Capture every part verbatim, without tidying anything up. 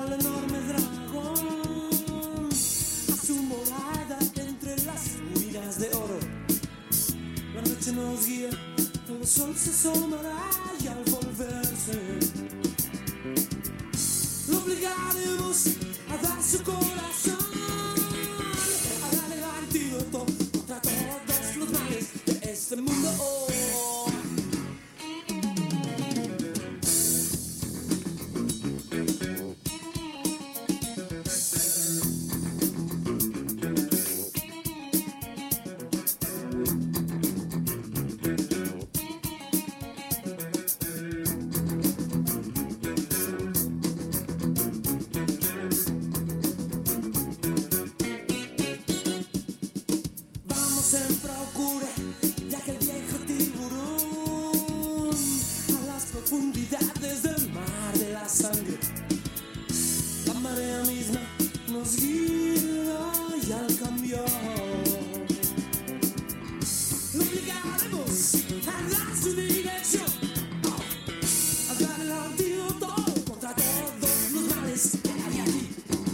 al enorme dragón a su morada entre las ruinas de oro. La noche nos guía, el sol se asomará y al volverse lo obligaremos a dar su corazón, a darle el antídoto contra todos los males de este mundo. En procura de aquel viejo tiburón a las profundidades del mar de la sangre. La marea misma nos guía y al cambiar lo obligaremos a dar su dirección, a dar el antídoto contra todos los males que hay aquí.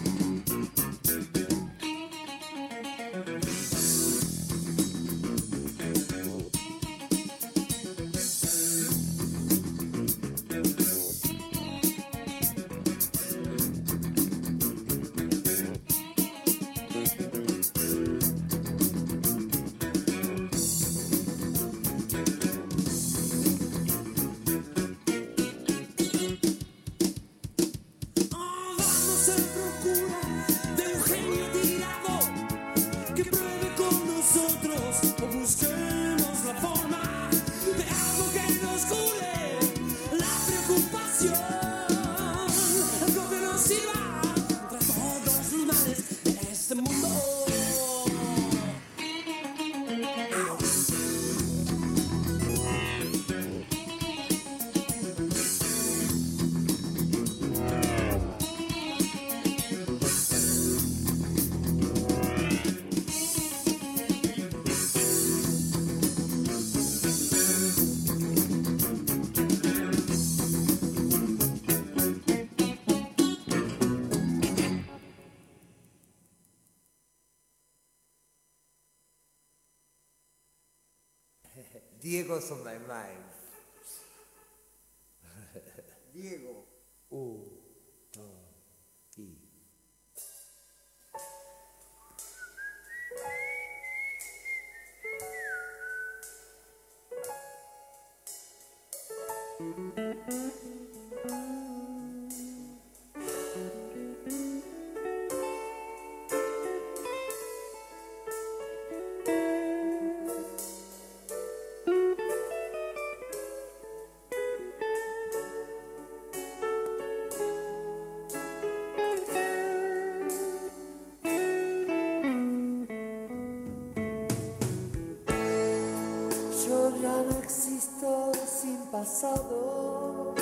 Diego's on my mind. Diego. Un, dos, y... Ya no existo sin pasado.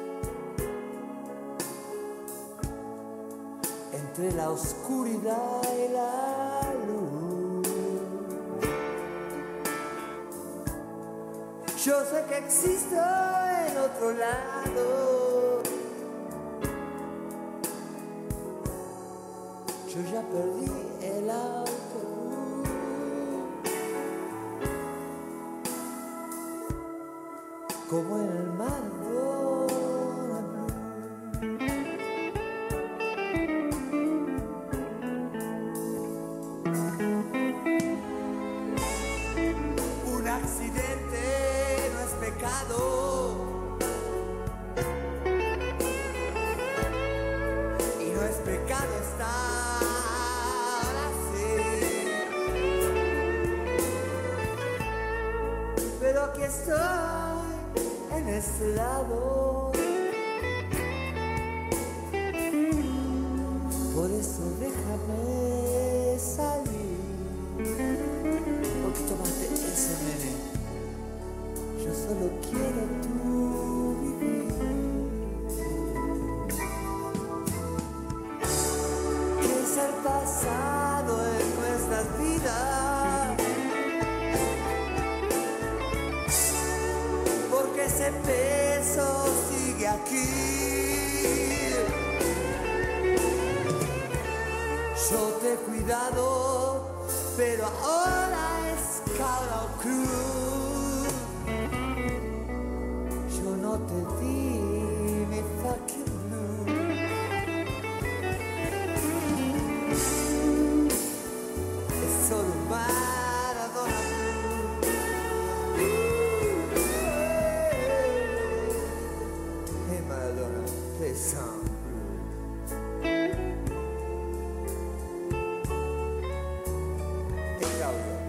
Entre la oscuridad y la luz, yo sé que existo en otro lado. Yo ya perdí el autobús. Como en el mar Un accidente no es pecado y no es pecado estar así, pero aquí estoy en este lado. Por eso déjame salir. ¿Por qué tomaste eso, nene? Yo solo quiero tú vivir. Que es el pasado en nuestras vidas, porque ese peso sigue aquí. de cuidado, pero ahora es cara o cruz. Yo no te di mi fucking blue. Es solo un Maradona blue. Hey Maradona, play some blue. Hey Claudio.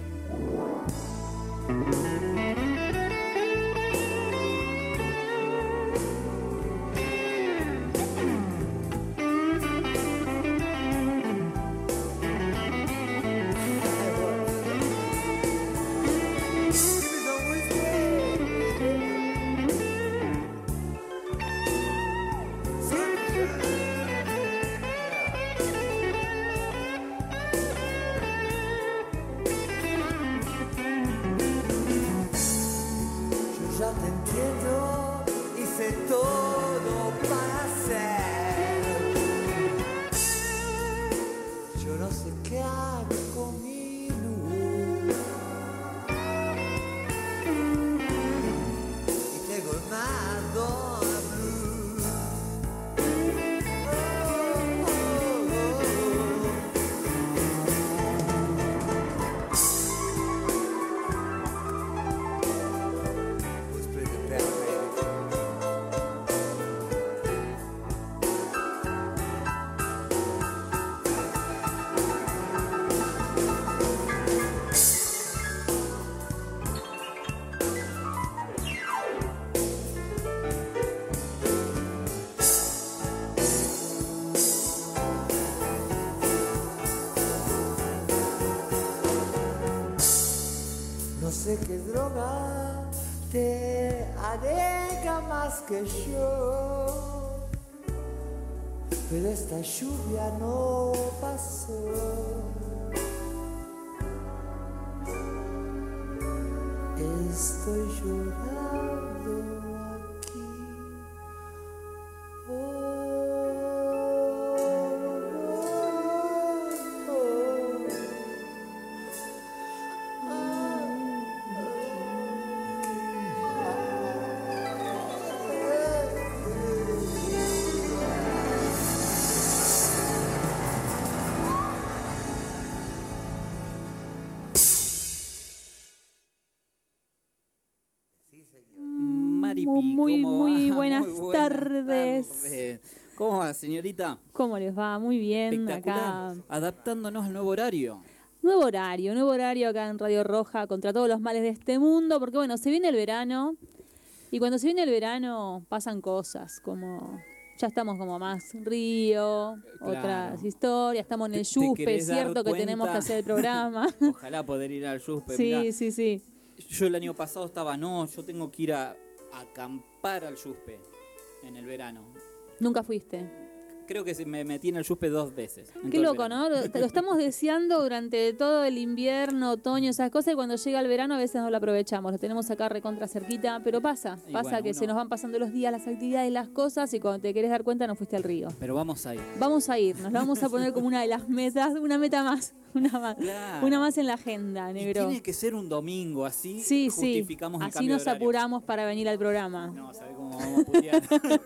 Ya te entiendo, hice todo para ser. Yo no sé qué hago con mi luz. Y tengo el Madonna Blue. Oh, oh, oh. Let's play the piano, baby. No sé qué droga te alega más que yo, pero esta lluvia no pasó. Estoy llorando aquí. Oh, oh, oh. Maripi, Muy, ¿cómo muy va? buenas Muy buenas tardes. tardes. ¿Cómo va, señorita? ¿Cómo les va? Muy bien Espectacular. acá. Adaptándonos al nuevo horario. Nuevo horario, nuevo horario acá en Radio Roja contra todos los males de este mundo, porque bueno, se viene el verano y cuando se viene el verano pasan cosas como ya estamos como más río, Claro. otras historias, estamos en el ¿Te- te Yupe, querés es dar cierto que cuenta? tenemos que hacer el programa. Ojalá poder ir al Yuspe. Sí, Mirá, sí, sí. yo el año pasado estaba, no, yo tengo que ir a, a acampar al Yuspe en el verano. Nunca fuiste. Creo que se- me metí en el Yuspe dos veces. en Qué todo el loco, verano. ¿no? Lo, lo estamos deseando durante todo el invierno, otoño, esas cosas, y cuando llega el verano a veces no lo aprovechamos. Lo tenemos acá recontra cerquita, pero pasa. Y Pasa bueno, que uno- se nos van pasando los días, las actividades, las cosas, y cuando te querés dar cuenta no fuiste al río. Pero vamos a ir. Vamos a ir, nos la vamos a poner como una de las metas, una meta más, una más, Claro. una más en la agenda, Y negro. tiene que ser un domingo, así Sí, sí, justificamos el así cambio nos de horario. apuramos para venir al programa. No, ¿sabés cómo vamos a putear?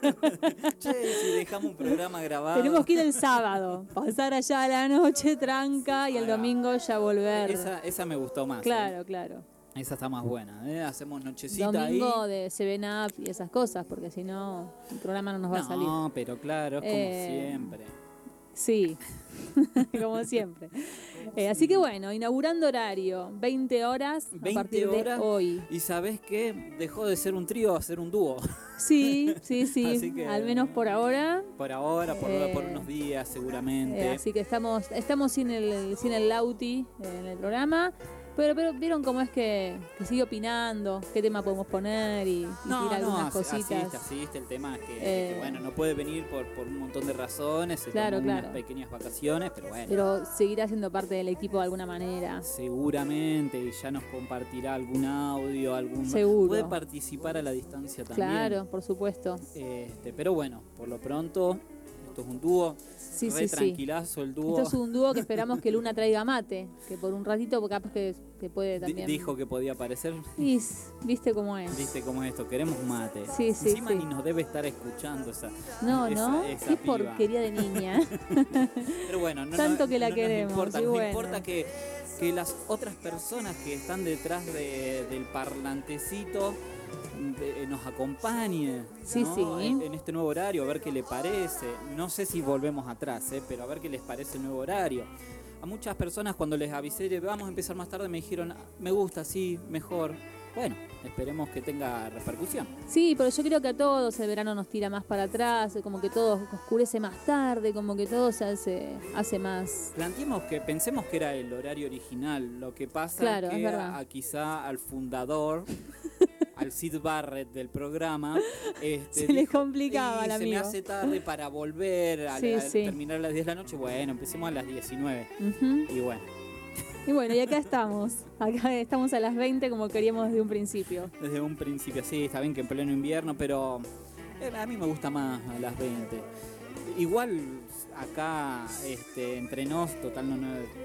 Che, si dejamos un programa grabado. Tenemos que ir el sábado, pasar allá a la noche tranca y el Ahí va. domingo ya volver. Esa, esa me gustó más. Claro, ¿eh? claro. Esa está más buena. ¿eh? Hacemos nochecita Domingo ahí. de Seven Up y esas cosas, porque si no, el programa no nos va a salir. No, pero claro, es como Eh, siempre. Sí, como siempre. Eh, así que bueno, inaugurando horario, veinte horas a veinte partir horas. de hoy. Y ¿sabés qué? Dejó de ser un trío a ser un dúo. Sí, sí, Así sí, que- al menos por ahora. Por ahora, por, Eh, por unos días seguramente. Eh, así que estamos estamos sin el sin el Lauti en el programa. Pero, pero vieron cómo es que, que sigue opinando, qué tema podemos poner y, y No, tira no, algunas así, así cositas. está, así está el tema es que, Eh, que, bueno, no puede venir por, por un montón de razones, se Claro, tomó claro. unas pequeñas vacaciones, pero bueno, Pero seguirá siendo parte del equipo de alguna manera. seguramente y ya nos compartirá algún audio, algún Seguro. puede participar a la distancia también. Claro, por supuesto. Este, pero bueno, por lo pronto, esto es un dúo. Sí, re sí, sí. tranquilazo el dúo. Esto es un dúo que esperamos que Luna traiga mate, que por un ratito capaz que, que puede Di- también... Dijo que podía aparecer. Y s- viste cómo es. Viste cómo es esto, queremos mate. Sí, sí, Encima sí. ni nos debe estar escuchando esa. No, esa- no, esa qué piba. porquería de niña. Pero bueno, no, Tanto no- que la no queremos, Nos importa, y nos bueno. importa que, que las otras personas que están detrás de- del parlantecito de- nos acompañen, Sí, ¿no? sí. En, en este nuevo horario, a ver qué le parece. No sé si volvemos atrás, ¿eh? Pero a ver qué les parece el nuevo horario. A muchas personas cuando les avisé de vamos a empezar más tarde me dijeron, "Ah, me gusta, sí, mejor". Bueno, esperemos que tenga repercusión. Sí, pero yo creo que a todos el verano nos tira más para atrás, como que todo oscurece más tarde, como que todo se hace, hace más... Planteemos que, pensemos que era el horario original, lo que pasa Claro, que es verdad. a, a quizá al fundador, al Sid Barrett del programa, este, Se le dijo, complicaba "Y al se me amigo". hace tarde para volver a, Sí, a sí. terminar a las diez de la noche, bueno, empecemos a las diecinueve. Ujú. Y bueno, Y bueno, y acá estamos, acá estamos a las veinte como queríamos desde un principio. desde un principio, sí, está bien que en pleno invierno, pero eh, a mí me gusta más a las veinte. Igual acá, este, entre nos, total, no, no,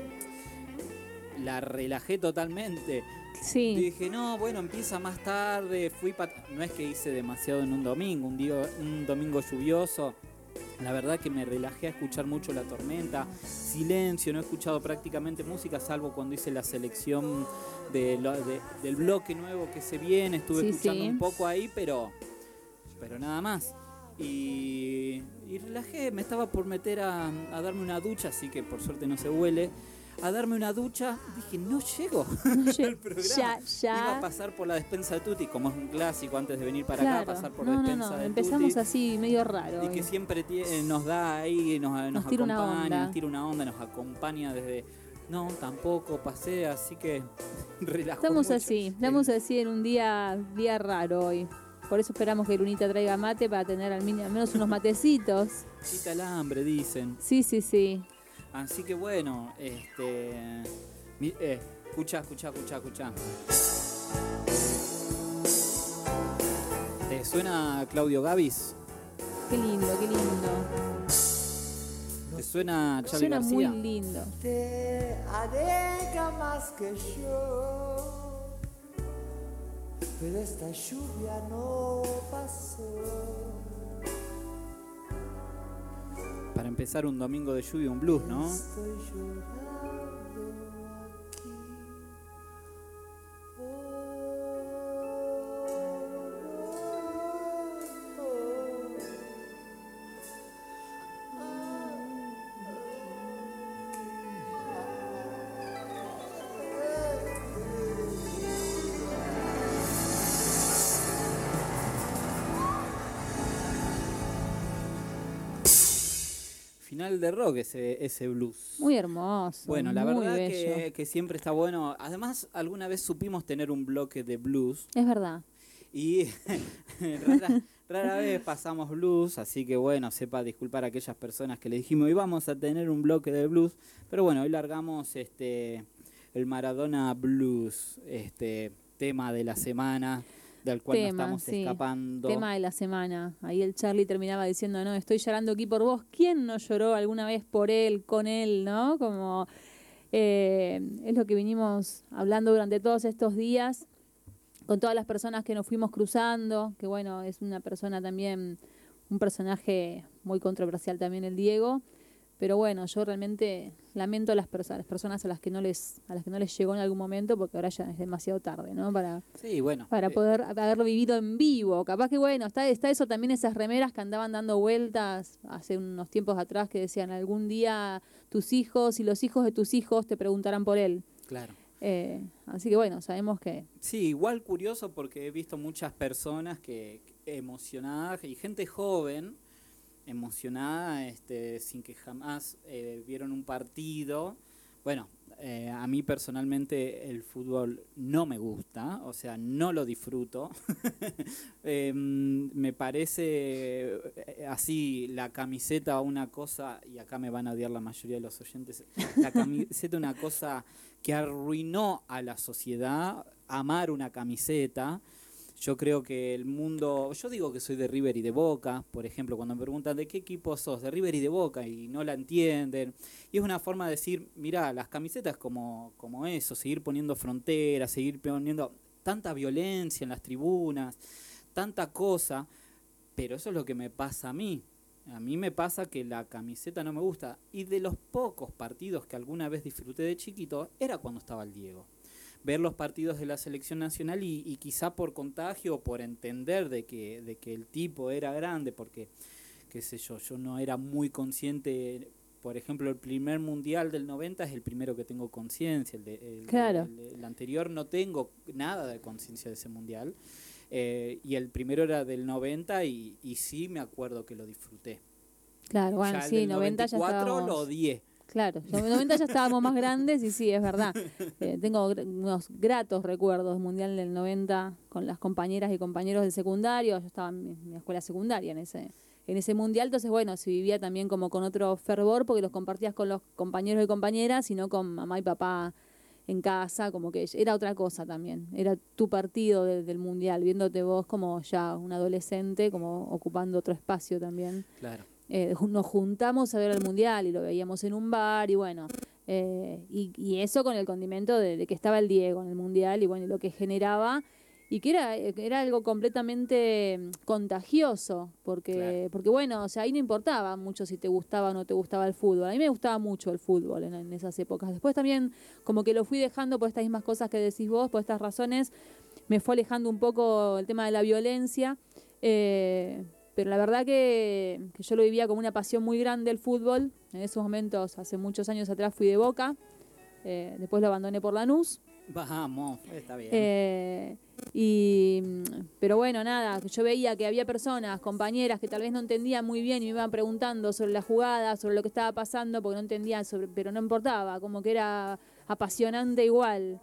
la relajé totalmente. Sí, Dije, no, bueno, empieza más tarde, fui pa- no es que hice demasiado en un domingo, un, día, un domingo lluvioso. La verdad que me relajé a escuchar mucho la tormenta, silencio, no he escuchado prácticamente música, salvo cuando hice la selección de lo- de- del bloque nuevo que se viene, estuve Sí, escuchando sí. un poco ahí, pero, pero nada más. Y, y relajé, me estaba por meter a, a darme una ducha, así que por suerte no se huele. A darme una ducha, dije, no llego no lle- al programa. ya, Iba a ya. pasar por la despensa de Tutti, como es un clásico antes de venir para Claro. acá, pasar por No, la no, despensa no, de empezamos Tutti. así medio raro. Y que hoy. siempre tie- nos da ahí, nos, nos, Nos tira una acompaña, onda. nos tira una onda, nos acompaña desde... No, tampoco pasé, así que relajó Estamos mucho. así, estamos así en un día, día raro hoy. Por eso esperamos que Lunita traiga mate para tener al, min- al menos unos matecitos. Quita el hambre, dicen. Sí, sí, sí. Así que bueno, este... mi- eh, escucha, escucha, escucha, escucha. ¿Te suena Claudio Gavis? Qué lindo, qué lindo. ¿Te suena Charly Suena García? muy lindo. Te alega más que yo, pero esta lluvia no pasó. Para empezar un domingo de lluvia, un blues, ¿no? Estoy llorando aquí. Oh, oh, Final de rock ese, ese blues. Muy hermoso. Bueno, la muy verdad bello. que, que siempre está bueno. Además, alguna vez supimos tener un bloque de blues Es verdad. y rara, rara vez pasamos blues, así que bueno, sepa disculpar a aquellas personas que le dijimos íbamos a tener un bloque de blues, pero bueno, hoy largamos este el Maradona Blues, este tema de la semana del cual Tema, nos estamos sí. escapando. Tema de la semana. Ahí el Charlie terminaba diciendo, no, estoy llorando aquí por vos. ¿Quién no lloró alguna vez por él, con él, no? Como eh, es lo que vinimos hablando durante todos estos días, con todas las personas que nos fuimos cruzando, que bueno, es una persona también, un personaje muy controversial también el Diego. Pero bueno, yo realmente lamento a las, perso- a las personas a las que no les a las que no les llegó en algún momento, porque ahora ya es demasiado tarde, ¿no? Para Sí, bueno. para eh, poder haberlo vivido en vivo. Capaz que bueno, está, está eso también, esas remeras que andaban dando vueltas hace unos tiempos atrás que decían algún día tus hijos y los hijos de tus hijos te preguntarán por él. claro. Eh, así que bueno, sabemos que Sí, igual curioso porque he visto muchas personas que que emocionadas y gente joven emocionada, este, sin que jamás eh, vieron un partido. Bueno, eh, a mí personalmente el fútbol no me gusta, o sea, no lo disfruto. Eh, me parece eh, así la camiseta una cosa, y acá me van a odiar la mayoría de los oyentes, la camiseta una cosa que arruinó a la sociedad, amar una camiseta. Yo creo que el mundo, yo digo que soy de River y de Boca, por ejemplo, cuando me preguntan de qué equipo sos, de River y de Boca, y no la entienden. Y es una forma de decir, mirá, las camisetas como, como eso, seguir poniendo fronteras, seguir poniendo tanta violencia en las tribunas, tanta cosa, pero eso es lo que me pasa a mí. A mí me pasa que la camiseta no me gusta. Y de los pocos partidos que alguna vez disfruté de chiquito, era cuando estaba el Diego. Ver los partidos de la selección nacional y, y quizá por contagio o por entender de que, de que el tipo era grande, porque, qué sé yo, yo no era muy consciente. Por ejemplo, el primer mundial del noventa es el primero que tengo conciencia. El, de, el, Claro. el, el anterior no tengo nada de conciencia de ese mundial. Eh, y el primero era del noventa y, y sí me acuerdo que lo disfruté. Claro, bueno, ya el sí, del noventa ya noventa y cuatro estábamos... lo odié. Claro, en los noventa ya estábamos más grandes y sí, es verdad. Eh, tengo gr- unos gratos recuerdos del Mundial del noventa con las compañeras y compañeros del secundario. Yo estaba en mi, mi escuela secundaria en ese en ese Mundial, entonces bueno, se vivía también como con otro fervor porque los compartías con los compañeros y compañeras y no con mamá y papá en casa, como que era otra cosa también. Era tu partido de- del Mundial, viéndote vos como ya un adolescente, como ocupando otro espacio también. Claro. Eh, ju- nos juntamos a ver el Mundial y lo veíamos en un bar y bueno, eh, y, y eso con el condimento de, de que estaba el Diego en el Mundial y bueno, y lo que generaba y que era, eh, que era algo completamente mm, contagioso, porque, Claro. porque bueno, o sea, ahí no importaba mucho si te gustaba o no te gustaba el fútbol. A mí me gustaba mucho el fútbol en, en esas épocas. Después también como que lo fui dejando por estas mismas cosas que decís vos, por estas razones, me fue alejando un poco el tema de la violencia. Eh, pero la verdad que, que yo lo vivía como una pasión muy grande el fútbol. En esos momentos, hace muchos años atrás, fui de Boca. Eh, después lo abandoné por Lanús. Vamos, está bien. Eh, y, pero bueno, nada, yo veía que había personas, compañeras, que tal vez no entendían muy bien y me iban preguntando sobre la jugada, sobre lo que estaba pasando, porque no entendían, sobre, pero no importaba, como que era apasionante igual,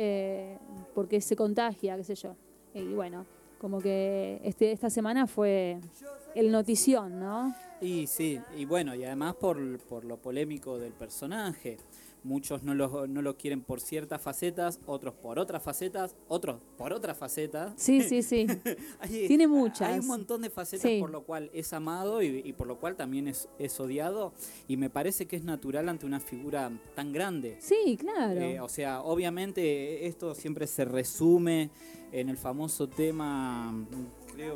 eh, porque se contagia, qué sé yo. Y bueno, como que este, esta semana fue el notición, ¿no? Y sí, y bueno, y además por, por lo polémico del personaje. Muchos no lo, no lo quieren por ciertas facetas, otros por otras facetas, otros por otras facetas. Sí, sí, sí. Hay- Tiene muchas. Hay un montón de facetas Sí. por lo cual es amado y, y por lo cual también es, es odiado. Y me parece que es natural ante una figura tan grande. Sí, claro. Eh, o sea, obviamente esto siempre se resume en el famoso tema, creo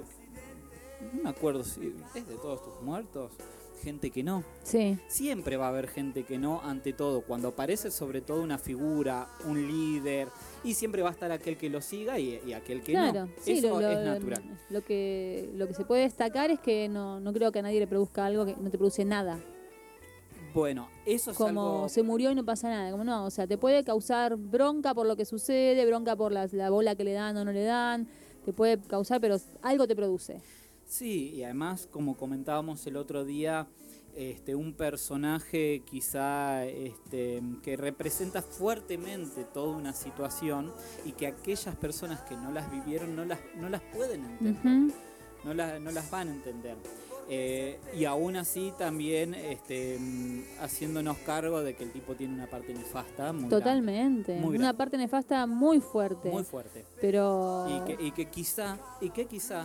que, no me acuerdo si es de todos tus muertos, gente que no. Sí. Siempre va a haber gente que no ante todo, cuando aparece sobre todo una figura, un líder, y siempre va a estar aquel que lo siga y, y aquel que Claro, no. sí, Eso lo, lo- es natural. Lo que, lo que se puede destacar es que no, no creo que a nadie le produzca algo que no te produce nada. Bueno, eso es Como algo... se murió y no pasa nada. Como no, o sea, te puede causar bronca por lo que sucede, bronca por la, la bola que le dan o no le dan, te puede causar, pero algo te produce. Sí, y además, como comentábamos el otro día, este, un personaje quizá este, que representa fuertemente toda una situación y que aquellas personas que no las vivieron no las, no las pueden entender, Ujú. no, las, no las van a entender. Eh, y aún así también este, mm, haciéndonos cargo de que el tipo tiene una parte nefasta muy Totalmente. Muy Una grande. parte nefasta muy fuerte. grande, muy fuerte. Pero... Y que, y que quizá y que quizá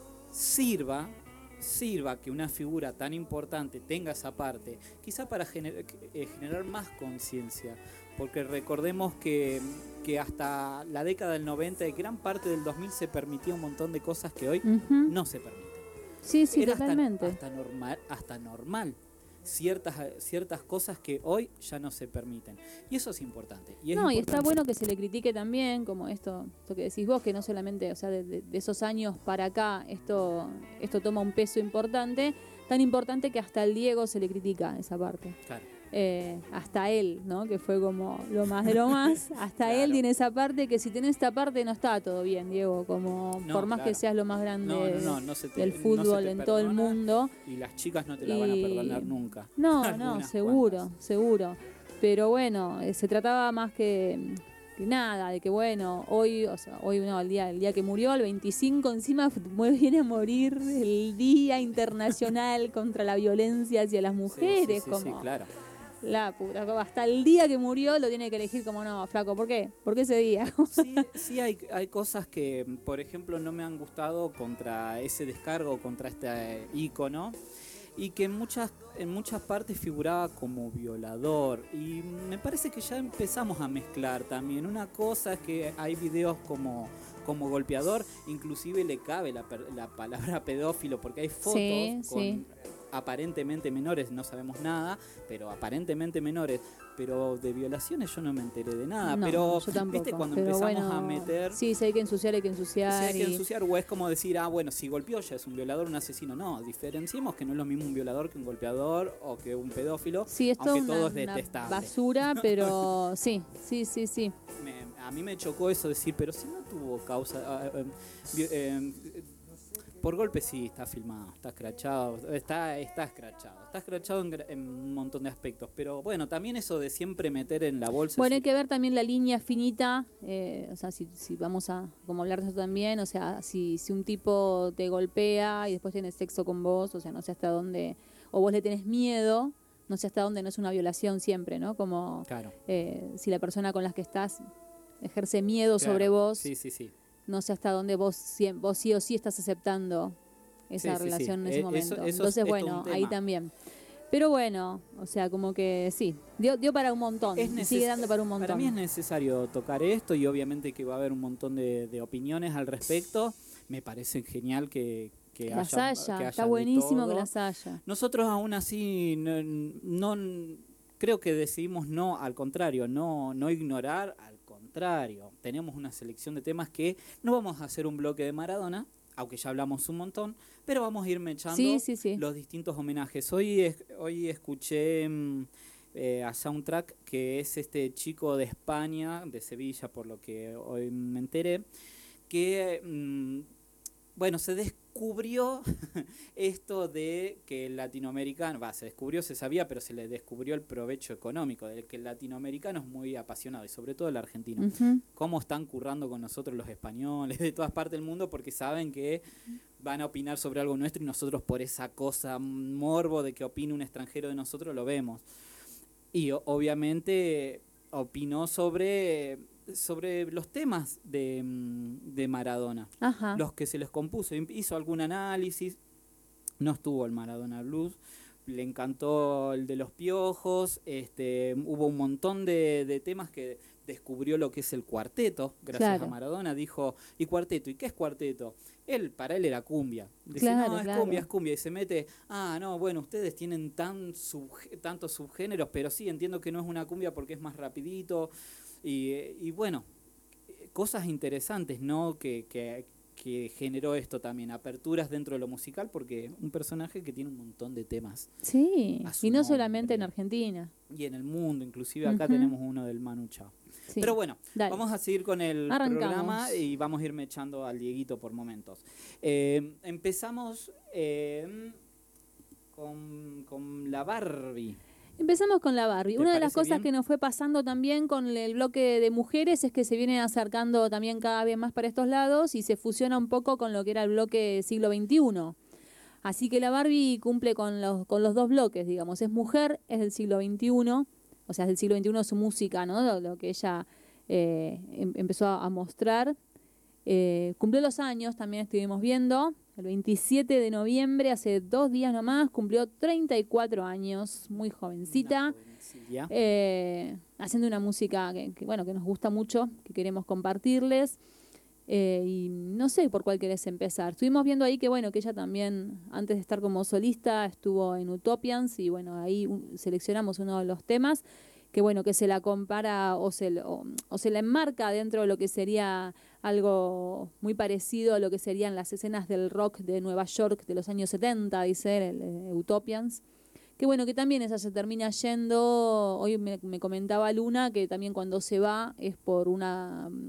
sirva sirva que una figura tan importante tenga esa parte, quizá para gener- eh, generar más conciencia, porque recordemos que, que hasta la década del noventa y gran parte del dos mil se permitía un montón de cosas que hoy Ujú. no se permiten. Sí, sí, Era hasta, totalmente. hasta normal, hasta normal ciertas ciertas cosas que hoy ya no se permiten, y eso es importante. Y es No, y importante. está bueno que se le critique también, como esto, esto que decís vos, que no solamente, o sea, de, de- de esos años para acá, esto, esto toma un peso importante, tan importante que hasta el Diego se le critica esa parte. Claro. Eh, hasta él, ¿no? Que fue como lo más de lo más. Hasta él Claro. tiene esa parte que si tenés esta parte no está todo bien, Diego. Como No, por más claro. que seas lo más grande No, no, no, no se te- del no se fútbol te en todo el perdona. mundo. Y las chicas no te la van a Y- perdonar nunca. No, no, Algunas seguro, cuantas. seguro. Pero bueno, eh, se trataba más que, que nada, de que bueno, hoy, o sea, hoy no, el día, el día que murió, el veinticinco, encima mu- viene a morir el Día Internacional contra la Violencia hacia las Sí, Mujeres, sí, sí, como sí, claro. La puta, hasta el día que murió lo tiene que elegir como no, flaco. ¿Por qué? ¿Por qué ese día? Sí, sí hay, hay cosas que, por ejemplo, no me han gustado contra ese descargo, contra este ícono, y que en muchas, en muchas partes figuraba como violador. Y me parece que ya empezamos a mezclar también. Una cosa es que hay videos como, como golpeador, inclusive le cabe la, la palabra pedófilo, porque hay fotos Sí, con sí. aparentemente menores, no sabemos nada, pero aparentemente menores. Pero de violaciones yo no me enteré de nada. No, pero, yo tampoco, viste, cuando pero empezamos bueno, a meter... Sí, si hay que ensuciar, hay que ensuciar. Si hay que y- ensuciar, o es como decir, ah, bueno, si golpeó ya es un violador, un asesino. No, diferenciemos que no es lo mismo un violador que un golpeador o que un pedófilo, Sí, esto aunque es una, todo es una detestable. basura, pero sí, sí, sí, sí. Me- a mí me chocó eso decir, pero si no tuvo causa... ah, eh, vi- eh, por golpe sí, está filmado, está escrachado, está, está escrachado, está escrachado en, gra- en un montón de aspectos, pero bueno, también eso de siempre meter en la bolsa... Bueno, sí. hay que ver también la línea finita, eh, o sea, si, si vamos a como hablar de eso también, o sea, si, si un tipo te golpea y después tiene sexo con vos, o sea, no sé hasta dónde, o vos le tenés miedo, no sé hasta dónde no es una violación siempre, ¿no? Como Claro. eh, si la persona con la que estás ejerce miedo Claro, sobre vos, Sí, sí, sí. no sé hasta dónde vos, siem- vos sí o sí estás aceptando esa Sí, sí, relación sí. en ese Eh, momento. eso- eso es- Entonces, es todo bueno, un ahí tema. también. Pero bueno, o sea, como que sí, dio, dio para un montón, Es y neces- sigue dando para un montón. Para mí es necesario tocar esto y obviamente que va a haber un montón de, de opiniones al respecto. Me parece genial que, que Que haya, las haya, que haya está de buenísimo todo. que las haya. Nosotros aún así no, no- creo que decidimos no, al contrario, no, no ignorar, al contrario. Tenemos una selección de temas que no vamos a hacer un bloque de Maradona, aunque ya hablamos un montón, pero vamos a ir mechando Sí, sí, sí. los distintos homenajes. Hoy, es- hoy escuché mm, eh, a Soundtrack, que es este chico de España, de Sevilla, por lo que hoy me enteré, que, mm, bueno, se descubrió esto de que el latinoamericano, va, se descubrió, se sabía, pero se le descubrió el provecho económico, de que el latinoamericano es muy apasionado, y sobre todo el argentino. Ujú. Cómo están currando con nosotros los españoles de todas partes del mundo, porque saben que van a opinar sobre algo nuestro y nosotros por esa cosa morbo de que opine un extranjero de nosotros lo vemos. Y o- obviamente opinó sobre, sobre los temas de, mm, de Maradona, Ajá. los que se les compuso. Hizo algún análisis, no estuvo el Maradona Blues, le encantó el de los piojos, este, hubo un montón de, de temas que descubrió lo que es el cuarteto, gracias Claro. a Maradona, dijo, ¿y cuarteto? ¿Y qué es cuarteto? Él, para él era cumbia. Dice, Claro, no, es claro. cumbia, es cumbia. Y se mete, ah, no, bueno, ustedes tienen tan subgé- tantos subgéneros, pero sí, entiendo que no es una cumbia porque es más rapidito. Y, eh, y bueno, eh, cosas interesantes, ¿no? Que, que, que generó esto también, aperturas dentro de lo musical, porque un personaje que tiene un montón de temas. Sí, a su y no nombre. solamente en Argentina. Y en el mundo, inclusive acá Ujú. tenemos uno del Manu Chao. Sí. Pero bueno, Dale. vamos a seguir con el Arrancamos. programa y vamos a irme echando al Dieguito por momentos. Eh, empezamos eh, con, con la Barbie. Empezamos con la Barbie. ¿Te Una de las parece cosas bien? que nos fue pasando también con el bloque de mujeres es que se vienen acercando también cada vez más para estos lados y se fusiona un poco con lo que era el bloque siglo veintiuno. Así que la Barbie cumple con los, con los dos bloques, digamos. Es mujer, es del siglo veintiuno, o sea, es del siglo veintiuno su música, ¿no? Lo, lo que ella eh, em- empezó a, a mostrar. Eh, cumplió los años, también estuvimos viendo. El veintisiete de noviembre, hace dos días nomás, cumplió treinta y cuatro años, muy jovencita. Una jovencilla. Eh, haciendo una música que, que, bueno, que nos gusta mucho, que queremos compartirles. Eh, y no sé por cuál querés empezar. Estuvimos viendo ahí que bueno, que ella también, antes de estar como solista, estuvo en Utopians, y bueno, ahí un- seleccionamos uno de los temas, que bueno, que se la compara o se, o, o se la enmarca dentro de lo que sería algo muy parecido a lo que serían las escenas del rock de Nueva York de los años setenta, dice el, eh, Utopians. Que bueno, que también ella se termina yendo. Hoy me, me comentaba Luna que también cuando se va es por una... mm,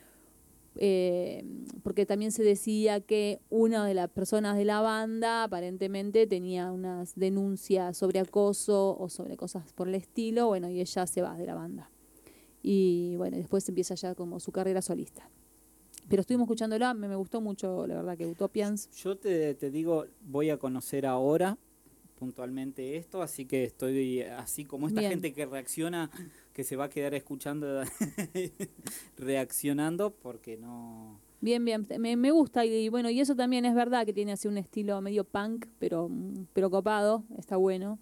eh, porque también se decía que una de las personas de la banda aparentemente tenía unas denuncias sobre acoso o sobre cosas por el estilo, bueno, y ella se va de la banda. Y bueno, después empieza ya como su carrera solista. Pero estuvimos escuchándola, me, me gustó mucho, la verdad, que Utopians. Yo te, te digo, voy a conocer ahora, puntualmente esto, así que estoy así como esta Bien. gente que reacciona, que se va a quedar escuchando, reaccionando, porque no... Bien, bien, me, me gusta y, y bueno, y eso también es verdad que tiene así un estilo medio punk, pero, pero copado, está bueno.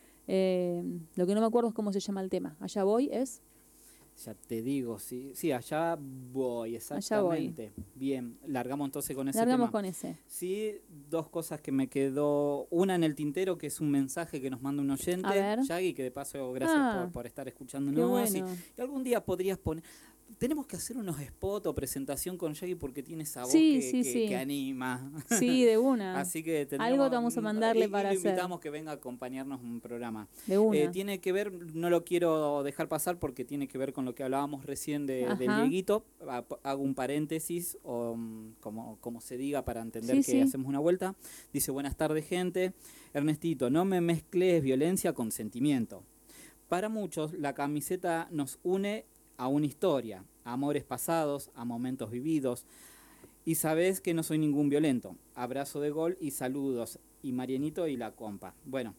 Eh, lo que no me acuerdo es cómo se llama el tema. Allá voy, ¿es? Ya te digo, sí, sí, allá voy, exactamente. Bien, largamos entonces con ese Largamos tema. con ese. Sí, dos cosas que me quedó, una en el tintero, que es un mensaje que nos manda un oyente, A ver. Yagi, que de paso gracias Ah, por, por estar Qué escuchándonos. bueno. Y, y algún día podrías poner, tenemos que hacer unos spots o presentación con Yagi porque tiene esa voz Sí, que, sí, que, sí. que anima. Sí, de una. Así que tendríamos, Algo te vamos a mandarle y, y para lo hacer. invitamos que venga a acompañarnos en un programa. De una. Eh, tiene que ver, no lo quiero dejar pasar porque tiene que ver con lo que hablábamos recién de, del Ajá. Dieguito. Ha- Hago un paréntesis, o mm, como, como se diga para entender Sí, que sí. hacemos una vuelta. Dice, buenas tardes, gente. Ernestito, no me mezcles violencia con sentimiento. Para muchos, la camiseta nos une a una historia, a amores pasados, a momentos vividos. Y sabes que no soy ningún violento. Abrazo de gol y saludos. Y Marianito y la compa. Bueno,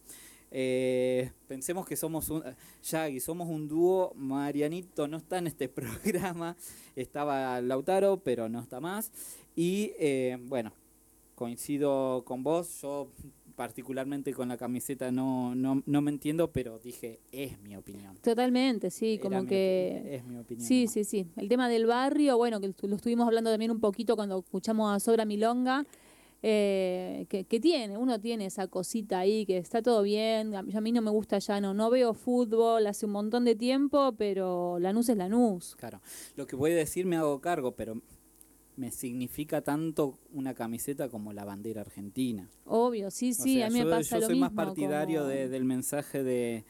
eh, pensemos que somos un... Yagi, somos un dúo. Marianito no está en este programa. Estaba Lautaro, pero no está más. Y eh, bueno, coincido con vos. Yo particularmente con la camiseta no, no, no me entiendo, pero dije, es mi opinión. Totalmente, sí, Era como mi que... opi- es mi opinión. Sí, nomás. sí, sí. El tema del barrio, bueno, que lo estuvimos hablando también un poquito cuando escuchamos a Sobra Milonga, eh, que, que tiene, uno tiene esa cosita ahí, que está todo bien. A mí, a mí no me gusta ya, no, no veo fútbol hace un montón de tiempo, pero Lanús es Lanús. Claro. Lo que voy a decir me hago cargo, pero me significa tanto una camiseta como la bandera argentina. Obvio, sí, O sí, sea, a mí me yo, pasa yo lo soy mismo. más partidario como- de- del mensaje de,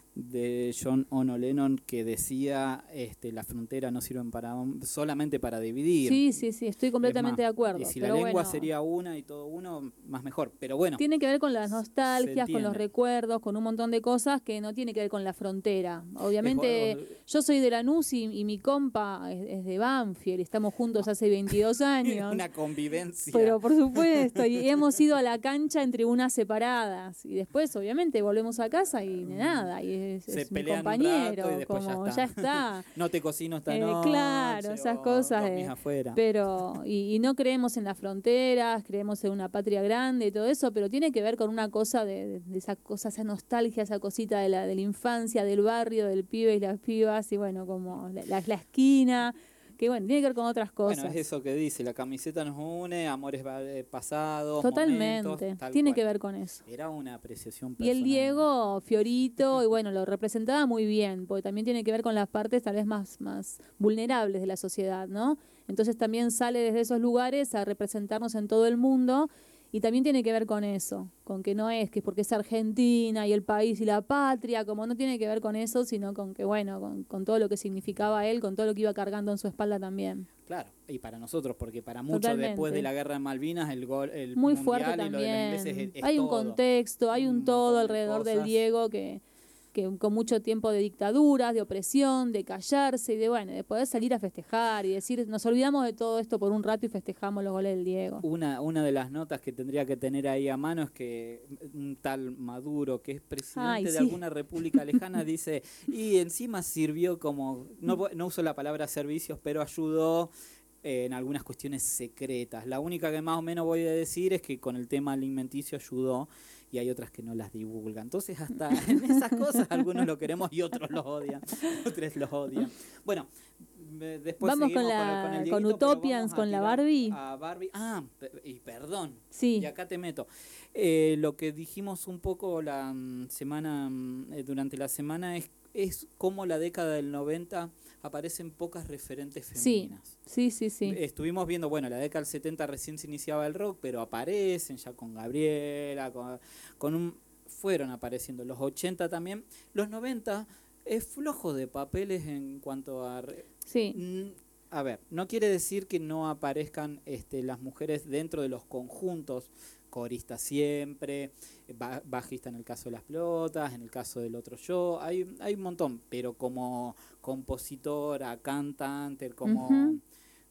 de John Ono Lennon que decía este, la frontera no sirve para solamente para dividir. Sí, sí, sí, estoy completamente Es de más, acuerdo. Y si pero la lengua bueno, sería una y todo uno, más mejor. Pero bueno, tiene que ver con las se nostalgias, con los entiende. recuerdos, con un montón de cosas que no tiene que ver con la frontera. Obviamente, Es- yo soy de Lanús y, y mi compa es, es de Banfield, estamos juntos hace veintidós años. una convivencia. Pero por supuesto, y hemos ido a la cancha en tribunas separadas. Y después, obviamente, volvemos a casa y de nada. Y es, Se es mi pelean un compañero, rato y después ya como está. ya está. No te cocino esta Eh, noche. claro, esas o cosas de- dormís afuera. Pero, y, y no creemos en las fronteras, creemos en una patria grande y todo eso, pero tiene que ver con una cosa de, de- de esa cosa, esa nostalgia, esa cosita de la, de la infancia, del barrio, del pibe y las pibas, y bueno, como la, la, la esquina, que bueno, tiene que ver con otras cosas. Bueno, es eso que dice, la camiseta nos une, amores va- eh, pasados, Totalmente, momentos, tal tiene cual. que ver con eso. Era una apreciación Y personal. el Diego, Fiorito, y bueno, lo representaba muy bien, porque también tiene que ver con las partes tal vez más, más vulnerables de la sociedad, ¿no? Entonces también sale desde esos lugares a representarnos en todo el mundo, y también tiene que ver con eso, con que no es que porque es Argentina y el país y la patria, como no tiene que ver con eso, sino con que, bueno, con, con todo lo que significaba él, con todo lo que iba cargando en su espalda también. Claro, y para nosotros, porque para muchos Totalmente. después de la guerra de Malvinas, el gol, el Muy mundial fuerte y lo de los también. ingleses es, es hay un todo. contexto, hay un Un todo montón de alrededor del cosas. Diego que, que con mucho tiempo de dictaduras, de opresión, de callarse y de bueno, de poder salir a festejar y decir, nos olvidamos de todo esto por un rato y festejamos los goles del Diego. Una, una de las notas que tendría que tener ahí a mano es que un tal Maduro, que es presidente Ay, de sí. alguna república lejana, dice, y encima sirvió como, no, no uso la palabra servicios, pero ayudó eh, en algunas cuestiones secretas. La única que más o menos voy a decir es que con el tema alimenticio ayudó y hay otras que no las divulgan. Entonces hasta en esas cosas algunos lo queremos y otros los odian. Otros los odian. Bueno, eh, después Vamos seguimos con la- el con Dieguito, pero Utopians, vamos a con la tirar Barbie. a Barbie. Ah, pe- y perdón. Sí. Y acá te meto. Eh, lo que dijimos un poco la mm, semana mm, eh, durante la semana es, es cómo la década del noventa aparecen pocas referentes Sí, femeninas. sí, sí, sí. Estuvimos viendo, bueno, la década del setenta recién se iniciaba el rock, pero aparecen ya con Gabriela, con, con un, fueron apareciendo los ochenta también. Los noventa es flojo de papeles en cuanto a... re- Sí, Mm, A ver, no quiere decir que no aparezcan este, las mujeres dentro de los conjuntos, corista siempre, ba- bajista en el caso de las pelotas, en el caso del otro yo, hay, hay un montón, pero como compositora, cantante, como, Ujú.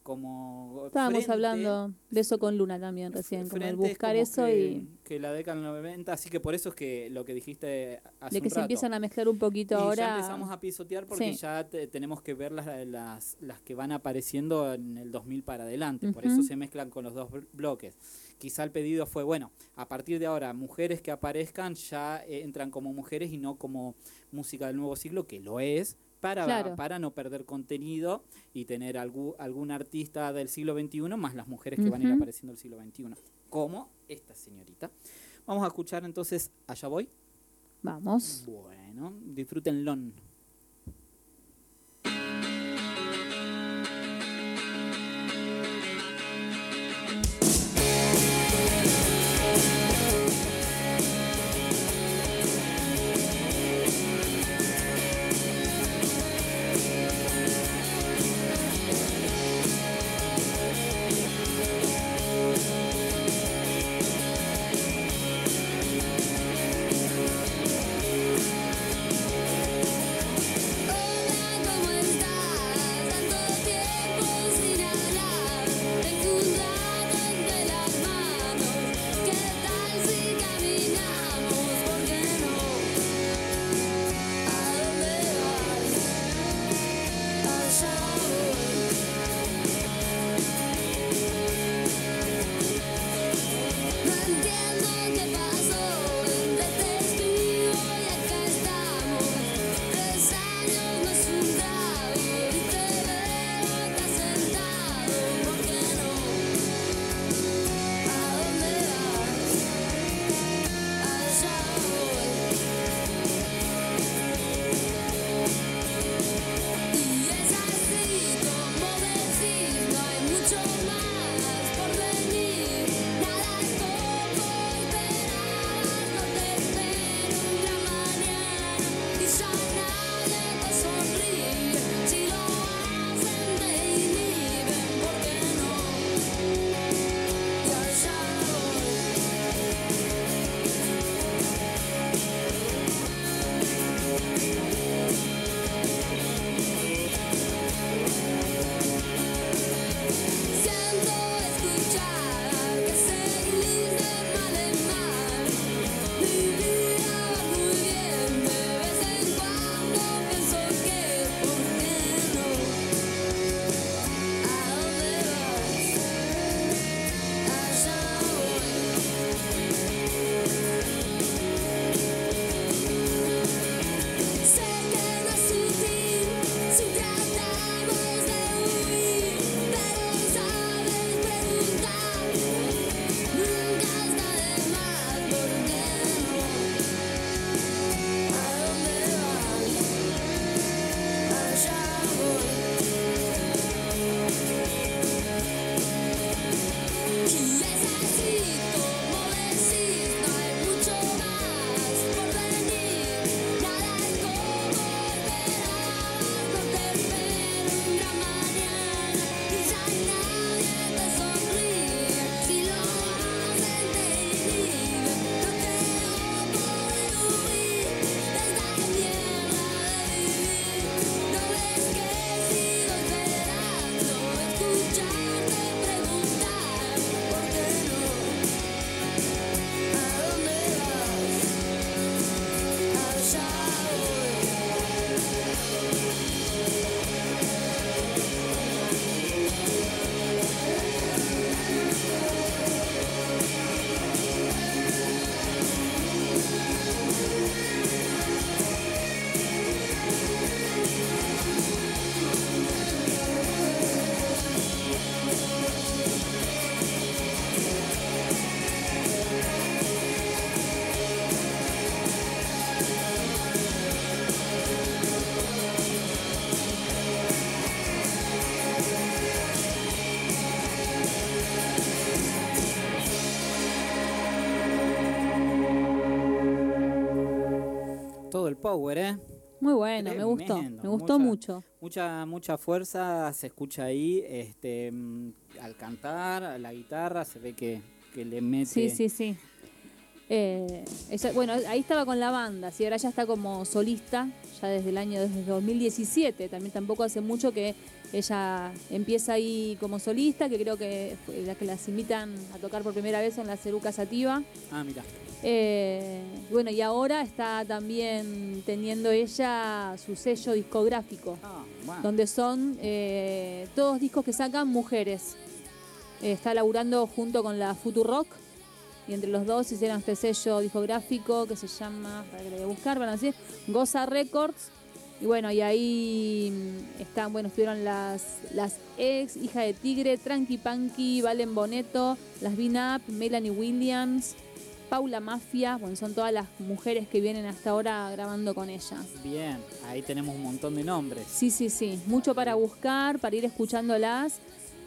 como Estábamos frente, hablando de eso con Luna también recién, como el frente es buscar como eso que, y que la década del noventa, así que por eso es que lo que dijiste hace de que un se rato. empiezan a mezclar un poquito Y ahora. ya empezamos a pisotear porque Sí. ya te- tenemos que ver las, las, las que van apareciendo en el dos mil para adelante. Por Ujú. eso se mezclan con los dos bl- bloques. Quizá el pedido fue, bueno, a partir de ahora, mujeres que aparezcan ya eh, entran como mujeres y no como música del nuevo siglo, que lo es, para, Claro. para no perder contenido y tener algún, algún artista del siglo veintiuno más las mujeres que van a ir Ujú. apareciendo del siglo veintiuno. Como esta señorita. Vamos a escuchar entonces Allá Voy. Vamos. Bueno, disfrútenlo. Todo el power, ¿eh? Muy bueno, me gustó. Tremendo, Me gustó mucha- mucho. Mucha, mucha fuerza se escucha ahí, este, mm, al cantar, a la guitarra, se ve que, que le mete. Sí, sí, sí. Eh, ella, bueno, ahí estaba con la banda, ¿sí? Ahora ya está como solista, ya desde el año desde dos mil diecisiete, también tampoco hace mucho que ella empieza ahí como solista, que creo que fue la que las invitan a tocar por primera vez en la Eruca Sativa. Ah, mira. Eh, bueno, y ahora está también teniendo ella su sello discográfico, Ah, bueno. donde son eh, todos discos que sacan mujeres. Eh, está laburando junto con la Futurock, y entre los dos hicieron este sello discográfico que se llama, para que lo voy a buscar, van a decir, Goza Records. Y bueno, y ahí están, bueno, estuvieron las, las ex, Hija de Tigre, Tranqui Punky, Valen Boneto, las Bean Up, Melanie Williams, Paula Mafia. Bueno, son todas las mujeres que vienen hasta ahora grabando con ella. Bien, ahí tenemos un montón de nombres. Sí, sí, sí. Mucho para buscar, para ir escuchándolas.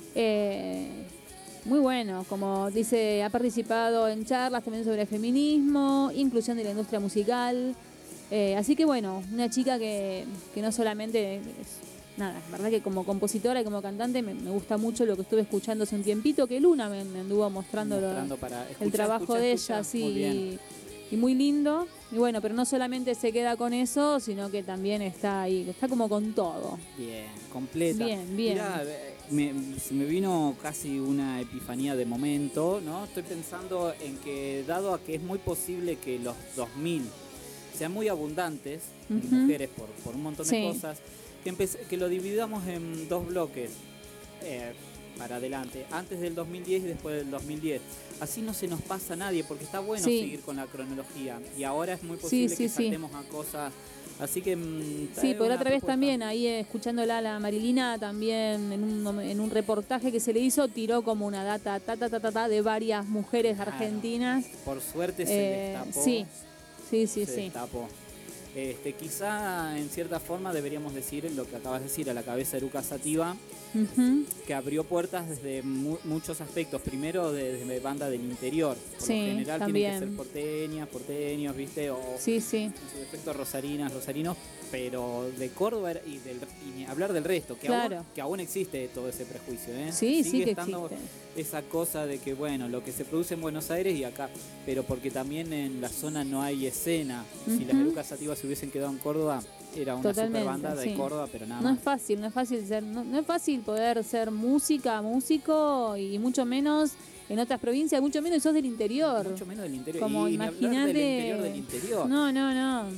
Eh, muy bueno, como dice, ha participado en charlas también sobre feminismo, inclusión de la industria musical. Eh, así que bueno, una chica que, que no solamente es, nada, es verdad que como compositora y como cantante me, me gusta mucho lo que estuve escuchando hace un tiempito, que Luna me, me anduvo mostrando, Mostrando lo, para escuchar, el trabajo escuchar, de escuchar. ella, sí, Muy bien. y, y muy lindo. Y bueno, pero no solamente se queda con eso, sino que también está ahí, está como con todo. Bien, completa. Bien, bien. Mirá, me, se me vino casi una epifanía de momento, ¿no? Estoy pensando en que, dado a que es muy posible que los dos mil sean muy abundantes en Ujú. mujeres por, por un montón de Sí. cosas, que, empecé- que lo dividamos en dos bloques eh, para adelante, antes del dos mil diez y después del dos mil diez. Así no se nos pasa a nadie, porque está bueno Sí. seguir con la cronología. Y ahora es muy posible sí, que sí. saltemos a cosas. Así que. mm, Sí, trae por una otra vez propuesta. también, ahí eh, escuchándola a la Marilina, también en un, mom- en un reportaje que se le hizo, tiró como una data ta, ta, ta, ta, ta, de varias mujeres Claro. argentinas. Por suerte Eh, se destapó. sí, sí, sí, se sí. destapó. Este, quizá en cierta forma deberíamos decir lo que acabas de decir, a la cabeza de Eruca Sativa, Ujú. que abrió puertas desde mu- muchos aspectos. Primero desde banda del interior. Por Sí, lo general tienen también. que ser porteñas, porteños, ¿viste? O Sí, sí. en su defecto rosarinas, rosarinos, pero de Córdoba era- y, del, y ni hablar del resto, que, Claro. aún, que aún existe todo ese prejuicio, ¿eh? Sí, sí Sigue que estando existe. esa cosa de que, bueno, lo que se produce en Buenos Aires y acá, pero porque también en la zona no hay escena. Si las Ujú. Erucas Sativas se hubiesen quedado en Córdoba, era una Totalmente, super banda de sí. Córdoba, pero nada No más. es fácil, no es fácil ser, no, no es fácil poder ser música, músico, y mucho menos en otras provincias, mucho menos si sos del interior. Mucho menos del interior. Como y ni hablar imaginate. del interior del interior. No, no, no.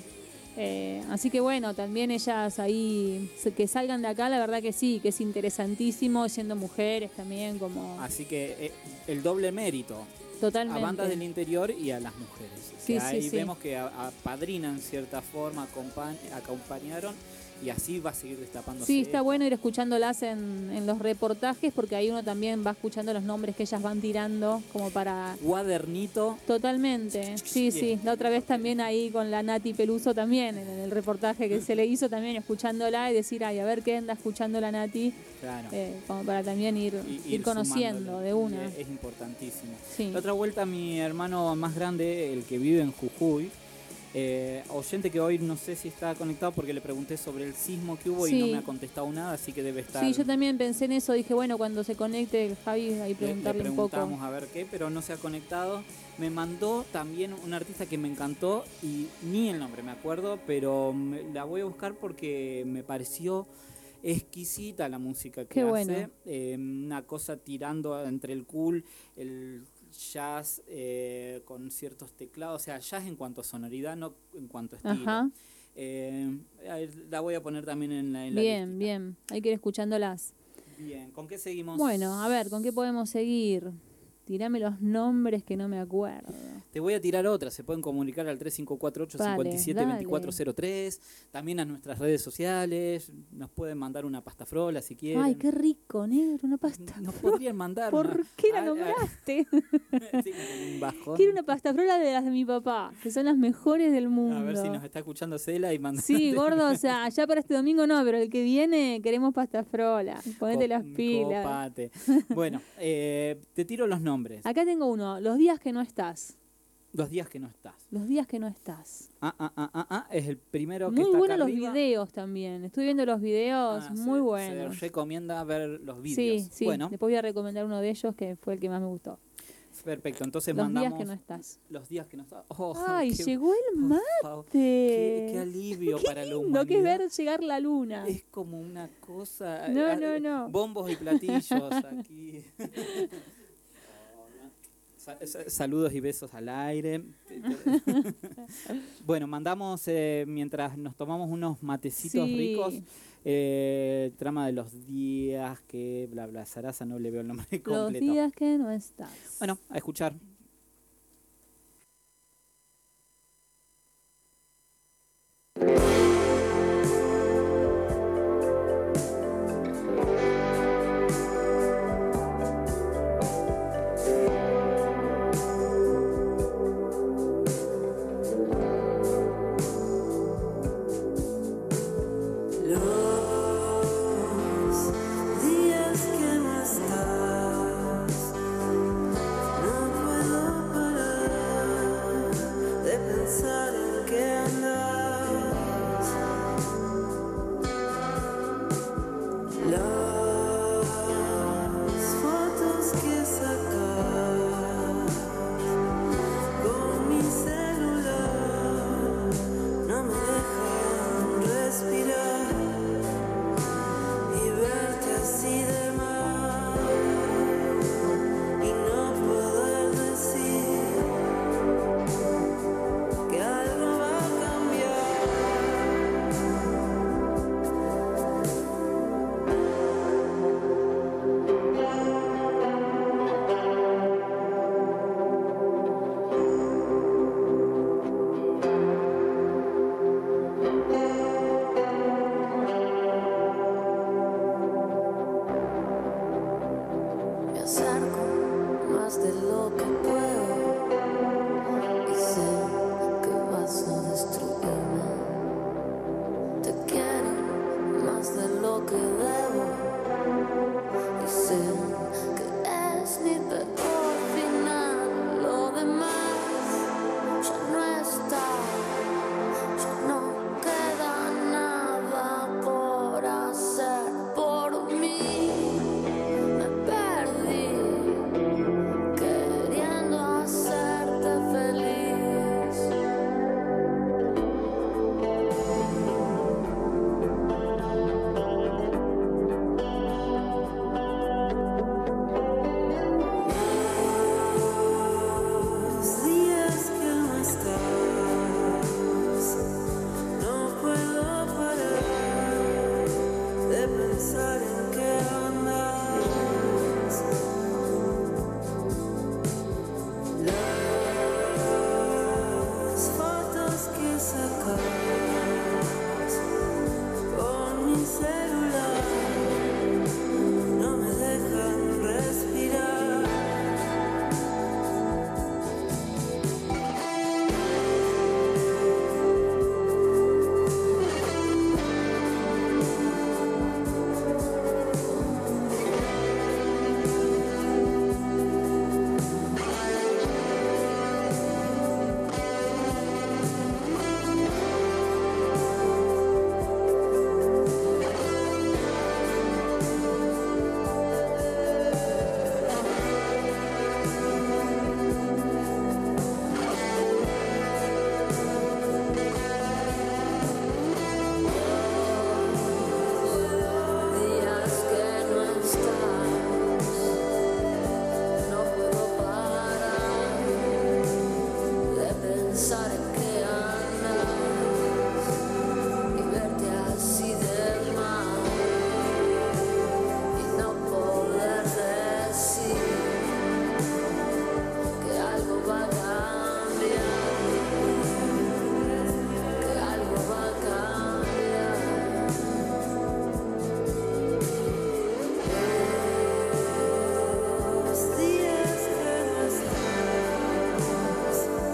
Eh, así que bueno, también ellas ahí, se- que salgan de acá, la verdad que sí, que es interesantísimo, siendo mujeres también, como Así que eh, el doble mérito totalmente. a bandas del interior y a las mujeres. Sí, Que sí, ahí sí. vemos que a- apadrinan en cierta forma, acompa- acompañaron y así va a seguir destapándose. Sí, está esto. bueno ir escuchándolas en, en los reportajes, porque ahí uno también va escuchando los nombres que ellas van tirando, como para... Guadernito. Totalmente, sí, sí. Bien. La otra vez también ahí con la Nati Peluso también, en el reportaje que se le hizo también, escuchándola y decir, ay, a ver qué anda escuchando la Nati, Claro. eh, como para también ir, Y- ir conociendo sumándole. de una. Y Es, es importantísimo. Sí. La otra vuelta, mi hermano más grande, el que vive en Jujuy, eh, oyente que hoy no sé si está conectado porque le pregunté sobre el sismo que hubo y Sí. no me ha contestado nada, así que debe estar. Sí, yo también pensé en eso, dije, bueno, cuando se conecte el Javi, ahí Le, le preguntarle un poco. preguntamos a ver qué, pero no se ha conectado. Me mandó también un artista que me encantó y ni el nombre me acuerdo, pero me- la voy a buscar porque me pareció exquisita la música que Qué hace. bueno. Eh, una cosa tirando entre el cool, el jazz eh, con ciertos teclados, o sea, jazz en cuanto a sonoridad, no en cuanto a estilo. Ajá. Eh, ahí la voy a poner también en la, en la Bien, listita. bien, hay que ir escuchándolas. Bien, ¿con qué seguimos? Bueno, a ver, ¿con qué podemos seguir? Tirame los nombres que no me acuerdo. Te voy a tirar otra, se pueden comunicar al tres cinco cuatro ocho, cinco siete, dos cuatro cero tres, también a nuestras redes sociales, nos pueden mandar una pasta frola si quieren. Ay, qué rico, negro, una pasta. Nos podrían mandar ¿Por una- qué la Ah, ah, nombraste? sí, con un bajón. Quiero una pasta frola de las de mi papá, que son las mejores del mundo. A ver si nos está escuchando Cela y manda. Sí, gordo, o sea, ya para este domingo no, pero el que viene queremos pasta frola. Ponete las pilas. Copate. Bueno, eh, te tiro los nombres. Acá tengo uno, los días que no estás. Los días que no estás. Los días que no estás. Ah, ah, ah, ah, ah, es el primero que Muy está buenos acá los arriba. videos también. Estoy viendo los videos, Ah, muy se- buenos. Se recomienda ver los Sí, vídeos. sí. Bueno, Después voy a recomendar uno de ellos que fue el que más me gustó. Perfecto, entonces Los mandamos días que no estás. los días que no estás. Oh, Ay, qué- llegó el por mate. favor, Qué, qué alivio Qué para la lindo humanidad. que es ver llegar la luna. Es como una cosa. No, ah, no, no. Bombos y platillos aquí. Sa- sa- Saludos y besos al aire. Bueno, mandamos, eh, mientras nos tomamos unos matecitos Sí. ricos, eh, trama de los días que bla bla, Sarasa, no le veo el nombre Los completo. días que no estás. Bueno, a escuchar. Los días que no estás, no puedo parar de pensar en que andas. Las fotos que sacas con mi celular no me dejan respirar y verte así de mal y no poder decir que algo va a cambiar. Me acerco más de lo que puedo y sé que vas a destruirme. Te quiero más de lo que debo y sé que es mi peor final. Lo demás ya no está, ya no queda nada por hacer por mí. Me perdí queriendo hacerte feliz. Los días que no estás, no puedo parar de pensar en que andas. Las fotos que sacas con mi celular no me dejan respirar. Días que no estás, no puedo parar de pensar en que andas y verte así de mal y no poder decir que algo va a cambiar, que algo va a cambiar. Los días que no estás.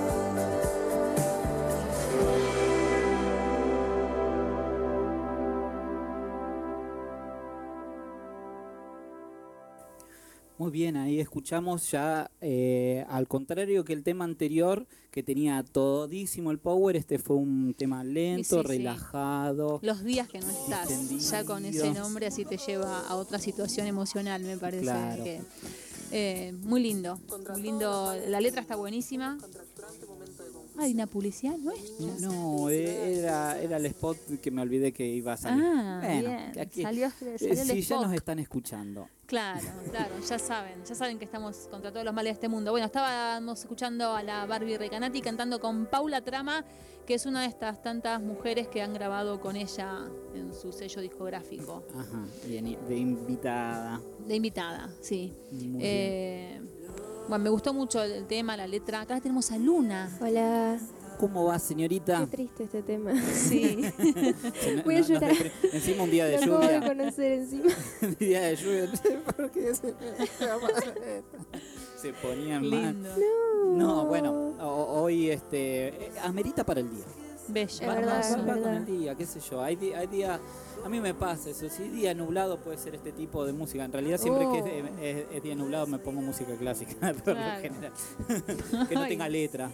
Muy bien, ahí escuchamos ya, eh, al contrario que el tema anterior, que tenía todísimo el power, este fue un tema lento, Sí, sí, sí. relajado. Los días que no estás. Distendido. Ya con ese nombre así te lleva a otra situación emocional, me parece. Claro. Que, Eh, muy lindo, muy lindo. La letra está buenísima. Hay una publicidad nuestra. No, eh, era, era el spot que me olvidé que iba a salir. Ah, Bueno, bien. aquí- Salió, eh, salió el si ya spot. nos están escuchando. Claro, claro, ya saben, ya saben que estamos contra todos los males de este mundo. Bueno, estábamos escuchando a la Barbie Recanati cantando con Paula Trama, que es una de estas tantas mujeres que han grabado con ella en su sello discográfico. Ajá, bien, de invitada. De invitada, sí. Muy Eh, bueno, me gustó mucho el, el tema, la letra. Acá tenemos a Luna. Hola, ¿Cómo va, señorita? qué triste este tema. Sí. Se- Voy a nos llorar. depre- Encima un día de Lo acabo de lluvia. conocer encima. Un día de lluvia. No sé por qué se, se ponían mal. Lindo. No, bueno, o- hoy este eh, amerita para el día. Bello. Es Va, va- verdad, va- es va con verdad. el día, qué sé yo. Hay, di- hay días, a mí me pasa eso. Si día nublado puede ser este tipo de música. En realidad siempre Oh. que es, es- es día nublado me pongo música clásica, por Claro. lo general. Que no Ay. tenga letra.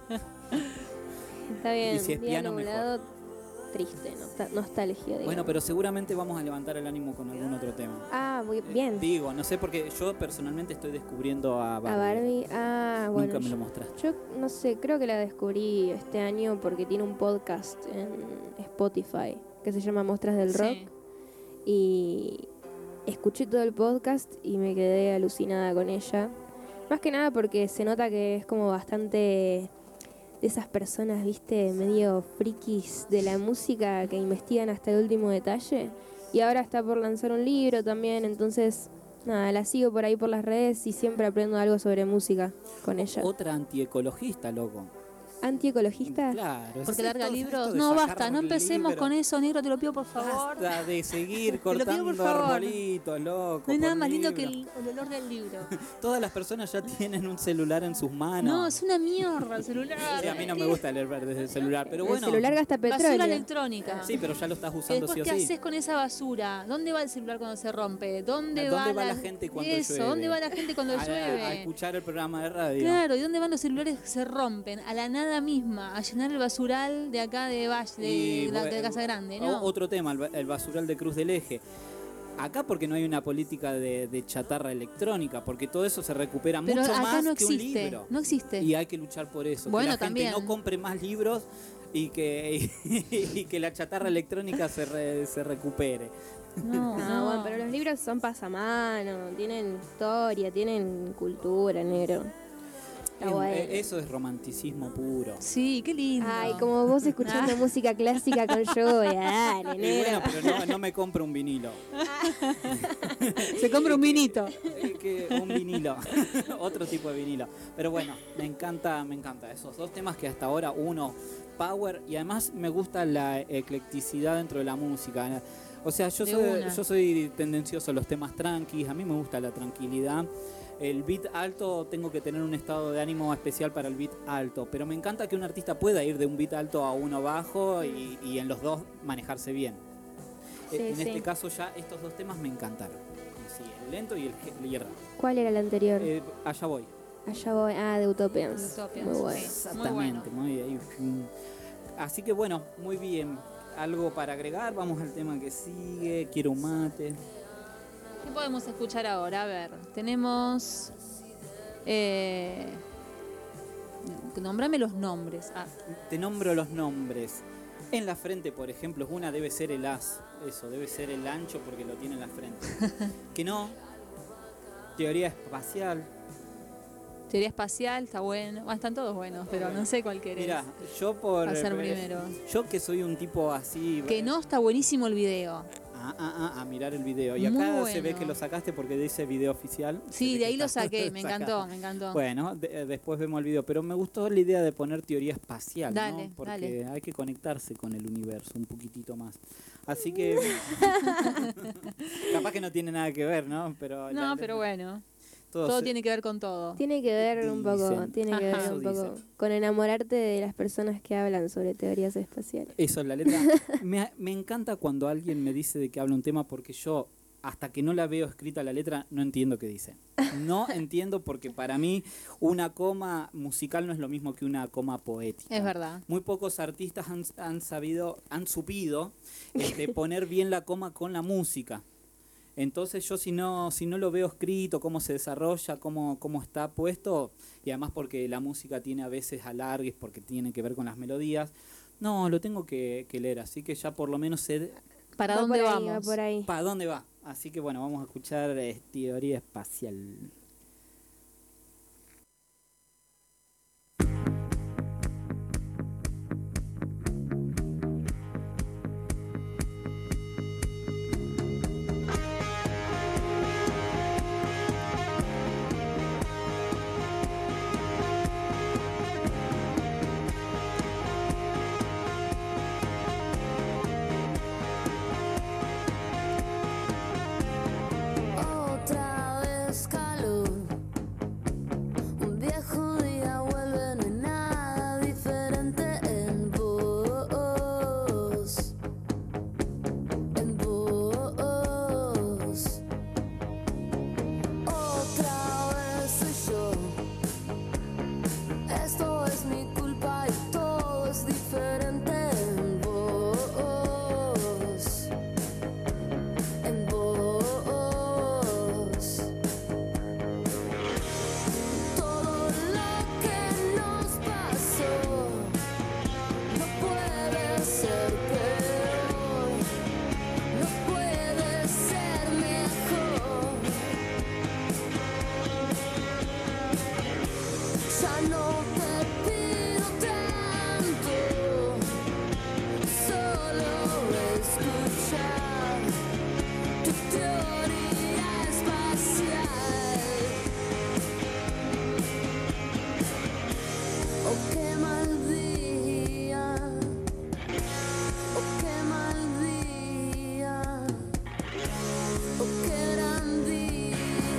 Está bien, Y si es día piano, nublado, triste, nostal- nostalgia. digamos. Bueno, pero seguramente vamos a levantar el ánimo con algún otro tema. Ah, muy bien. Digo, no sé, porque yo personalmente estoy descubriendo a Barbie. A Barbie, ah, bueno. Nunca me lo yo- mostraste. Yo no sé, creo que la descubrí este año porque tiene un podcast en Spotify que se llama Muestras del Rock. Sí. Y escuché todo el podcast y me quedé alucinada con ella. Más que nada porque se nota que es como bastante de esas personas, viste, medio frikis de la música que investigan hasta el último detalle. Y ahora está por lanzar un libro también, entonces nada, la sigo por ahí por las redes y siempre aprendo algo sobre música con ella. Otra antiecologista, loco. ¿Antiecologista? Claro. es Porque larga esto- libros. esto de No, sacar basta, no empecemos libros. con eso, negro, te lo pido por favor. Basta de seguir Te lo pido, cortando por favor. arbolitos, loco. No hay nada por más lindo que libro. el, el olor del libro. Todas las personas ya tienen un celular en sus manos. No, es una mierda el celular. Sí, a mí no me gusta leer desde el celular, pero bueno. El celular gasta Basura petróleo. electrónica. Sí, pero ya lo estás Que usando después, sí o ¿qué sí. haces con esa basura? ¿Dónde va el celular cuando se rompe? ¿Dónde, ¿Dónde va, va la gente cuando Eso, llueve? ¿dónde va la gente cuando a, a- llueve? a escuchar el programa de radio. Claro, ¿y dónde van los celulares que se rompen? A la nada misma, a llenar el basural de acá de Valle, de, Y, la, de bueno, Casa Grande, o- ¿no? Otro tema, el, ba- el basural de Cruz del Eje. Acá porque no hay una política de, de chatarra electrónica, porque todo eso se recupera Pero mucho acá más no que un existe, libro. no existe. Y hay que luchar por eso. Bueno, que la también. gente no compre más libros y que, y que la chatarra electrónica se, re- se recupere. No, No, no. bueno, pero los libros son pasamano, tienen historia, tienen cultura, negro. Está Es- bueno. eh, Eso es romanticismo puro. Sí, qué lindo. Ay, como vos escuchando música clásica con yo, dale, Y negro. bueno, pero no, no me compro un vinilo. Se compra un vinito. Eh, que un vinilo, otro tipo de vinilo. Pero bueno, me encanta, me encanta esos dos temas que hasta ahora uno power y además me gusta la eclecticidad dentro de la música. O sea, yo De soy, una. yo soy tendencioso a los temas tranquis, a mí me gusta la tranquilidad. El beat alto, tengo que tener un estado de ánimo especial para el beat alto, pero me encanta que un artista pueda ir de un beat alto a uno bajo y, y en los dos manejarse bien. Sí, en sí. este caso ya estos dos temas me encantaron. Sí, el lento y el, y el rap. ¿Cuál era el anterior? Eh, allá voy. Allá voy. Ah, de Utopians. Utopians, Muy bueno. sí. Exactamente, muy bien. Así que bueno, muy bien. Algo para agregar, vamos al tema que sigue. Quiero un mate. ¿Qué podemos escuchar ahora? A ver, tenemos... Eh, nombrame los nombres. Ah, Te nombro los nombres. En la frente, por ejemplo, una debe ser el as. Eso, debe ser el ancho porque lo tiene en la frente. Que no. Teoría espacial. teoría espacial, está bueno. Bueno, están todos buenos, pero no sé cuál querés. Mira, yo por. Hacer eh, primero. Yo que soy un tipo así. Que no, está buenísimo el video. Ah, ah, ah, a mirar el video. Y Muy acá se ve bueno. que lo sacaste porque dice video oficial. Se Sí, ve de que ahí lo está saqué, me sacado. encantó, me encantó. Bueno, de- eh, después vemos el video, pero me gustó la idea de poner teoría espacial, Dale, ¿no? Porque dale. hay que conectarse con el universo un poquitito más. Así que capaz que no tiene nada que ver, ¿no? Pero No, la- pero bueno, todo todo se- tiene que ver con todo. Tiene que ver un poco, Dicen. tiene que ver Ajá. un Eso poco dicen. con enamorarte de las personas que hablan sobre teorías espaciales. Eso es la letra. me, me encanta cuando alguien me dice de que habla un tema porque yo hasta que no la veo escrita la letra no entiendo qué dice. No entiendo porque para mí una coma musical no es lo mismo que una coma poética. Es verdad. Muy pocos artistas han, han sabido, han supido este, poner bien la coma con la música. Entonces yo si no, si no lo veo escrito, cómo se desarrolla, cómo, cómo está puesto, y además porque la música tiene a veces alargues porque tiene que ver con las melodías, no, lo tengo que, que leer, así que ya por lo menos sé ¿Para Va dónde por ahí, vamos? va por ahí. para dónde va. Así que bueno, vamos a escuchar eh, Teoría Espacial. Otra vez calor, un viejo día vuelve, no hay nada diferente en vos, en vos. Otra vez soy yo, esto es mi culpa y todo es diferente en vos, en vos. Todo lo que nos pasó no puede ser peor, no puede ser mejor. Ya no te pido tanto, solo escuchar tu teoría espacial. Oh, qué mal día, oh, qué mal día, oh, qué gran día.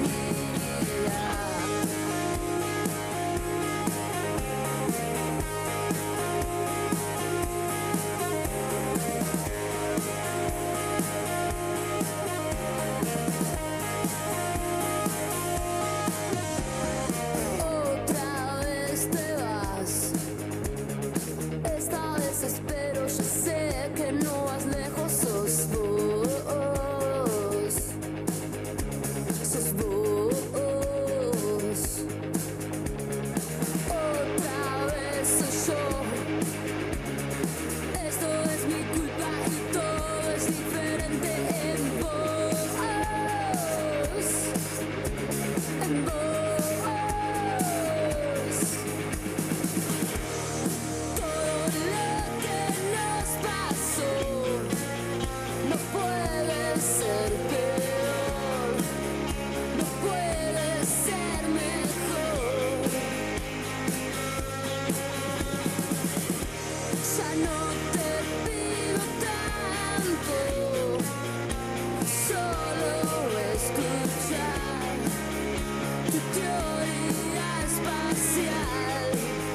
Otra vez te vas, esta vez espero, yo sé que no vas lejos, sos vos, sos vos. Otra vez soy yo, esto es mi culpa y todo es diferente en vos, en vos. Todo lo que nos pasó no puede ser peor, no puede ser mejor. Ya no te pido tanto, solo escuchar tu teoría espacial.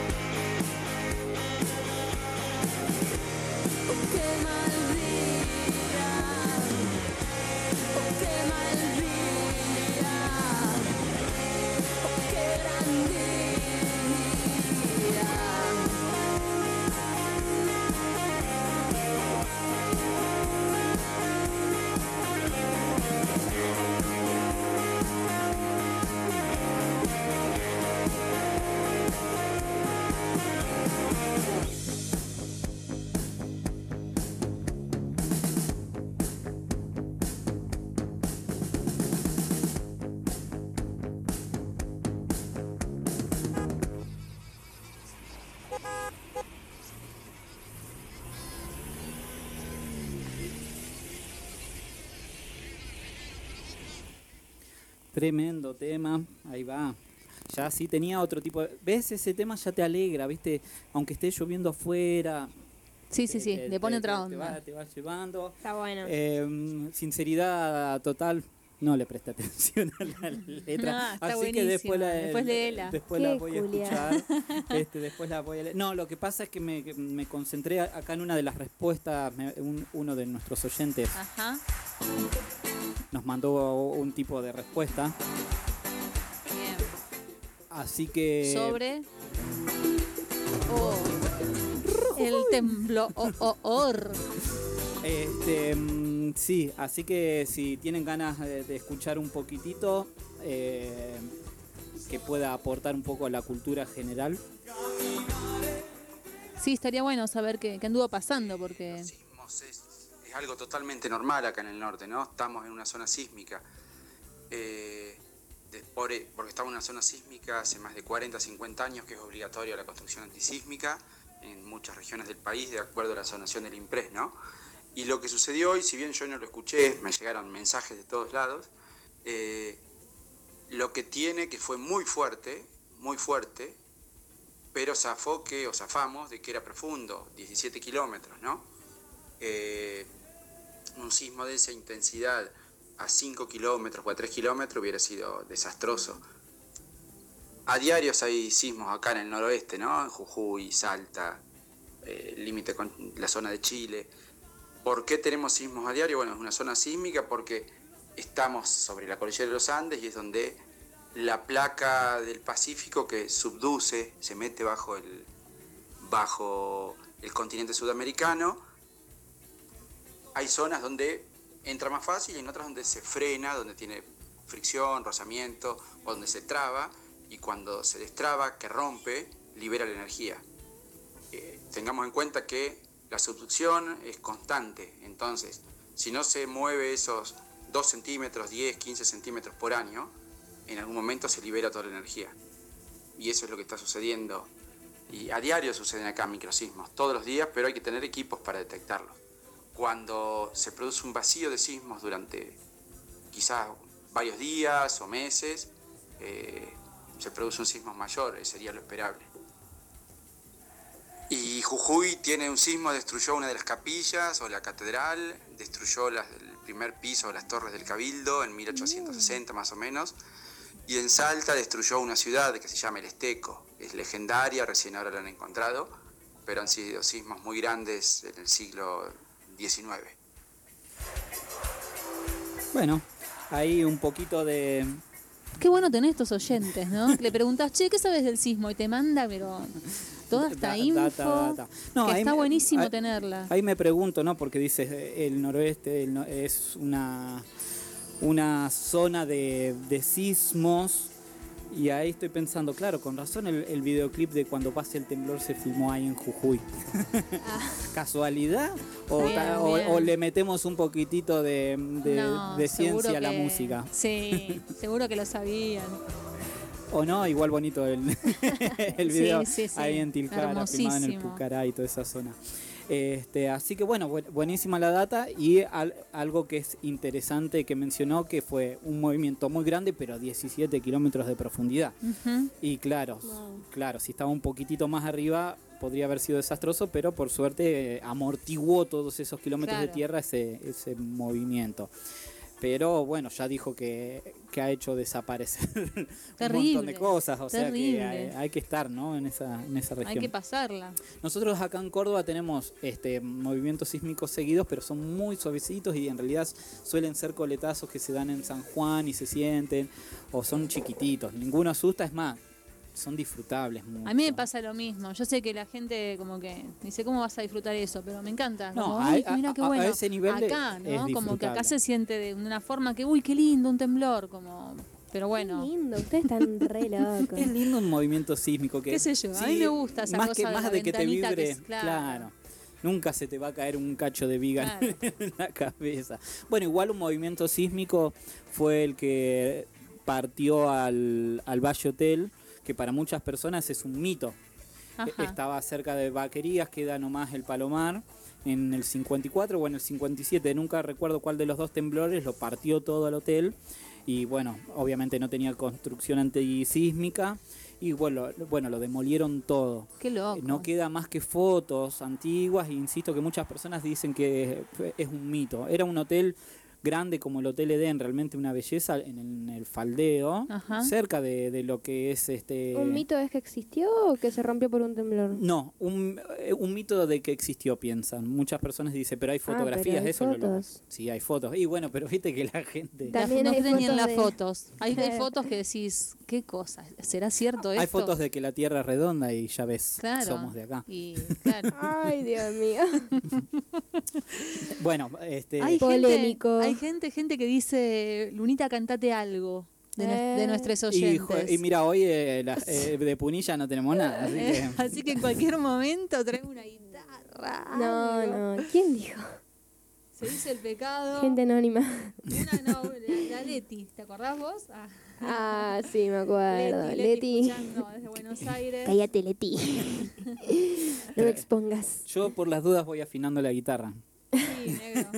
Oh, qué mal día, oh, qué mal día, oh, qué gran día. Tremendo tema, ahí va. Ya sí tenía otro tipo de... ¿Ves? Ese tema ya te alegra, ¿viste? Aunque esté lloviendo afuera. Sí, sí, sí, te- le pone te- otra te- onda. Te va, te va llevando. Está bueno. Eh, sinceridad total, no le presté atención a la letra. No, está Así que buenísima. después la, Después léela. después la Qué voy a culiao. escuchar. Este, después la voy a leer. No, lo que pasa es que me, que me concentré a- acá en una de las respuestas. me- un- uno de nuestros oyentes Ajá. nos mandó un tipo de respuesta. Bien. Así que... Sobre. Oh. El temblor. Este, mm, sí, así que si tienen ganas de, de escuchar un poquitito, eh, que pueda aportar un poco a la cultura general. Sí, estaría bueno saber qué, qué anduvo pasando, porque... Los sismos es, es algo totalmente normal acá en el norte, ¿no? Estamos en una zona sísmica. Eh, de, por, porque estamos en una zona sísmica hace más de cuarenta, cincuenta años, que es obligatoria la construcción antisísmica en muchas regiones del país, de acuerdo a la zonación del INPRES, ¿no? Y lo que sucedió hoy, si bien yo no lo escuché, me llegaron mensajes de todos lados, eh, lo que tiene, que fue muy fuerte, muy fuerte, pero zafó que, o zafamos, de que era profundo, diecisiete kilómetros, ¿no? Eh, un sismo de esa intensidad a cinco kilómetros o a tres kilómetros hubiera sido desastroso. A diarios hay sismos acá en el noroeste, ¿no? En Jujuy, Salta, eh, límite con la zona de Chile. ¿Por qué tenemos sismos a diario? Bueno, es una zona sísmica porque estamos sobre la cordillera de los Andes y es donde la placa del Pacífico que subduce, se mete bajo el, bajo el continente sudamericano. Hay zonas donde entra más fácil y en otras donde se frena, donde tiene fricción, rozamiento, o donde se traba, y cuando se destraba, que rompe, libera la energía. Eh, tengamos en cuenta que la subducción es constante, entonces, si no se mueve esos dos centímetros, diez, quince centímetros por año, en algún momento se libera toda la energía. Y eso es lo que está sucediendo. Y a diario suceden acá microsismos, todos los días, pero hay que tener equipos para detectarlos. Cuando se produce un vacío de sismos durante quizás varios días o meses, eh, se produce un sismo mayor, eh, sería lo esperable. Y Jujuy tiene un sismo, destruyó una de las capillas o la catedral, destruyó las, el primer piso o las torres del Cabildo en mil ochocientos sesenta más o menos, y en Salta destruyó una ciudad que se llama El Esteco, es legendaria, recién ahora la han encontrado, pero han sido sismos muy grandes en el siglo diecinueve. Bueno, ahí un poquito de... Qué bueno tener estos oyentes, ¿no? Le preguntás, che, ¿qué sabes del sismo? Y te manda, pero toda esta Da- info, data, data. No, que ahí está me- buenísimo ahí- tenerla. Ahí me pregunto, ¿no? Porque dices, eh, el noroeste el no- es una, una zona de, de sismos. Y ahí estoy pensando, claro, con razón el, el videoclip de Cuando pase el temblor se filmó ahí en Jujuy. ¿Casualidad? ¿O, Bien, ta- o- bien. o le metemos un poquitito de, de- No, de seguro ciencia a la que- música? Sí, seguro que lo sabían. ¿O no? Igual bonito el, el video Sí, sí, sí. ahí en Tilcara, filmado en el Hermosísimo. Pucará y toda esa zona. Este, así que bueno, bu- buenísima la data y al- algo que es interesante que mencionó que fue un movimiento muy grande pero a diecisiete kilómetros de profundidad. Ujú. Y claro, claro, si estaba un poquitito más arriba podría haber sido desastroso, pero por suerte eh, amortiguó todos esos kilómetros Claro. de tierra ese, ese movimiento. Pero bueno, ya dijo que, que ha hecho desaparecer un montón Terrible, de cosas, o sea que terrible. hay, hay que estar, ¿no? en esa, en esa región. Hay que pasarla. Nosotros acá en Córdoba tenemos este, movimientos sísmicos seguidos, pero son muy suavecitos y en realidad suelen ser coletazos que se dan en San Juan y se sienten, o son chiquititos. Ninguno asusta, es más, son disfrutables mucho. A mí me pasa lo mismo. Yo sé que la gente como que dice, ¿cómo vas a disfrutar eso? Pero me encanta. No, Como, a- "Uy, a- mira qué a- a bueno". ese nivel de- acá, ¿no? es Como que acá disfrutable. se siente de una forma que, uy, qué lindo, un temblor. Como, pero bueno. Qué lindo, ustedes están re locos. Es lindo un movimiento sísmico que Qué sé yo, a mí me gusta esa más cosa que de más la de que te ventanita que vibre, es- claro. claro. Nunca se te va a caer un cacho de viga Claro. en la cabeza. Bueno, igual un movimiento sísmico fue el que partió al, al Valle Hotel, que para muchas personas es un mito. Ajá. Estaba cerca de Vaquerías, queda nomás el Palomar, en el cincuenta y cuatro o en el cincuenta y siete, nunca recuerdo cuál de los dos temblores, lo partió todo el hotel y bueno, obviamente no tenía construcción antisísmica y bueno, bueno, lo demolieron todo. Qué loco. No queda más que fotos antiguas e insisto que muchas personas dicen que es un mito. Era un hotel grande como el Hotel Edén, realmente una belleza en el, en el faldeo, Ajá. cerca de, de lo que es este... ¿Un mito es que existió o que se rompió por un temblor? No, un, eh, un mito de que existió, piensan. Muchas personas dicen, pero hay fotografías, pero hay eso es lo loco. fotos. Sí, hay fotos. Y bueno, pero viste que la gente... Las- También no hay creen ni en fotos las de- fotos. Hay, hay fotos que decís, ¿qué cosa? ¿Será cierto esto? Hay fotos de que la Tierra es redonda y ya ves, Claro. somos de acá. Y claro. Ay, Dios mío. Bueno, este... Hay Polémico. gente, hay gente, gente que dice, Lunita, cantate algo de, nue- de Eh. nuestros y, oyentes. jo- y mira, hoy eh, la- eh, de Punilla no tenemos nada, así que... Eh, así que en cualquier momento traigo una guitarra. No, algo. no. ¿Quién dijo? Se dice el pecado. Gente anónima. Una no, la, la Leti, ¿te acordás vos? Ah, Ah, sí, me acuerdo. Leti, Leti. Leti escuchando desde Buenos Aires. Cállate, Leti. No me expongas. Yo por las dudas voy afinando la guitarra. Sí, negro.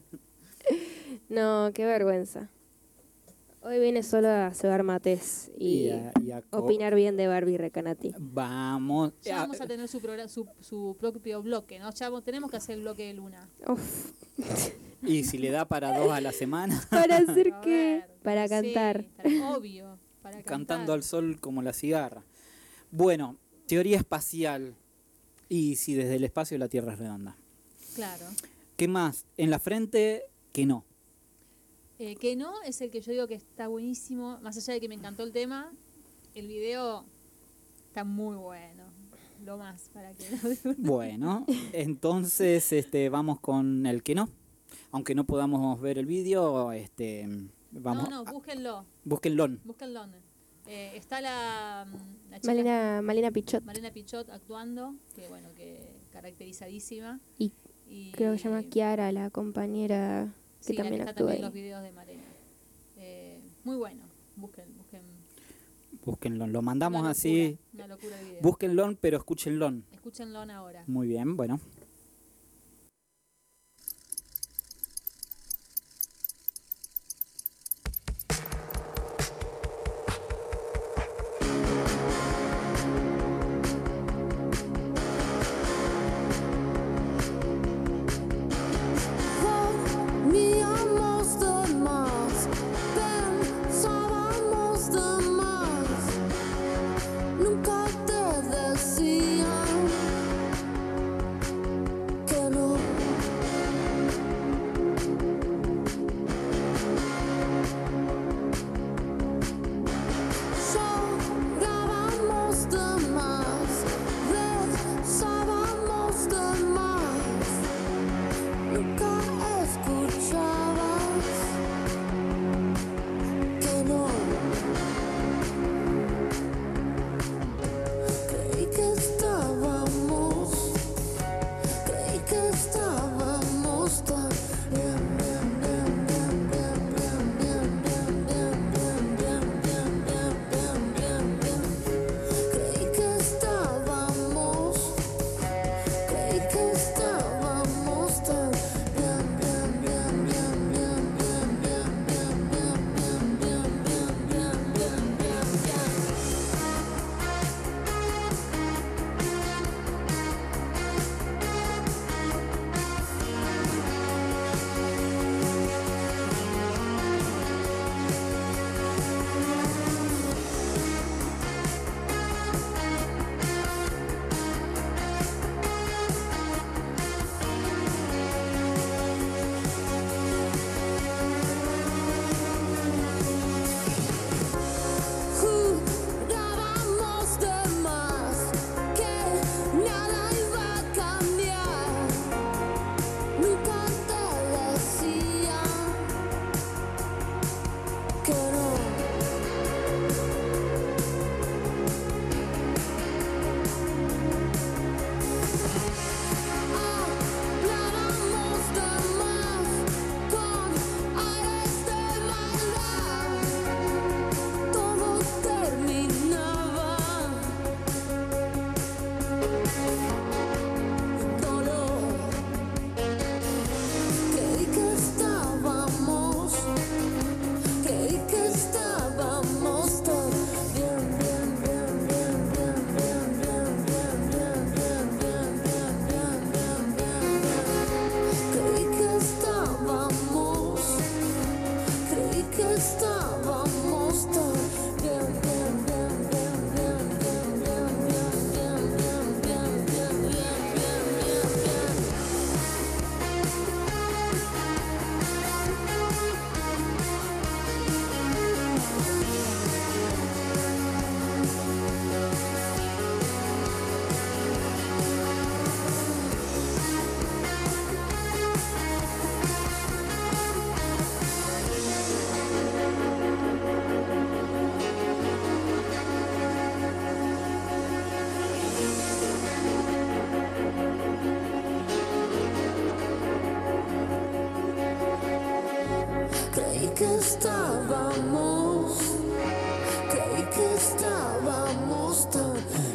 No, qué vergüenza. Hoy vine solo a cebar mates y, a- y a co- opinar bien de Barbie Recanati. Vamos. Ya Ah, vamos a tener su, programa, su, su propio bloque, ¿no? Ya vamos- tenemos que hacer el bloque de Luna. Uf. y si le da para dos a la semana, ¿Para hacer A qué? ver, Para sí, cantar. para- obvio. Para cantar. cantando al sol como la cigarra. Bueno, teoría espacial. Y si desde el espacio la Tierra es redonda. Claro. ¿Qué más? En la frente, que no. Eh, que no es el que yo digo que está buenísimo. Más allá de que me encantó el tema, el video está muy bueno. Lo más para que lo Bueno, entonces este, vamos con el que no. Aunque no podamos ver el vídeo, este, vamos. No, no, búsquenlo. Búsquenlo. Búsquenlo. Eh, está la, la chica Malena, Malena Pichot. Malena Pichot actuando, que bueno, que caracterizadísima. Y Y creo que se llama Kiara, la compañera que sí, la también que está actúa también en ahí. los videos de Malena. Eh, muy bueno. Busquen, busquen. Búsquenlo. Lo mandamos Una así. locura, una locura el video. Búsquenlo, pero escúchenlo. Escúchenlo ahora. Muy bien, bueno. Dormíamos de más, pensábamos de más, nunca te decían que estábamos, creí que estábamos tan.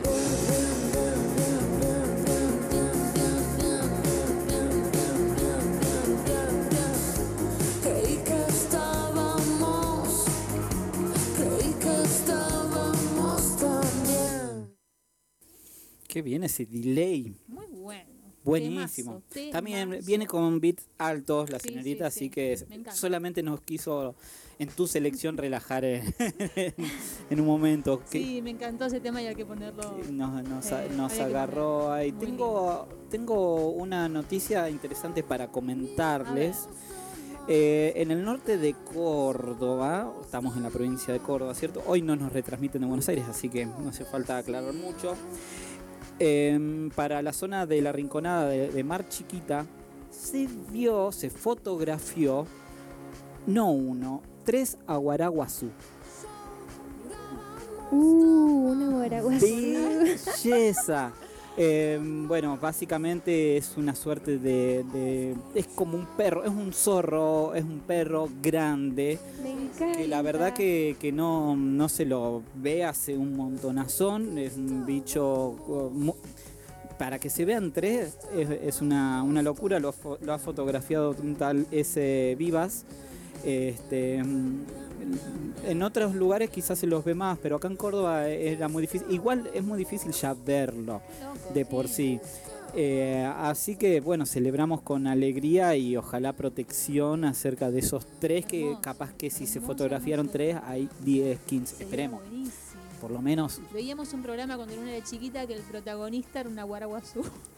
Creí que estábamos, creí que estábamos tan bien. Qué bien ese delay. Muy bueno. Buenísimo. Temazo, También temazo. viene con beats altos la Sí, señorita, sí, así sí. que Me encanta. solamente nos quiso en tu selección relajar en, en un momento. Que Sí, me encantó ese tema y hay que ponerlo. nos, nos, Eh, nos había que agarró ponerlo. ahí. Muy Tengo, tengo una noticia interesante para A comentarles. Eh, en el norte de Córdoba, estamos en la provincia de Córdoba, ¿cierto? Hoy no nos retransmiten de Buenos Aires, así que no hace falta aclarar mucho. Eh, para la zona de la Rinconada de, de Mar Chiquita, se vio, se fotografió, no uno, tres aguaraguazú. Uh, una guaraguazú. ¡Belleza! Eh, bueno, básicamente es una suerte de, de... Es como un perro, es un zorro, es un perro grande. Me encanta. Que la verdad que, que no, no se lo ve hace un montonazón. Es un bicho... uh, mu- para que se vean tres es, es una, una locura. Lo, fo- lo ha fotografiado un tal S. Vivas. Este, mm, en otros lugares quizás se los ve más, pero acá en Córdoba era muy difícil. Igual es muy difícil ya verlo de por sí. Eh, así que bueno, celebramos con alegría y ojalá protección acerca de esos tres que Hermoso, capaz que si se hermoso, fotografiaron hermoso. tres hay diez, quince, Sería esperemos. buenísimo. Por lo menos Veíamos un programa cuando uno era chiquita que el protagonista era una guaraguazú.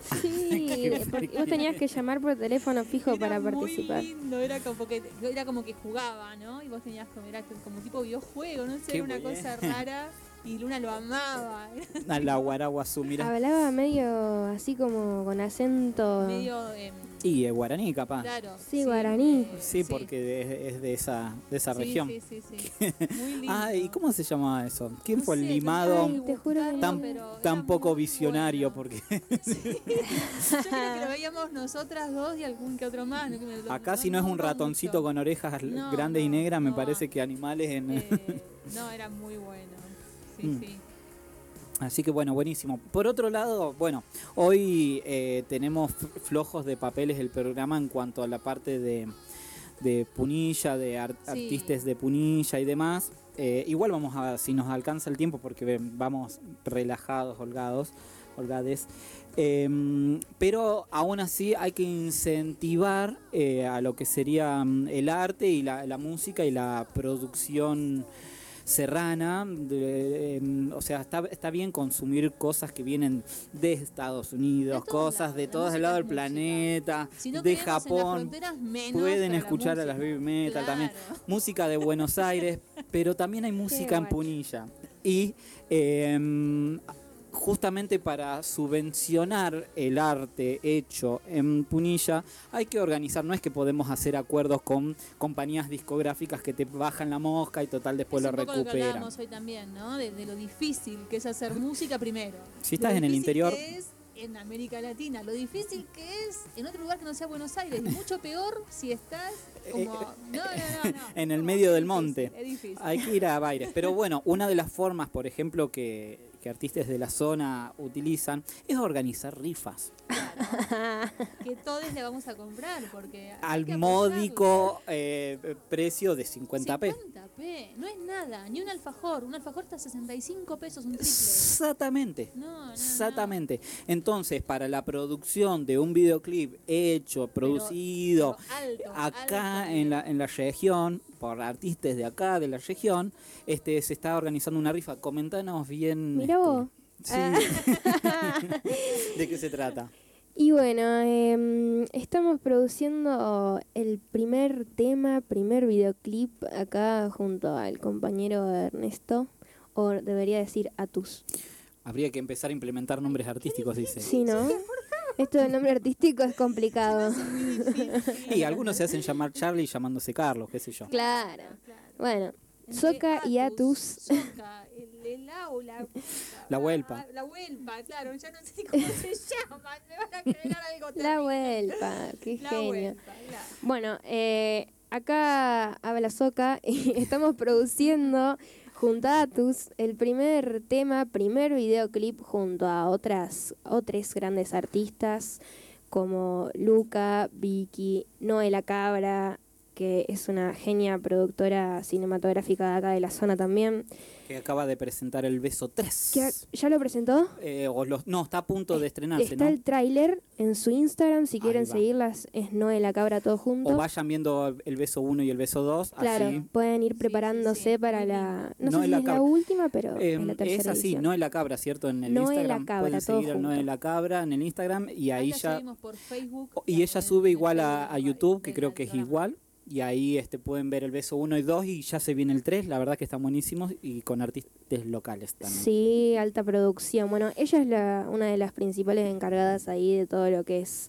Sí, porque vos tenías que llamar por teléfono fijo Era para muy participar. lindo, era como que era como que jugaba, ¿no? Y vos tenías como era como tipo videojuego, no sé, Qué era una bueno. cosa rara y Luna lo amaba. a la guaraguazú, mira. Hablaba medio así como con acento. Medio em, Y el guaraní capaz. claro. Sí, guaraní. eh, Sí, porque es, es de esa, de esa sí, región. Sí, sí, sí. Muy lindo. Ah, ¿y cómo se llamaba eso? ¿Quién No fue el sé, limado? Ay, te juro que Tan, no. pero era tan poco muy visionario, bueno. porque Yo creo que lo veíamos nosotras dos y algún que otro más. ¿no? Que me- acá si no es un va ratoncito mucho. con orejas No, grandes y no, negras, me no. parece que animales en... Eh, no, era muy bueno. Sí, Mm. sí. Así que bueno, buenísimo. Por otro lado, bueno, hoy eh, tenemos f- flojos de papeles el programa en cuanto a la parte de, de Punilla, de ar- Sí. artistas de Punilla y demás. Eh, igual vamos a, si nos alcanza el tiempo, porque ve- vamos relajados, holgados, holgades. Eh, pero aún así hay que incentivar eh, a lo que sería mm, el arte y la, la música y la producción serrana, de- em, o sea, está, está bien consumir cosas que vienen de Estados Unidos, De todos cosas lados, de la todos música lados es del música. planeta, Si no de creemos en las Japón. fronteras, menos Pueden para la escuchar a música. las baby metal también, Claro. música de Buenos Aires, pero también hay música en guacho. Punilla. Y em, justamente para subvencionar el arte hecho en Punilla hay que organizar, no es que podemos hacer acuerdos con compañías discográficas que te bajan la mosca y total después Es lo un poco lo que recuperan. hablábamos hoy también, ¿no? De, de lo difícil que es hacer música primero. Si Lo estás en el difícil interior- que es en América Latina, lo difícil que es en otro lugar que no sea Buenos Aires, y mucho peor si estás como... No, no, no, no. En el No, medio es del difícil, monte. Es difícil. Hay que ir a bailes. Pero bueno, una de las formas, por ejemplo, que, que artistas de la zona utilizan es organizar rifas. Que todos le vamos a comprar, porque... hay Al que apoyarlo. módico eh, precio de cincuenta pesos. cincuenta pe, no es nada, ni un alfajor. Un alfajor está a sesenta y cinco pesos, un triple. Exactamente. No, no, no. Exactamente. Entonces, para la producción de un videoclip hecho, producido pero alto, acá alto. en la, en la región, por artistas de acá, de la región, este se está organizando una rifa. Comentanos bien. Mirá este, vos. sí. ¿De qué se trata? Y bueno, em, estamos produciendo el primer tema, primer videoclip acá junto al compañero Ernesto, o debería decir Atus. Habría que empezar a implementar nombres artísticos, dice. Sí, ¿no? Esto del nombre artístico es complicado. Y algunos se hacen llamar Charlie llamándose Carlos, qué sé yo. Claro. Bueno, Entre Soca y Atus. Soca, el, el au, la, La huelpa. La huelpa, claro, ya no sé ni cómo se llama. Me van a creer algo La terrible. Huelpa, qué La genio. huelpa, claro. Bueno, eh, acá habla Soca y estamos produciendo junto a Atus el primer tema, primer videoclip junto a otras, otros grandes artistas como Luca, Vicky, Noela Cabra, que es una genia productora cinematográfica de acá de la zona también. Que acaba de presentar el Beso tres. ¿Que ¿Ya lo presentó? Eh, o los, no, está a punto de estrenarse, Está ¿no? el tráiler en su Instagram, si Ahí quieren va. seguirlas, es Noela Cabra todo junto. O vayan viendo el Beso uno y el Beso dos, Claro, así. pueden ir preparándose sí, para muy la... No, No sé es si la es la Cabra. última, pero Eh, es la tercera es así, edición. no es la cabra, ¿cierto? En el No es la Instagram. Cabra, Pueden todo seguir al No es junto. la cabra en el Instagram y ahí la ya... seguimos por Facebook. Y ella en- sube en igual Facebook a, a y YouTube, que desde creo el que es programa. igual. Y ahí este pueden ver el Beso uno y dos y ya se viene el tres. La verdad que están buenísimos y con artistas locales también. Sí, alta producción. Bueno, ella es la, una de las principales encargadas ahí de todo lo que es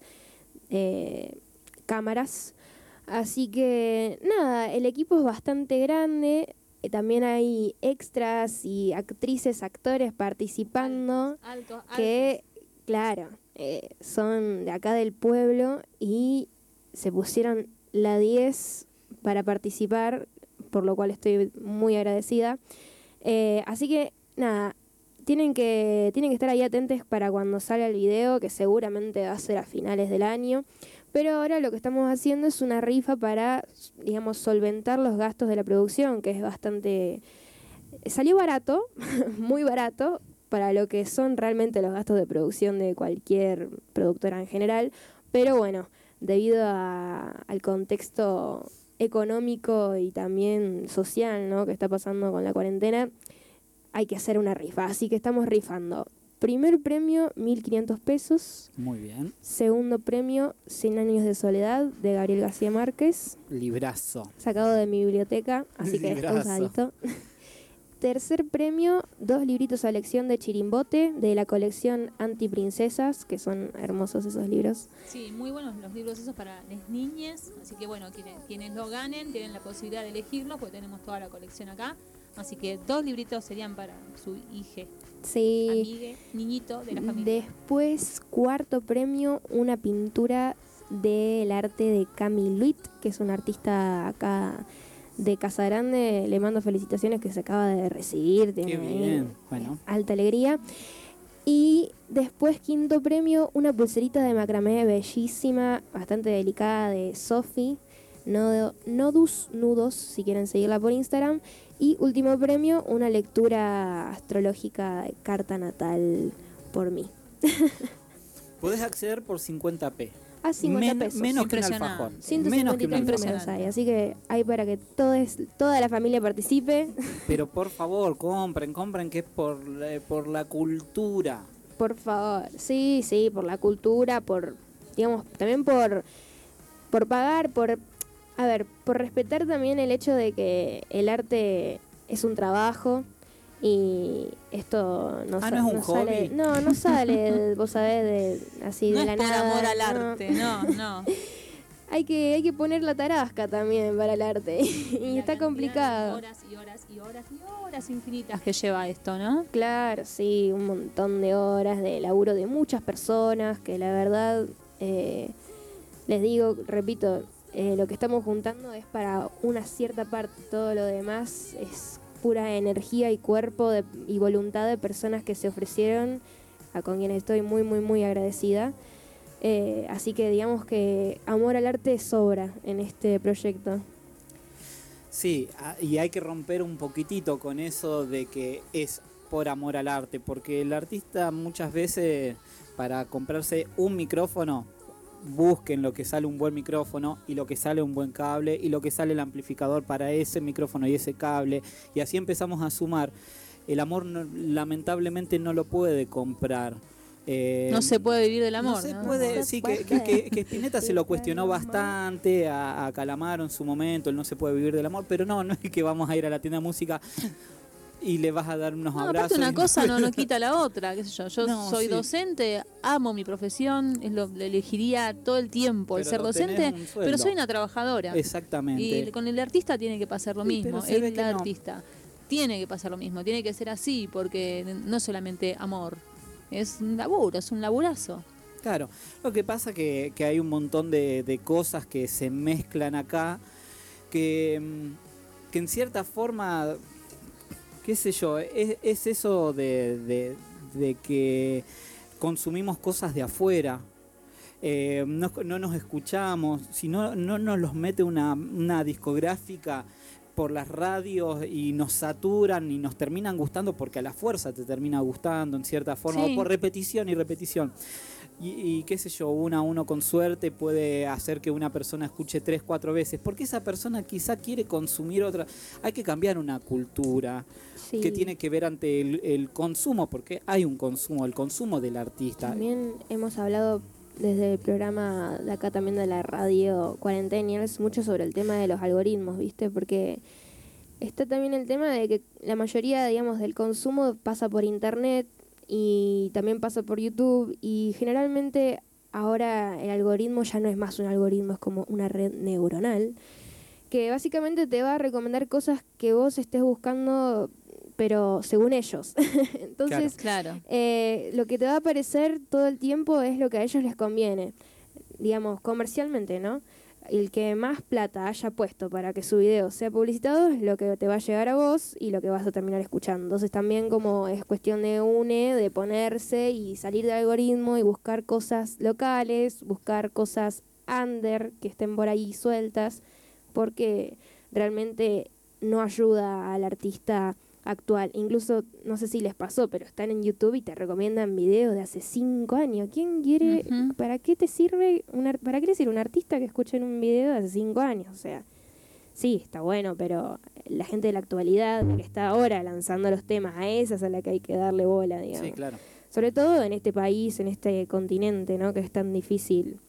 eh, cámaras. Así que nada, el equipo es bastante grande. Eh, También hay extras y actrices, actores participando Altos, altos. que, claro, eh, son de acá del pueblo y se pusieron la diez para participar, por lo cual estoy muy agradecida. Eh, así que, nada, tienen que, tienen que estar ahí atentos para cuando salga el video, que seguramente va a ser a finales del año. Pero ahora lo que estamos haciendo es una rifa para, digamos, solventar los gastos de la producción, que es bastante... Salió barato, muy barato, para lo que son realmente los gastos de producción de cualquier productora en general. Pero bueno, debido a- al contexto económico y también social, ¿no?, que está pasando con la cuarentena, hay que hacer una rifa. Así que estamos rifando. Primer premio, mil quinientos pesos. Muy bien. Segundo premio, Cien años de soledad, de Gabriel García Márquez, Librazo. sacado de mi biblioteca, así que está Librazo. usadito. Tercer premio, dos libritos a elección de Chirimbote, de la colección Antiprincesas, que son hermosos esos libros. Sí, muy buenos los libros esos para las niñas. Así que bueno, quienes, quienes lo ganen tienen la posibilidad de elegirlos, porque tenemos toda la colección acá. Así que dos libritos serían para su hija, Sí. amigue, niñito de la familia. Después, cuarto premio, una pintura del arte de Camille Luit, que es un artista acá de Casa Grande. Le mando felicitaciones, que se acaba de recibir. Tiene Qué ahí bien. Bueno. alta alegría. Y después, quinto premio, una pulserita de macramé bellísima, bastante delicada, de Sophie, Nodo- Nodus Nudos, si quieren seguirla por Instagram. Y último premio, una lectura astrológica de carta natal por mí. Podés acceder por cincuenta pe. A cincuenta Men- pesos. Menos que un Impresionante. alfajor. ciento Menos cincuenta que y un tres alfajor. números hay, así que hay para que todos, toda la familia participe. Pero por favor, compren, compren, que es por, la- por la cultura. Por favor, sí, sí, por la cultura, por, digamos, también por, por pagar, por, a ver, por respetar también el hecho de que el arte es un trabajo y esto no, Ah, sa- ¿no es un sale, hobby? no, no sale, vos sabés, de, así No de es la por nada. amor al no. arte, no, no. Hay que, hay que poner la tarasca también para el arte y La está cantidad complicado. de horas y horas y horas y horas infinitas que lleva esto, ¿no? Claro, sí, un montón de horas de laburo de muchas personas que la verdad, eh, les digo, repito, eh, lo que estamos juntando es para una cierta parte, todo lo demás es pura energía y cuerpo de- y voluntad de personas que se ofrecieron, a con quienes estoy muy, muy, muy agradecida. Eh, así que digamos que amor al arte sobra en este proyecto. Sí, a- y hay que romper un poquitito con eso de que es por amor al arte, porque el artista muchas veces para comprarse un micrófono, busquen lo que sale un buen micrófono y lo que sale un buen cable y lo que sale el amplificador para ese micrófono y ese cable, y así empezamos a sumar. El amor no- lamentablemente no lo puede comprar. Eh, No se puede vivir del amor, no se ¿no? puede, No sí, se que, puede. que, que- que Spinetta se lo cuestionó Del amor. bastante a, a Calamaro en su momento, el no se puede vivir del amor, pero no, no es que vamos a ir a la tienda de música y le vas a dar unos No, abrazos. aparte una y- cosa no, no quita la otra, qué sé yo. Yo No, soy sí. docente, amo mi profesión, es lo, lo elegiría todo el tiempo el Pero ser no tenés docente, un sueldo. pero soy una trabajadora. Exactamente. Y con el artista tiene que pasar lo Sí, mismo, pero se ve el que no. artista tiene que pasar lo mismo, tiene que ser así, porque no solamente amor, es un laburo, es un laburazo. Claro, lo que pasa que, que hay un montón de, de cosas que se mezclan acá que, que en cierta forma, qué sé yo, es, es eso de, de, de que consumimos cosas de afuera. Eh, no, no nos escuchamos, si no, no nos los mete una, una discográfica por las radios y nos saturan y nos terminan gustando porque a la fuerza te termina gustando en cierta forma, Sí. o por repetición y repetición. Y, y qué sé yo, uno a uno con suerte puede hacer que una persona escuche tres, cuatro veces, porque esa persona quizá quiere consumir otra. Hay que cambiar una cultura Sí. que tiene que ver ante el, el consumo, porque hay un consumo, el consumo del artista. También hemos hablado desde el programa de acá también de la radio Cuarentenials mucho sobre el tema de los algoritmos, ¿viste? Porque está también el tema de que la mayoría, digamos, del consumo pasa por internet y también pasa por YouTube, y generalmente ahora el algoritmo ya no es más un algoritmo, es como una red neuronal que básicamente te va a recomendar cosas que vos estés buscando, pero según ellos. Entonces, Claro. eh, lo que te va a aparecer todo el tiempo es lo que a ellos les conviene, digamos, comercialmente, ¿no? El que más plata haya puesto para que su video sea publicitado es lo que te va a llegar a vos y lo que vas a terminar escuchando. Entonces también como es cuestión de une, de ponerse y salir del algoritmo y buscar cosas locales, buscar cosas under que estén por ahí sueltas, porque realmente no ayuda al artista actual. Incluso, no sé si les pasó, pero están en YouTube y te recomiendan videos de hace cinco años. ¿Quién quiere, Ujú. para qué te sirve, un ar- para qué le sirve un artista que escuchen un video de hace cinco años? O sea, sí, está bueno, pero la gente de la actualidad, la que está ahora lanzando los temas, a esa es a la que hay que darle bola, digamos. Sí, claro. Sobre todo en este país, en este continente, ¿no? Que es tan difícil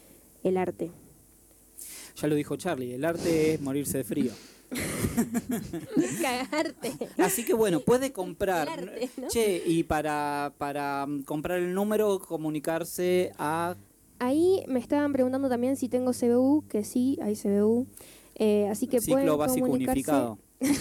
el arte. Ya lo dijo Charlie, el arte es morirse de frío. Cagarte. Así que bueno, puede comprar. El arte, ¿no? Che, y para, para mm, comprar el número, comunicarse a... Ahí me estaban preguntando también si tengo C B U, que sí, hay C B U. Eh, así que Ciclo pueden Básico comunicarse. Unificado.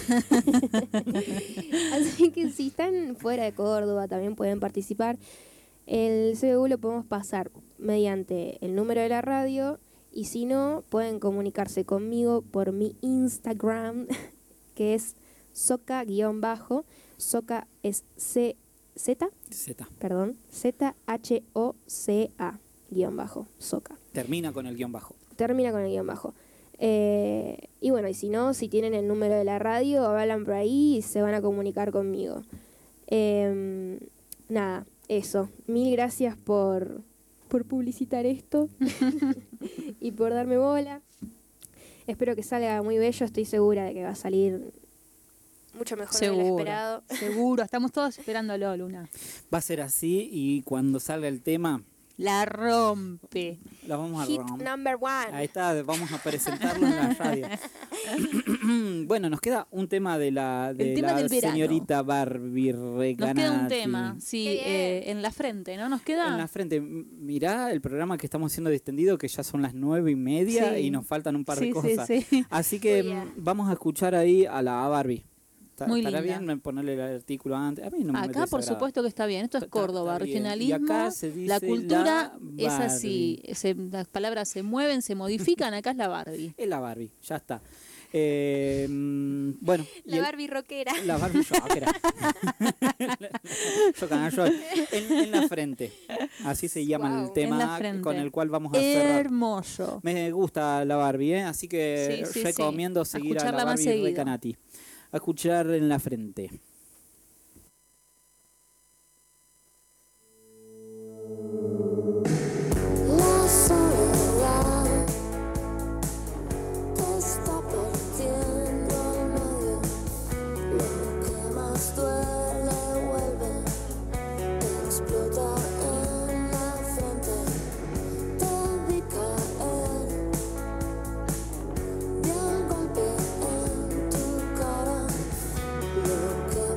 Así que si están fuera de Córdoba también pueden participar. El C B U lo podemos pasar mediante el número de la radio, y si no, pueden comunicarse conmigo por mi Instagram, que es soca-bajo. Soca es C Z, Z. perdón, Z H O C A guión bajo, soca. Termina con el guión bajo. Termina con el guión bajo. Eh, y bueno, y si no, si tienen el número de la radio, hablan por ahí y se van a comunicar conmigo. Eh, nada, eso. Mil gracias por, por publicitar esto y por darme bola. Espero que salga muy bello, estoy segura de que va a salir mucho mejor de lo Seguro. esperado. Seguro. Estamos todos esperándolo, Luna. Va a ser así y cuando salga el tema, La rompe. la vamos a Hit romper. number one. Ahí está, vamos a presentarlo en la radio. Bueno, nos queda un tema de la, de tema la del verano. señorita Barbie Nos Recanati. queda un tema, sí, Qué bien. eh, en la frente, ¿no? Nos queda. En la frente. M- Mirá el programa que estamos haciendo distendido, que ya son las nueve y media Sí. y nos faltan un par Sí, de sí, cosas. sí. Así que Oh, yeah. mm, vamos a escuchar ahí a la Barbie. ¿Está- Muy ¿Estará linda. bien ponerle el artículo antes? A mí no me Acá, por desagrada. supuesto que está bien. Esto es Está- Córdoba, está bien. Y regionalismo. acá se dice La cultura la es así. se- las palabras se mueven, se modifican. Acá es la Barbie. Es la Barbie, ya está. Eh, mm, bueno. y La el- Barbie rockera. La Barbie rockera. Yo canal, yo- en, en la frente. Así se llama Wow. el En la tema frente. con el cual vamos a cerrar. Hermoso. Me gusta la Barbie, ¿eh? Así que Sí, sí, recomiendo sí. A seguir a la escucharla más Barbie seguido. Recanati. A escuchar en la frente. La soledad te está partiendo al medio. Lo que más duele vuelve a explotar en la frente. Te vi caer de un golpe en tu cara. Lo que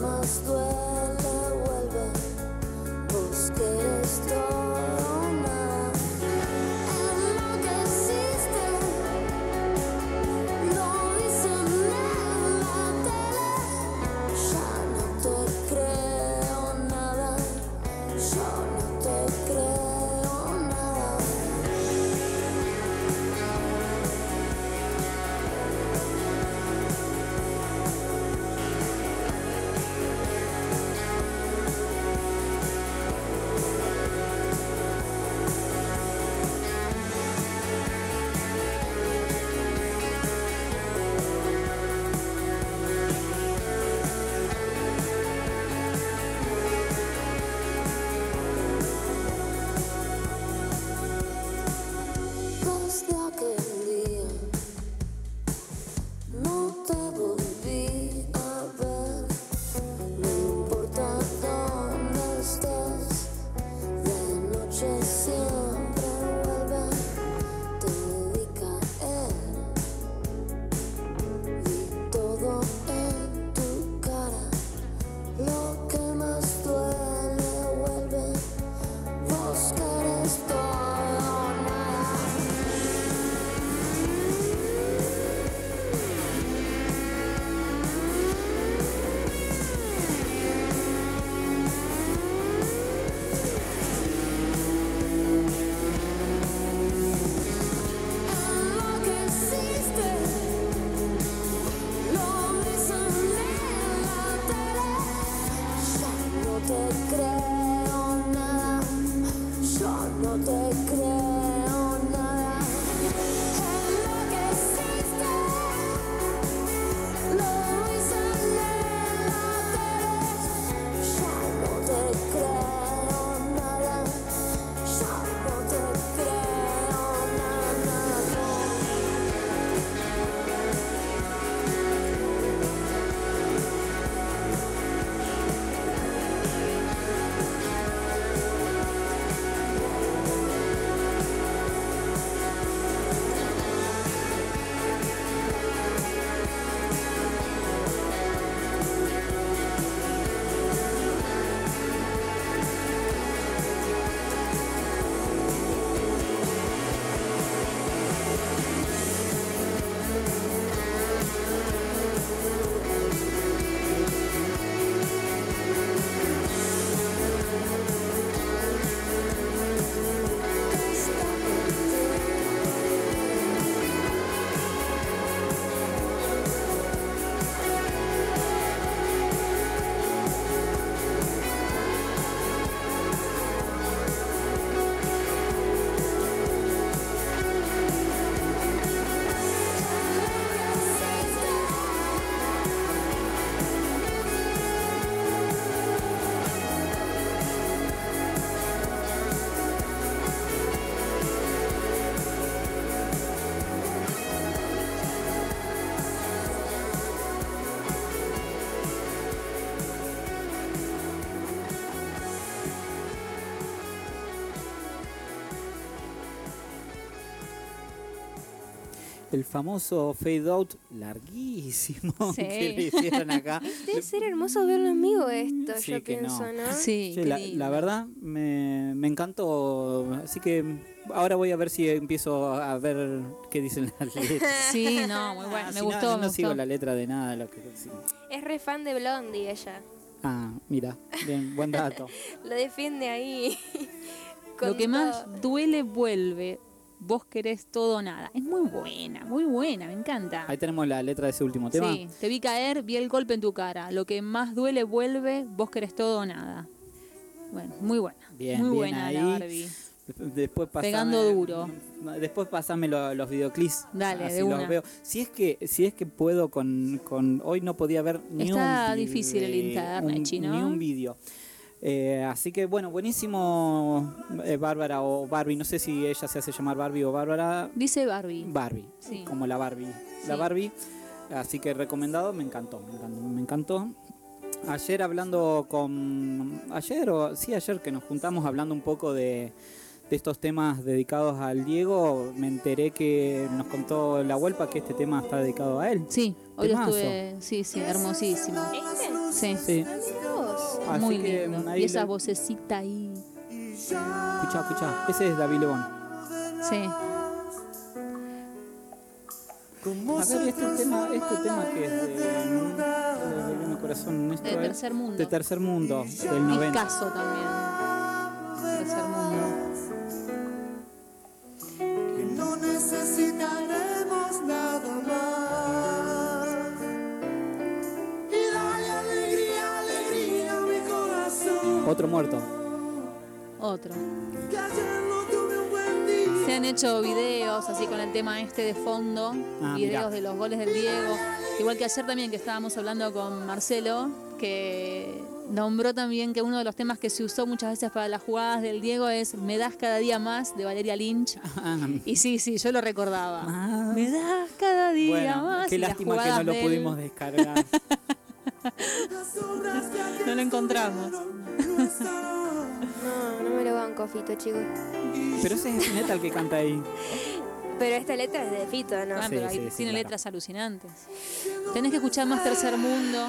el famoso fade out larguísimo Sí. que le hicieron acá. Debe ser hermoso verlo en vivo esto, Sí, yo que pienso, no. ¿no? Sí, Sí, qué la, lindo. la verdad me, me encantó, así que ahora voy a ver si empiezo a ver qué dicen las letras. Sí, no, muy bueno. Ah, Me si gustó, no, no me sigo gustó. la letra de nada de lo que sí. Es re fan de Blondie ella. Ah, mira, bien, buen dato. Lo defiende ahí. Lo con que más todo. duele vuelve. Vos querés todo o nada. Es muy buena, muy buena, me encanta. Ahí tenemos la letra de ese último tema. Sí, te vi caer, vi el golpe en tu cara. Lo que más duele vuelve, vos querés todo o nada. Bueno, muy buena. Bien, muy bien buena ahí. la Barbie. Después pasame, Pegando duro. Después pasame lo- los videoclips. Dale, así de los una. veo. Si es que, si es que puedo con, con hoy no podía ver ni Está un vi- difícil el internet, un- chino. ni un vídeo. Eh, así que bueno, buenísimo eh, Bárbara o Barbie, no sé si ella se hace llamar Barbie o Bárbara. Dice Barbie. Barbie, Sí. como la Barbie. La Sí. Barbie, así que recomendado, me encantó, me encantó, me encantó. Ayer hablando con... Ayer o... Sí, ayer que nos juntamos hablando un poco de, de estos temas dedicados al Diego, me enteré que nos contó la Huelpa que este tema está dedicado a él. Sí, hoy lo Temazo. estuve. Sí, sí, hermosísimo. ¿Este? Sí, Sí. Mira vos. Así muy que lindo. ahí Y esa le- vocecita ahí. Escuchá, escuchá. Ese es David Lebón. Sí. A ver, este tema, este tema que es de... de, de mi corazón. Esto De es Tercer Mundo. De Tercer Mundo, del noventa. Discazo también. Tercer Mundo. Que no necesitaremos nada más. Y dale alegría, alegría a mi corazón. Otro muerto. Otro. Que ayer no tuve un buen día. Se han hecho videos así con el tema este de fondo, Ah, videos mirá. de los goles del Diego. Igual que ayer también que estábamos hablando con Marcelo, que nombró también que uno de los temas que se usó muchas veces para las jugadas del Diego es Me das cada día más de Valeria Lynch. Y sí, sí, yo lo recordaba. Ah. Me das cada día Bueno, más. qué y las lástima que no jugadas lo de él, pudimos descargar. no lo encontramos. No, no me lo banco, Fito, chicos. Pero ese es Spinetta el que canta ahí. Pero esta letra es de Fito, ¿no? Ah, Sí, pero ahí sí, sí, tiene claro. letras alucinantes. Tenés que escuchar más Tercer Mundo,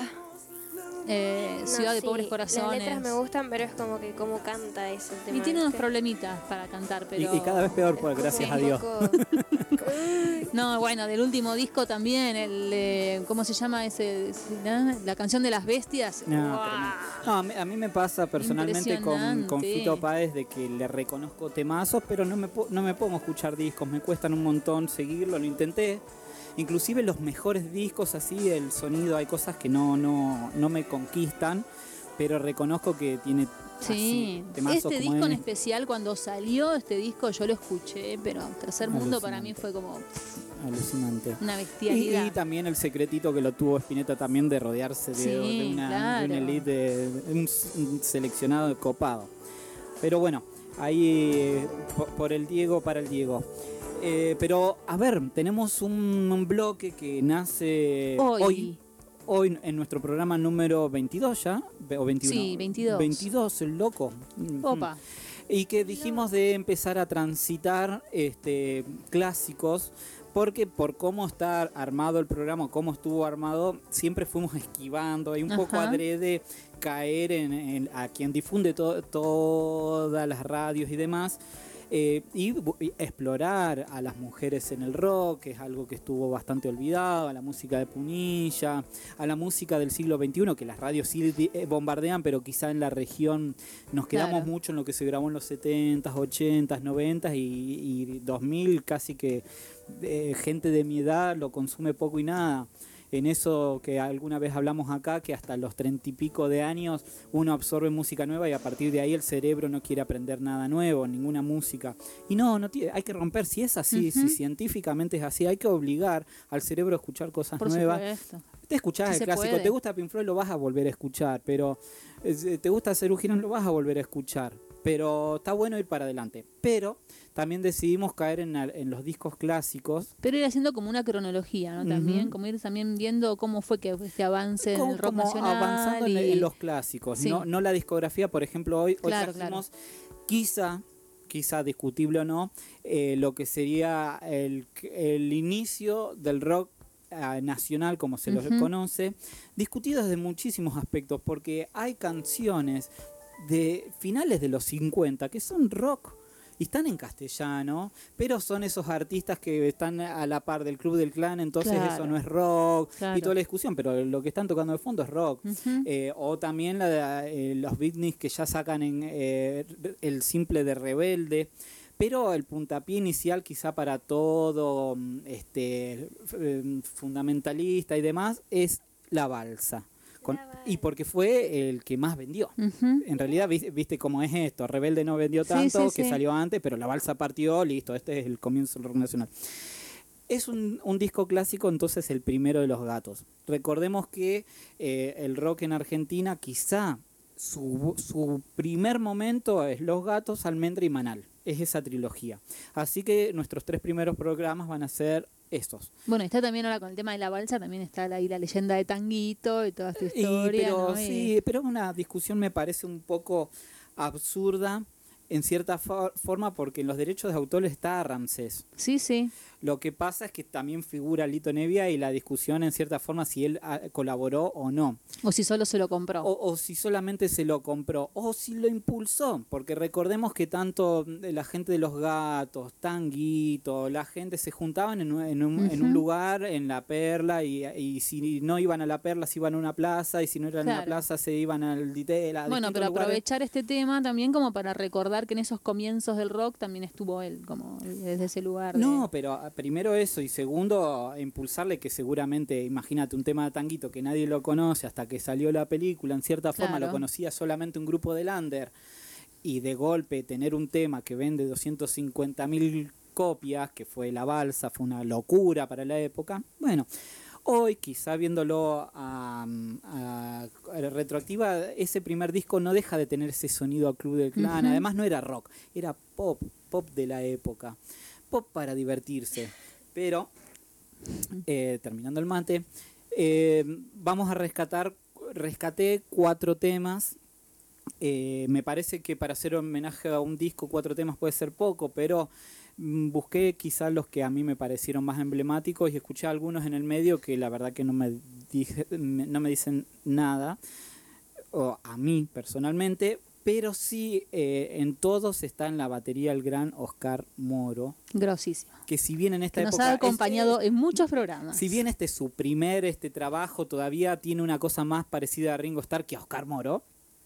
eh, No, Ciudad de sí, Pobres Las Corazones. letras me gustan, pero es como que cómo canta ese tema. Y tiene unos ¿viste? problemitas para cantar, Y, pero... y cada vez peor, pues, Como gracias un a Dios. poco- No, bueno, del último disco también, el eh, ¿cómo se llama ese? ¿no? La canción de las bestias. No, ¡Guau! tremendo. No, a, mí, a mí me pasa personalmente con, con Impresionante. Fito Páez de que le reconozco temazos, pero no me, po- no me pongo a escuchar discos, me cuestan un montón seguirlo, lo intenté. Inclusive los mejores discos así, el sonido, hay cosas que no, no, no me conquistan, pero reconozco que tiene Sí, así, temazos este como disco en es. especial, cuando salió este disco yo lo escuché, pero Tercer Mundo para mí Alucinante. fue como Alucinante. una Y, bestialidad. y también el secretito que lo tuvo Spinetta también de rodearse de, Sí, de una, claro. de una elite, de, de un, s- un seleccionado copado. Pero bueno, ahí eh, por, por el Diego para el Diego. Eh, pero a ver, tenemos un, un bloque que nace Hoy. hoy, hoy en nuestro programa número veintidós ya, ve- o veintiuno. Sí, veintidós. veintidós, el loco. Opa. Y que dijimos de empezar a transitar este, clásicos, porque por cómo está armado el programa, cómo estuvo armado, siempre fuimos esquivando y un poco Ajá. adrede caer en, en- a quien difunde to- todas las radios y demás. eh, y, bu- y explorar a las mujeres en el rock, que es algo que estuvo bastante olvidado, a la música de Punilla, a la música del siglo veintiuno, que las radios sí di- eh, bombardean, pero quizá en la región nos quedamos Claro. mucho en lo que se grabó en los setentas, ochentas, noventas y, y dos mil, casi que eh, gente de mi edad lo consume poco y nada. En eso que alguna vez hablamos acá, que hasta los treinta y pico de años uno absorbe música nueva y a partir de ahí el cerebro no quiere aprender nada nuevo, ninguna música. Y no, no tiene, hay que romper, si es así, Ujú. si científicamente es así, hay que obligar al cerebro a escuchar cosas Por nuevas. supuesto. Te escuchás Sí el se clásico, puede. te gusta Pink Floyd, lo vas a volver a escuchar, pero eh, te gusta Serú Girán, lo vas a volver a escuchar. Pero está bueno ir para adelante. Pero también decidimos caer en, al- en los discos clásicos. Pero ir haciendo como una cronología, ¿no? También, Ujú. como ir también viendo cómo fue que este avance en como, el rock como nacional. avanzando en, y- en los clásicos, Sí. no, no la discografía. Por ejemplo, hoy, hoy Claro, trajimos quizá, quizá discutible o no, eh, lo que sería el, el inicio del rock eh, nacional, como se lo Ujú. conoce, discutido desde muchísimos aspectos, porque hay canciones de finales de los cincuenta que son rock y están en castellano, pero son esos artistas que están a la par del Club del Clan, entonces Claro. eso no es rock, Claro. y toda la discusión, pero lo que están tocando de fondo es rock. Ujú. Eh, o también la de, eh, los beatniks que ya sacan en eh, el simple de Rebelde, pero el puntapié inicial quizá para todo mm, este eh, fundamentalista y demás es La Balsa. Con- y porque fue el que más vendió. Ujú. En realidad, vis- viste cómo es esto. Rebelde no vendió Sí, tanto, sí, que sí. salió antes, pero La Balsa partió, listo, este es el comienzo del rock nacional. Es un, un disco clásico, entonces el primero de Los Gatos. Recordemos que eh, el rock en Argentina, quizá su, su primer momento es Los Gatos, Almendra y Manal. Es esa trilogía. Así que nuestros tres primeros programas van a ser estos. Bueno, está también ahora con el tema de la balsa, también está ahí la leyenda de Tanguito y toda esta Y, historia. pero ¿no? Y- sí, pero es una discusión me parece un poco absurda en cierta fo- forma porque en los derechos de autor está Ramsés. sí, sí. Lo que pasa es que también figura Lito Nevia y la discusión en cierta forma si él ah, colaboró o no. O si solo se lo compró. O, o si solamente se lo compró, o si lo impulsó, porque recordemos que tanto la gente de Los Gatos, Tanguito, la gente se juntaban en, un- en un, en un Ujú. lugar, en La Perla, y, y si no iban a La Perla, se iban a una plaza, y si no eran en la Claro. plaza, se iban al Ditela. a Bueno, distintos pero lugares. aprovechar este tema también como para recordar que en esos comienzos del rock también estuvo él, como desde ese lugar. de- No, pero ah, primero eso, y segundo, impulsarle que seguramente, imagínate, un tema de Tanguito que nadie lo conoce hasta que salió la película, en cierta forma Claro. lo conocía solamente un grupo de Lander, y de golpe tener un tema que vende doscientas cincuenta mil copias, que fue La Balsa, fue una locura para la época. Bueno, hoy quizá viéndolo a, a- a retroactiva, ese primer disco no deja de tener ese sonido a Club del Clan, Ujú. además no era rock, era pop, pop de la época, pop para divertirse. Pero, eh, terminando el mate, eh, vamos a rescatar, rescaté cuatro temas. Eh, me parece que para hacer homenaje a un disco, cuatro temas puede ser poco, pero mm, busqué quizás los que a mí me parecieron más emblemáticos y escuché algunos en el medio que la verdad que no me, dije, me- no me dicen nada, o a mí personalmente, pero sí eh, en todos está en la batería el gran Oscar Moro, Grosísimo. que si bien en esta Que nos época ha es- acompañado en muchos programas. si bien este es su primer este trabajo, todavía tiene una cosa más parecida a Ringo Starr que a Oscar Moro.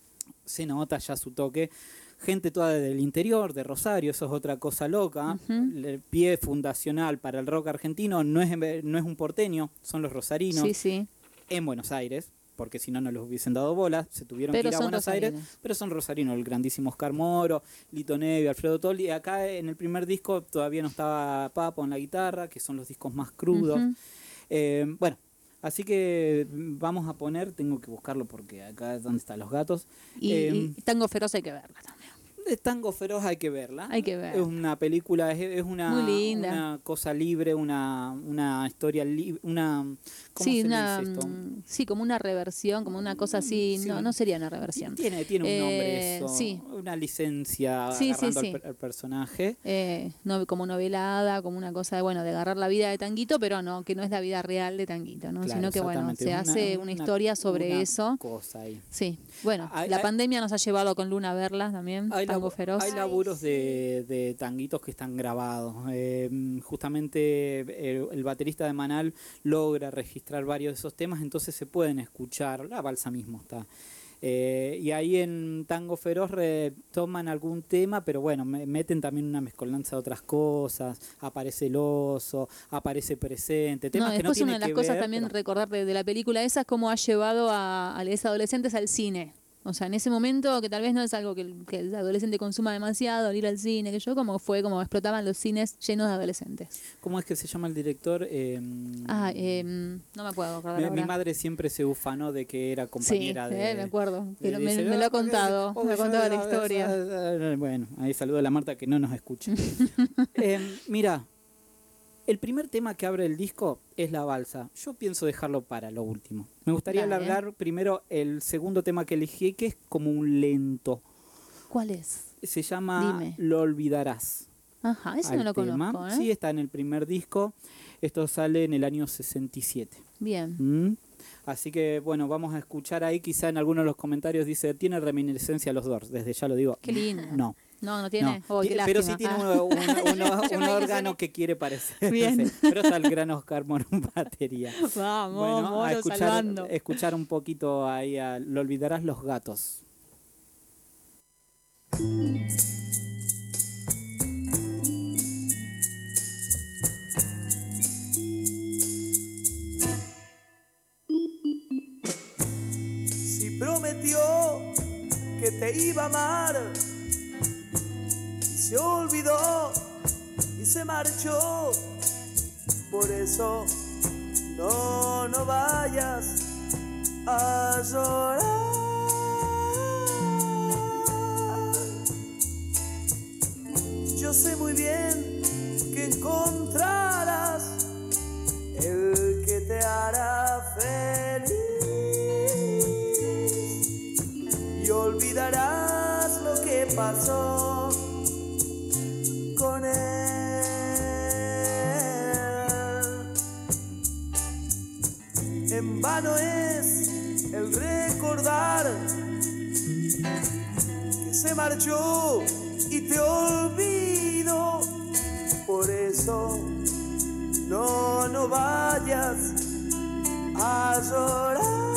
Se nota ya su toque. Gente toda del interior, de Rosario, eso es otra cosa loca. Ujú. El pie fundacional para el rock argentino no es, no es un porteño, son los rosarinos Sí, sí. en Buenos Aires, porque si no, no los hubiesen dado bola. Se tuvieron Pero que ir a son Buenos Aires, rosarinos. pero son rosarinos. El grandísimo Oscar Moro, Lito Nevia, Alfredo Tolli. Acá en el primer disco todavía no estaba Papo en la guitarra, que son los discos más crudos. Ujú. Eh, bueno, así que vamos a poner, tengo que buscarlo porque acá es donde están los gatos. Y, Eh, y Tango Feroz hay que verla también. de Tango Feroz hay que verla. Hay que ver. Es una película, es, es una, Muy linda. una cosa libre, una, una historia libre, una... ¿Cómo Sí, se le una, dice esto? mm, sí, como una reversión, como una cosa así. Sí, no, un- no sería una reversión. Tiene, tiene un Eh, nombre eso, sí. una licencia Sí, sí, agarrando sí. al per- al personaje. Eh, no, como novelada, como una cosa de, bueno, de agarrar la vida de Tanguito, pero no, que no es la vida real de Tanguito, ¿no? Claro, Sino que, bueno, exactamente, se una- hace una, una- historia sobre una eso. cosa ahí. Sí, bueno, Hay- la hay- pandemia nos ha llevado con Luna a verlas también, Hay, Tango labu- Feroz. hay laburos de, de tanguitos que están grabados. Eh, justamente el, el baterista de Manal logra registrar varios de esos temas, entonces se pueden escuchar. La balsa mismo está. Eh, y ahí en Tango Feroz retoman algún tema, pero bueno, me- meten también una mezcolanza de otras cosas. Aparece el oso, aparece presente. Temas No, que no después una tienen de las que cosas ver, también pero- recordar de, de la película esa es cómo ha llevado a, a los adolescentes al cine. O sea, en ese momento, que tal vez no es algo que el, que el adolescente consuma demasiado, el ir al cine, que yo, como fue, como explotaban los cines llenos de adolescentes. ¿Cómo es que se llama el director? Eh, Ah, eh, no me acuerdo acordar mi, ahora. mi madre siempre se ufanó de que era Sí, compañera de... eh, me acuerdo. que lo- me, dice, me lo "Ah, ha contado, porque- me ha oh, contado la ya- historia. Bueno, ahí saludo a la Marta que no nos escucha. Eh, mira, el primer tema que abre el disco es La Balsa. Yo pienso dejarlo para lo último. Me gustaría Dale. alargar primero el segundo tema que elegí, que es como un lento. ¿Cuál es? se llama Dime. Lo olvidarás. Ajá, ese al no lo tema. conozco, ¿eh? Sí, está en el primer disco. Esto sale en el año sesenta y siete. Bien. ¿Mm? Así que, bueno, vamos a escuchar ahí. Quizá en algunos de los comentarios dice, tiene reminiscencia a los Doors. Desde ya lo digo. Qué lindo. No. No, no tiene. No. Oh, qué Ti- pero lástima. sí tiene Ah. un, un- un- un Yo me órgano imaginé. que quiere parecer. Bien. Pero está el gran Oscar Mono en batería. Vamos, Bueno, a mono escuchar, salvando. escuchar un poquito ahí. A, Lo olvidarás, Los Gatos. Si prometió que te iba a amar, se olvidó y se marchó. Por eso no, no vayas a llorar. Yo sé muy bien que encontrarás el que te hará feliz y olvidarás lo que pasó con él. En vano es el recordar que se marchó y te olvido. Por eso no, no vayas a llorar.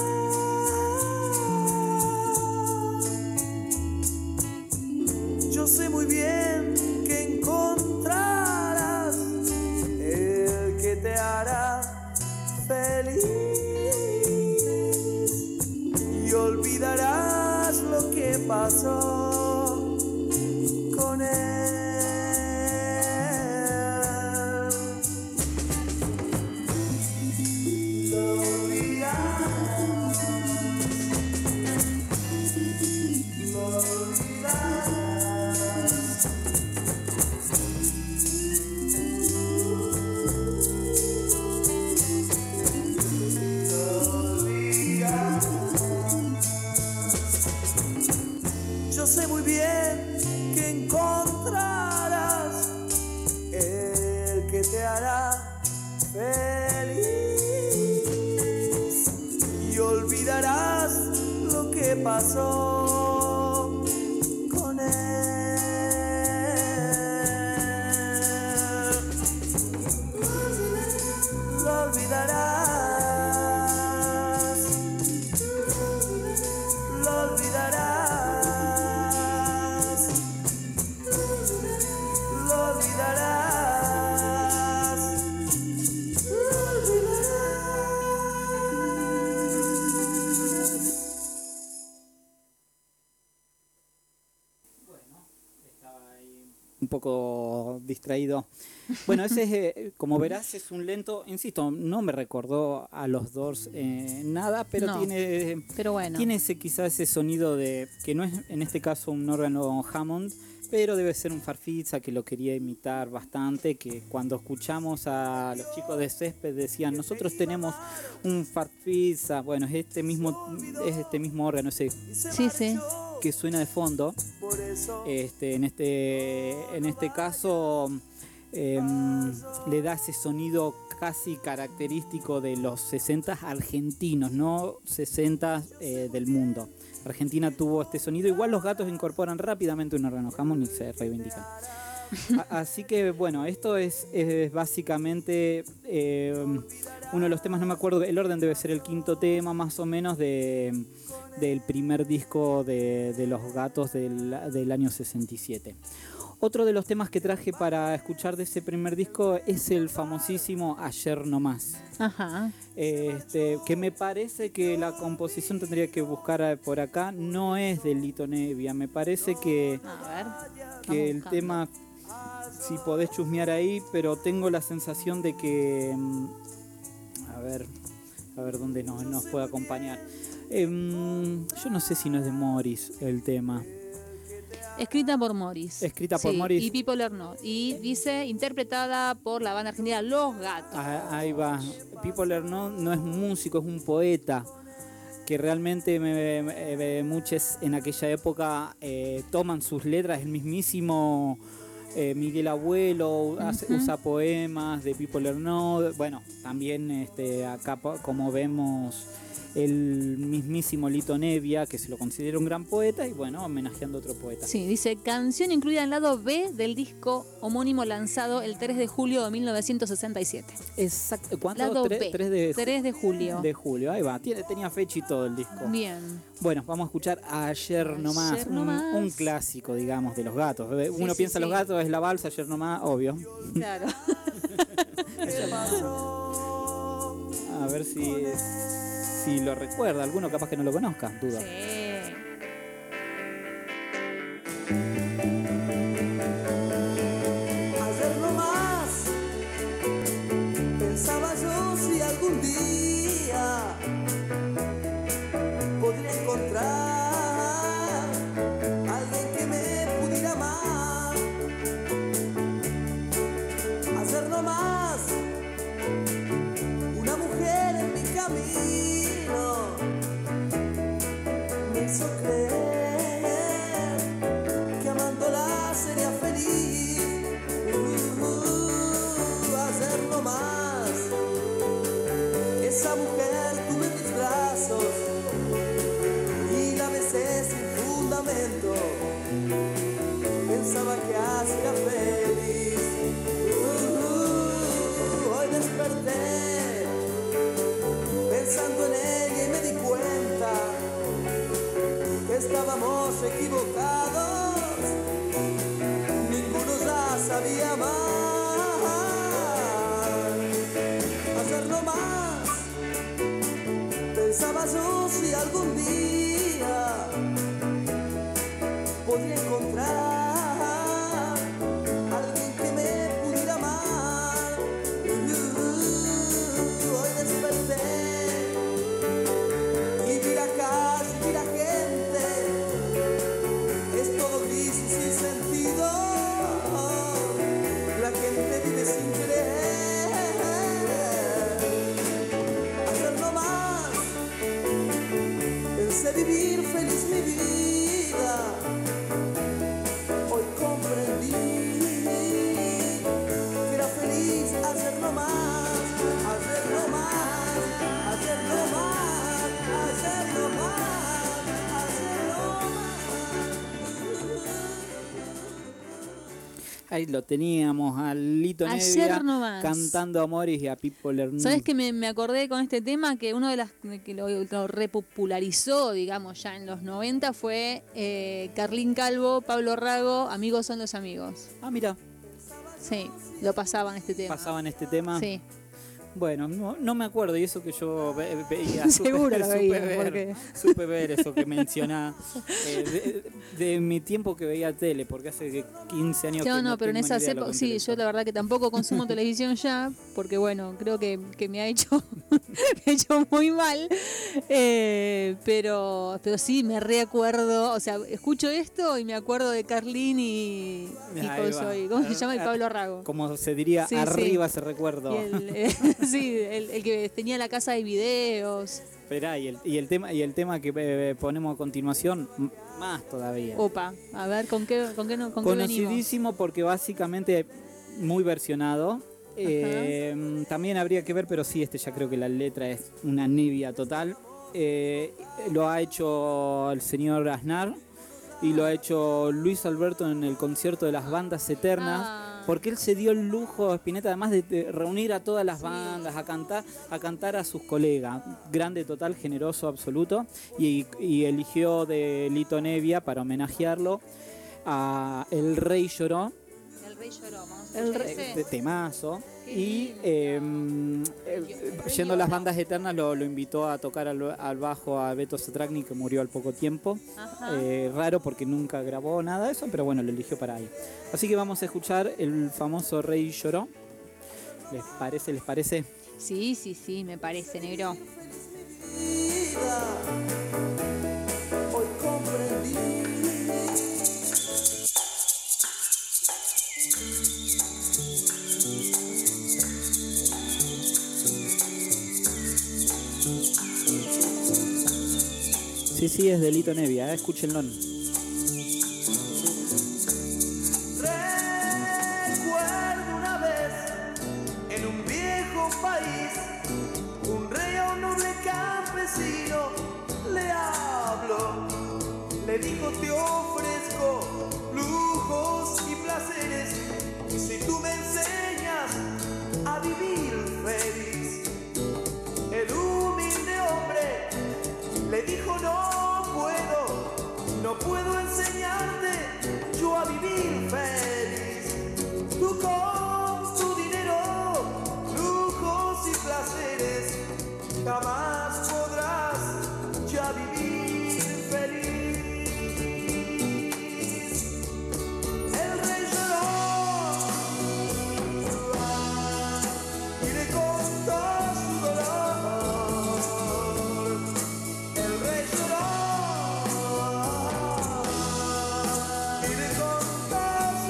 Yo sé muy bien que encontrarás el que te hará feliz y olvidarás lo que pasó con él. Lo olvidarás, lo olvidarás. Yo sé muy bien que encontrarás el que te hará feliz y olvidarás lo que pasó con él. Lo olvidarás, lo olvidarás, lo olvidarás, lo olvidarás. Un poco distraído. Bueno, ese es, eh, como verás, es un lento, insisto, no me recordó a los Doors eh, nada, pero No, tiene, pero bueno. tiene ese quizás ese sonido de, que no es en este caso un órgano Hammond, pero debe ser un Farfisa que lo quería imitar bastante, que cuando escuchamos a los chicos de Césped decían, nosotros tenemos un Farfisa, bueno, es este mismo, es este mismo órgano, ese Sí, sí. que suena de fondo. Este, en este en este caso eh, le da ese sonido casi característico de los sesenta argentinos, no sesenta eh, del mundo. Argentina tuvo este sonido, igual los Gatos incorporan rápidamente un órgano Hammond y se reivindican. A- así que bueno, esto es, es básicamente eh, uno de los temas, no me acuerdo, el orden debe ser el quinto tema más o menos de, del primer disco de, de Los Gatos del, del año sesenta y siete. Otro de los temas que traje para escuchar de ese primer disco es el famosísimo Ayer No Más. Ajá. Este, que me parece que la composición tendría que buscar por acá, no es de Lito Nebbia, me parece que, A ver. que el buscando. tema, si podés chusmear ahí, pero tengo la sensación de que, mm, a ver, a ver dónde nos, nos puede acompañar. Em, yo no sé si no es de Morris el tema. Escrita por Morris. Escrita por Sí, Morris. Y People Are Not. Y dice, interpretada por la banda argentina Los Gatos. Ah, ahí va. People Are Not no es músico, es un poeta. que realmente me, me, me, muchos en aquella época eh, toman sus letras, el mismísimo eh, Miguel Abuelo hace, uh-huh. usa poemas de Pipo Lernoud, bueno, también este, acá como vemos el mismísimo Lito Nevia, que se lo considera un gran poeta, y bueno, homenajeando a otro poeta. Sí, dice, canción incluida en el lado B del disco homónimo lanzado el tres de julio de mil novecientos sesenta y siete. Exacto. ¿Cuánto? Lado tres, B. tres de, tres de julio. De julio, ahí va. Tiene, tenía fecha y todo el disco. Bien. Bueno, vamos a escuchar Ayer, Ayer Nomás, Ayer un, nomás. un clásico, digamos, de los gatos. Uno sí, piensa sí, los sí. gatos, es la balsa, Ayer Nomás, obvio. Claro. A ver si... Si lo recuerda, alguno capaz que no lo conozca, duda. Sí. Ayer nomás pensaba yo si algún día podría encontrar alguien que me pudiera amar. Ayer nomás una mujer en mi camino me hizo creer que amándola sería feliz. Uh, uh, ayer nomás esa mujer tuve en mis brazos y la besé sin fundamento. Pensaba que así era feliz. Uh, uh, hoy desperté pensando en ella y me di cuenta que estábamos equivocados, ninguno ya sabía más. Ayer nomás pensaba yo si algún día podría encontrar alguien que me pudiera amar. Uh, hoy desperté y vi la calle, vi la gente, es todo gris y sin sentido. La gente vive sin creer. Ayer nomás pensé vivir feliz mi vida. Hoy comprendí que era feliz ayer nomás. Ayer nomás, ayer nomás, ayer nomás, ayer nomás. Ahí lo teníamos, a Lito Ayer Nevia nomás. cantando Amores y a Pipo Lernoud. ¿Sabes que me, me acordé con este tema que uno de las que lo, lo repopularizó, digamos, ya en los noventa fue eh, Carlín Calvo, Pablo Rago, Amigos son los amigos. Ah, mira, Sí, lo pasaban este tema. pasaban este tema. Sí, Bueno, no, no me acuerdo, y eso que yo ve, veía. Seguro lo supe, veía, ver, porque- supe ver eso que menciona eh, de, de mi tiempo que veía tele, porque hace que quince años no, que no, no, pero en tengo ni esas idea de lo épocas, que sí, me yo la verdad que tampoco consumo televisión ya, porque bueno, creo que, que me ha hecho me ha hecho muy mal, eh, pero pero sí, me reacuerdo, o sea, escucho esto y me acuerdo de Carlín y, y Ahí ¿cómo, va. soy? ¿Cómo se llama? Y Pablo Rago. Como se diría, Sí, arriba sí. ese recuerdo. Y el, eh, sí, el, el que tenía la casa de videos. Esperá, y el, y el tema y el tema que eh, ponemos a continuación, m- más todavía. Opa, a ver, ¿con qué, con qué, no- con qué venimos? Conocidísimo porque básicamente muy versionado. Eh, también habría que ver, pero sí, este ya creo que la letra es una Nevia total. Eh, lo ha hecho el señor Aznar y lo ha hecho Luis Alberto en el concierto de las bandas eternas. Ah. Porque él se dio el lujo, Spinetta, además de, de reunir a todas las Sí. bandas, a cantar, a cantar a sus colegas. Grande total, generoso absoluto. Y, y eligió de Lito Nevia para homenajearlo a El Rey Lloró, El Rey Lloró, vamos a el escuchar rey, ese. de temazo. Qué Y lindo. eh, eh, yendo a las bandas eternas lo, lo invitó a tocar al, al bajo a Beto Cetragni, que murió al poco tiempo. Ajá. Eh, raro porque nunca grabó nada de eso, pero bueno, lo eligió para ahí. Así que vamos a escuchar el famoso Rey Lloró. ¿Les parece? ¿Les parece? Sí, sí, sí, me parece, negro. Hoy comprendí. Sí, sí, es de Lito Nevia, ¿eh? Escúchenlo. Recuerdo una vez en un viejo país, un rey a un noble campesino le habló, le dijo: te ofrezco lujos y placeres si tú me enseñas a vivir feliz. El humilde hombre le dijo: no puedo, no puedo enseñarte yo a vivir feliz. Tú con tu dinero, lujos y placeres, jamás podrás ya vivir feliz. El rey lloró y le contó su dolor. El rey lloró y le contó su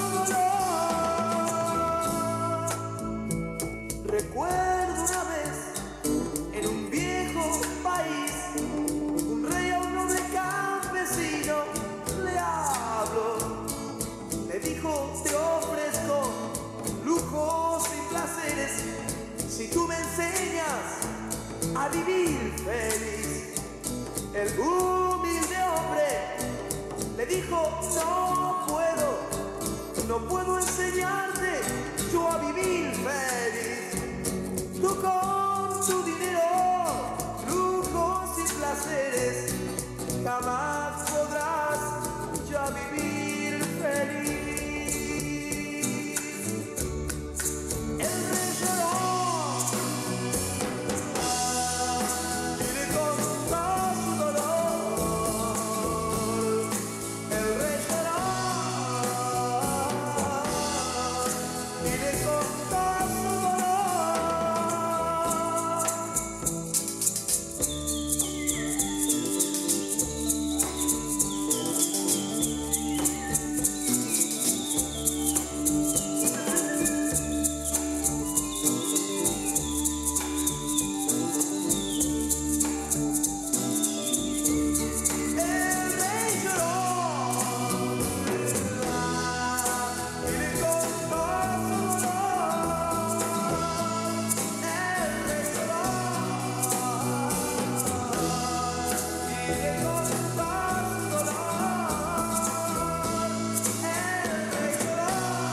dolor. Recuerdo una vez en un viejo país, un rey a un noble campesino le habló, le dijo: te ofrezco lujos y placeres si tú me enseñas a vivir feliz. El humilde hombre le dijo: no puedo, no puedo enseñarte yo a vivir feliz. Tú con tu dinero, lujos y placeres, jamás podrás ya vivir feliz. El rey lloró y le contó su dolor. El rey lloró y le contó su dolor. El rey lloró y le contó su dolor. El rey lloró y le contó su dolor. El rey lloró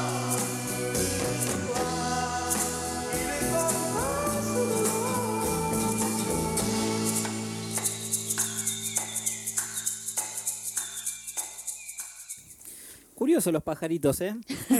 y le contó su dolor. Curioso los pajaritos, ¿eh?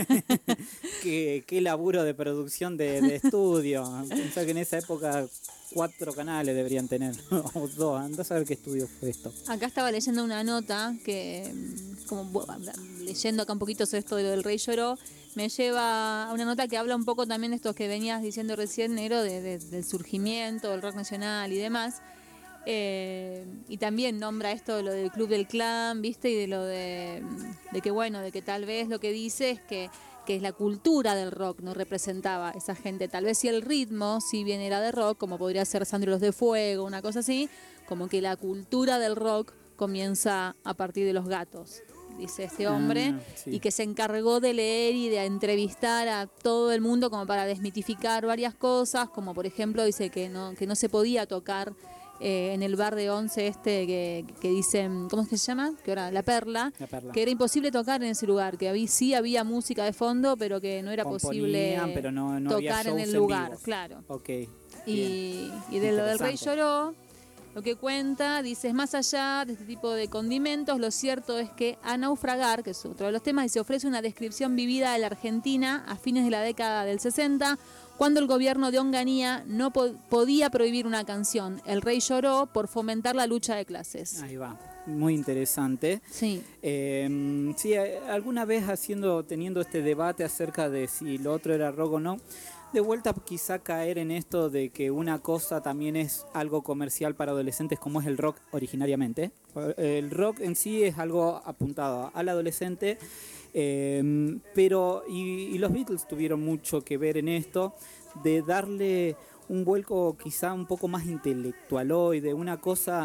qué, qué laburo de producción de, de estudio. Pensaba que en esa época cuatro canales deberían tener, o dos. Andá a saber qué estudio fue esto. Acá estaba leyendo una nota que, mm, como bu- leyendo acá un poquito sobre esto de lo del Rey Lloró, me lleva a una nota que habla un poco también de esto que venías diciendo recién, Negro, de, de- del surgimiento del rock nacional y demás. Eh, y también nombra esto de lo del Club del Clan, ¿viste? Y de lo de, de que, bueno, de que tal vez lo que dice es que, que es la cultura del rock, no representaba a esa gente. Tal vez si el ritmo, si bien era de rock, como podría ser Sandro y los de Fuego, una cosa así, como que la cultura del rock comienza a partir de Los Gatos, dice este hombre, Ah, sí. y que se encargó de leer y de entrevistar a todo el mundo como para desmitificar varias cosas, como por ejemplo dice que no, que no se podía tocar eh, en el bar de Once este que, que dicen, ¿cómo es que se llama? Que ahora La Perla, La Perla. que era imposible tocar en ese lugar, que había, sí había música de fondo, pero que no era posible Componían, pero no- no había tocar en shows el en lugar, vivo. claro. Ok. Y, y de lo del Rey Interesante. Lloró, lo que cuenta, dice, más allá de este tipo de condimentos, lo cierto es que A Naufragar, que es otro de los temas, y se ofrece una descripción vivida de la Argentina a fines de la década del sesenta, cuando el gobierno de Onganía no po- podía prohibir una canción. El Rey Lloró por fomentar la lucha de clases. Ahí va. Muy interesante. Sí. Eh, sí, eh, alguna vez haciendo, teniendo este debate acerca de si lo otro era rock o no, de vuelta quizá caer en esto de que una cosa también es algo comercial para adolescentes como es el rock originariamente. El rock en sí es algo apuntado al adolescente, eh, pero y, y los Beatles tuvieron mucho que ver en esto, de darle un vuelco quizá un poco más intelectualoide, una cosa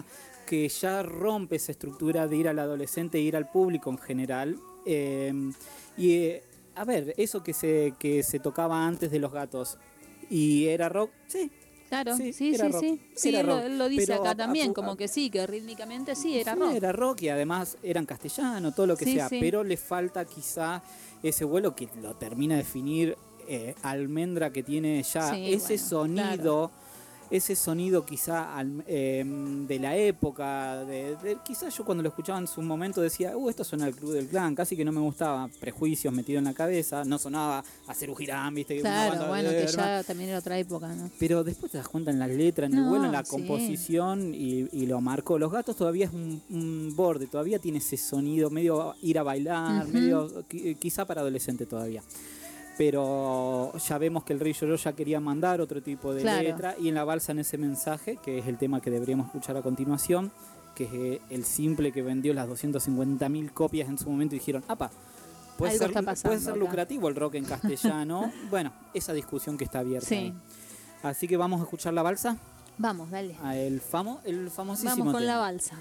que ya rompe esa estructura de ir al adolescente e ir al público en general. Eh, y eh, a ver, eso que se, que se tocaba antes de Los Gatos, ¿y era rock? Sí. Claro, sí, Sí, sí, era sí. rock, Sí, Sí, era él, lo, rock. él lo dice Pero acá a- también, a- como a- que sí, que rítmicamente sí, era Sí, rock. Era rock y además eran castellano, todo lo que Sí, sea, sí. pero le falta quizá ese vuelo que lo termina de definir eh, Almendra, que tiene ya Sí, ese bueno, sonido, ese sonido quizá al- eh, de la época, de, de- quizá yo cuando lo escuchaba en su momento decía, uh, esto suena al Club del Clan, casi que no me gustaba, prejuicios metidos en la cabeza, no sonaba a Cerú Girán, viste, una Claro, banda bueno, de- que hermano. ya también era otra época, ¿no? Pero después te das cuenta en las letras, en el No, vuelo, en la sí. composición y, y lo marcó. Los Gatos todavía es un, un borde, todavía tiene ese sonido medio ir a bailar, Ujú. medio qui- quizá para adolescente todavía. Pero ya vemos que el Rey Lloró ya quería mandar otro tipo de Claro. letra y en la balsa en ese mensaje, que es el tema que deberíamos escuchar a continuación, que es eh, el simple que vendió las doscientas cincuenta mil copias en su momento y dijeron, apa, puede Algo ser, está pasando puede ser acá. lucrativo el rock en castellano. Bueno, esa discusión que está abierta Sí. ahí. Así que vamos a escuchar la balsa, Vamos, dale. a el, famo, el famosísimo Vamos con tema. la balsa.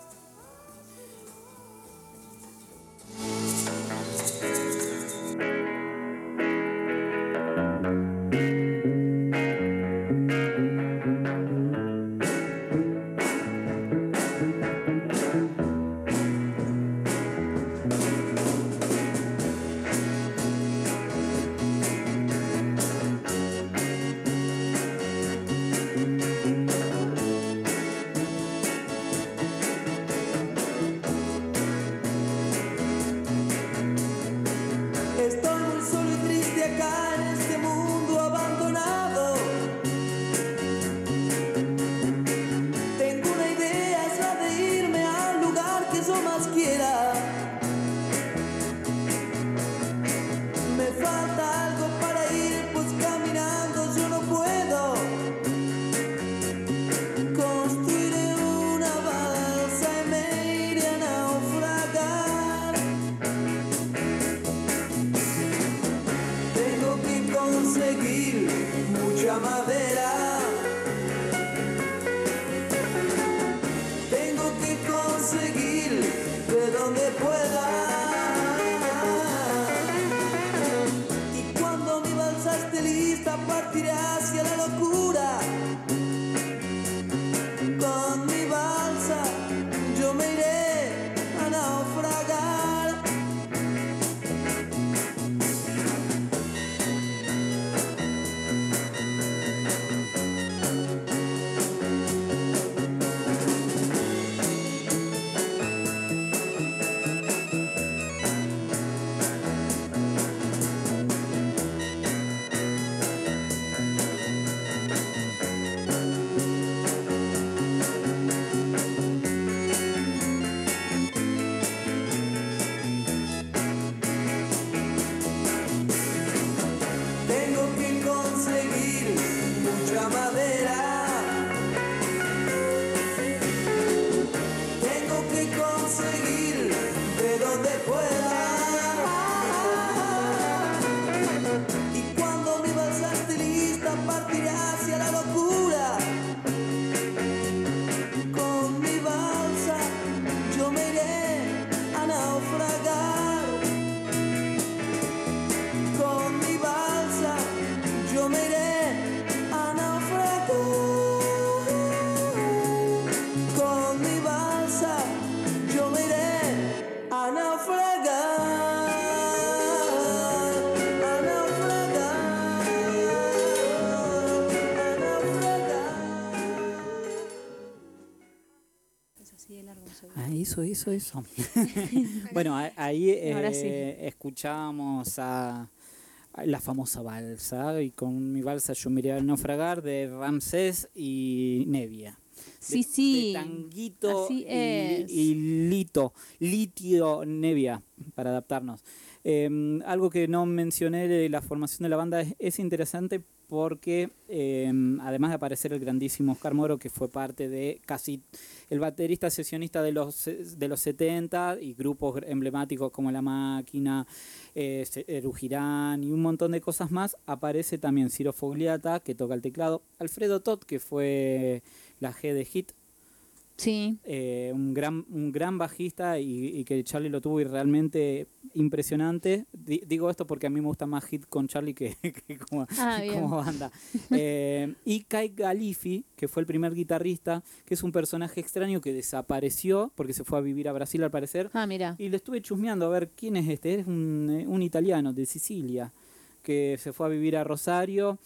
Estoy muy solo y triste acá en este mundo abandonado. Tengo una idea, es la de irme al lugar que yo más quiera. Me falta algo para ir, pues caminando yo no puedo. Construiré una balsa y me iré a naufragar. Tengo que conseguir mucha madera. Tengo que conseguir de donde pueda. Y cuando mi balsa esté lista, partiré hacia la locura. Con mi balsa yo me iré a naufragar. Tengo que conseguir mucha madera. Tengo que conseguir de donde pueda. Y cuando mi balsa esté lista, partiré hacia la locura. Con mi balsa yo me iré a naufragar. Con mi balsa yo me iré a naufragar. Con mi balsa yo me iré a naufragar. A naufragar. A naufragar. Es así de largo. un segundo. Ah, eso, eso, eso. Bueno, a- ahí eh, Ahora sí. escuchábamos a, a la famosa balsa, y con mi balsa yo me iré a naufragar, de Ramsés y Nevia. Sí, De- sí. De Tanguito Así y, es. y Lito, Litio Nevia, para adaptarnos. Eh, algo que no mencioné de la formación de la banda es, es interesante porque eh, además de aparecer el grandísimo Oscar Moro, que fue parte de casi el baterista sesionista de los, de los setenta y grupos emblemáticos como La Máquina, eh, Cerú Girán y un montón de cosas más, aparece también Ciro Fogliata, que toca el teclado, Alfredo Todd, que fue la G de Hit, Sí. Eh, un gran un gran bajista y, y que Charlie lo tuvo y realmente impresionante. Di- digo esto porque a mí me gusta más Hit con Charlie que, que como, Ah, bien. como banda. Eh, y Kai Galifi, que fue el primer guitarrista, que es un personaje extraño que desapareció porque se fue a vivir a Brasil al parecer. Ah, mira. Y le estuve chusmeando a ver quién es este. Es un, eh, un italiano de Sicilia que se fue a vivir a Rosario.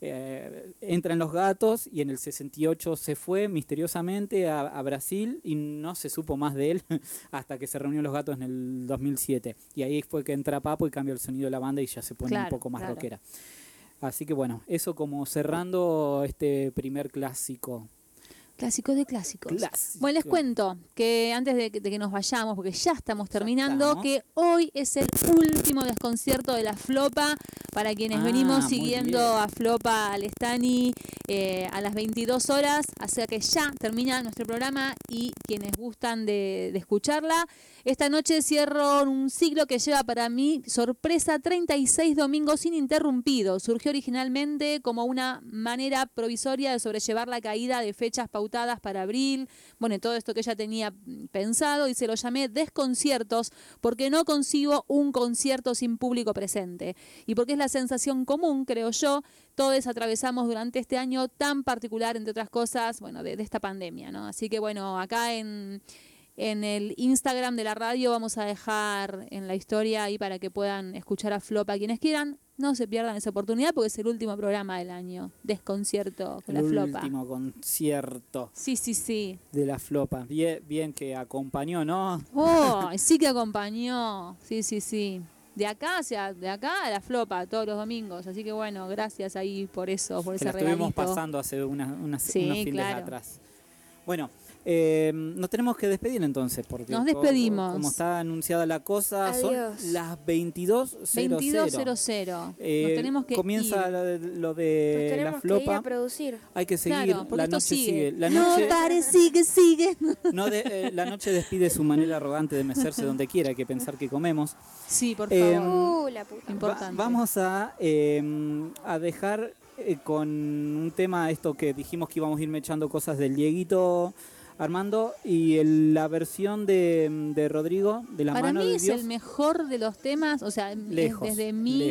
Eh, entra en Los Gatos y en el sesenta y ocho se fue misteriosamente a, a Brasil y no se supo más de él hasta que se reunió Los Gatos en el dos mil siete. Y ahí fue que entra Papo y cambia el sonido de la banda y ya se pone Claro, un poco más claro. rockera. Así que bueno, eso como cerrando este primer clásico. Clásicos de clásicos. Clásico. Bueno, les cuento que antes de que, de que nos vayamos, porque ya estamos terminando, estamos. que hoy es el último desconcierto de la Flopa. Para quienes Ah, venimos muy siguiendo bien. a Flopa Alestani eh, a las veintidós horas, o sea que ya termina nuestro programa y quienes gustan de, de escucharla. Esta noche cierro un ciclo que lleva para mí sorpresa treinta y seis domingos ininterrumpidos. Surgió originalmente como una manera provisoria de sobrellevar la caída de fechas pautadas para abril, bueno, todo esto que ella tenía pensado, y se lo llamé Desconciertos porque no concibo un concierto sin público presente y porque es la sensación común, creo yo, todos atravesamos durante este año tan particular, entre otras cosas, bueno, de, de esta pandemia, ¿no? Así que bueno, acá en En el Instagram de la radio vamos a dejar en la historia ahí para que puedan escuchar a Flopa quienes quieran. No se pierdan esa oportunidad porque es el último programa del año. Desconcierto con El la Flopa. último concierto Sí, sí, sí. de la Flopa. Bien, bien que acompañó, ¿no? Oh, sí que acompañó. Sí, sí, sí. De acá, o sea, de acá a la Flopa todos los domingos. Así que bueno, gracias ahí por eso, por Que ese la estuvimos regalito. pasando hace unas, unas, Sí, unos fines claro. atrás. Bueno, eh, nos tenemos que despedir entonces. Porque Nos co- despedimos. Como está anunciada la cosa, Adiós. son las veintidós cero veintidós cero. cero cero. Eh, Nos tenemos que comienza ir. lo de, lo Nos de tenemos la que ir a Flopa. producir. Hay que seguir. Claro, porque La esto noche sigue. sigue. La No noche, pare, sigue, sigue. no de- eh, la noche despide su manera arrogante de mecerse donde quiera. Hay que pensar que comemos. Sí, por Eh, favor. Uh, la puta. Va- Importante. vamos a, eh, a dejar eh, con un tema, esto que dijimos que íbamos a irme echando cosas del Dieguito Armando y el- la versión de, de Rodrigo, de la Para mano mí de es Dios. el mejor de los temas, o sea, es Lejos, desde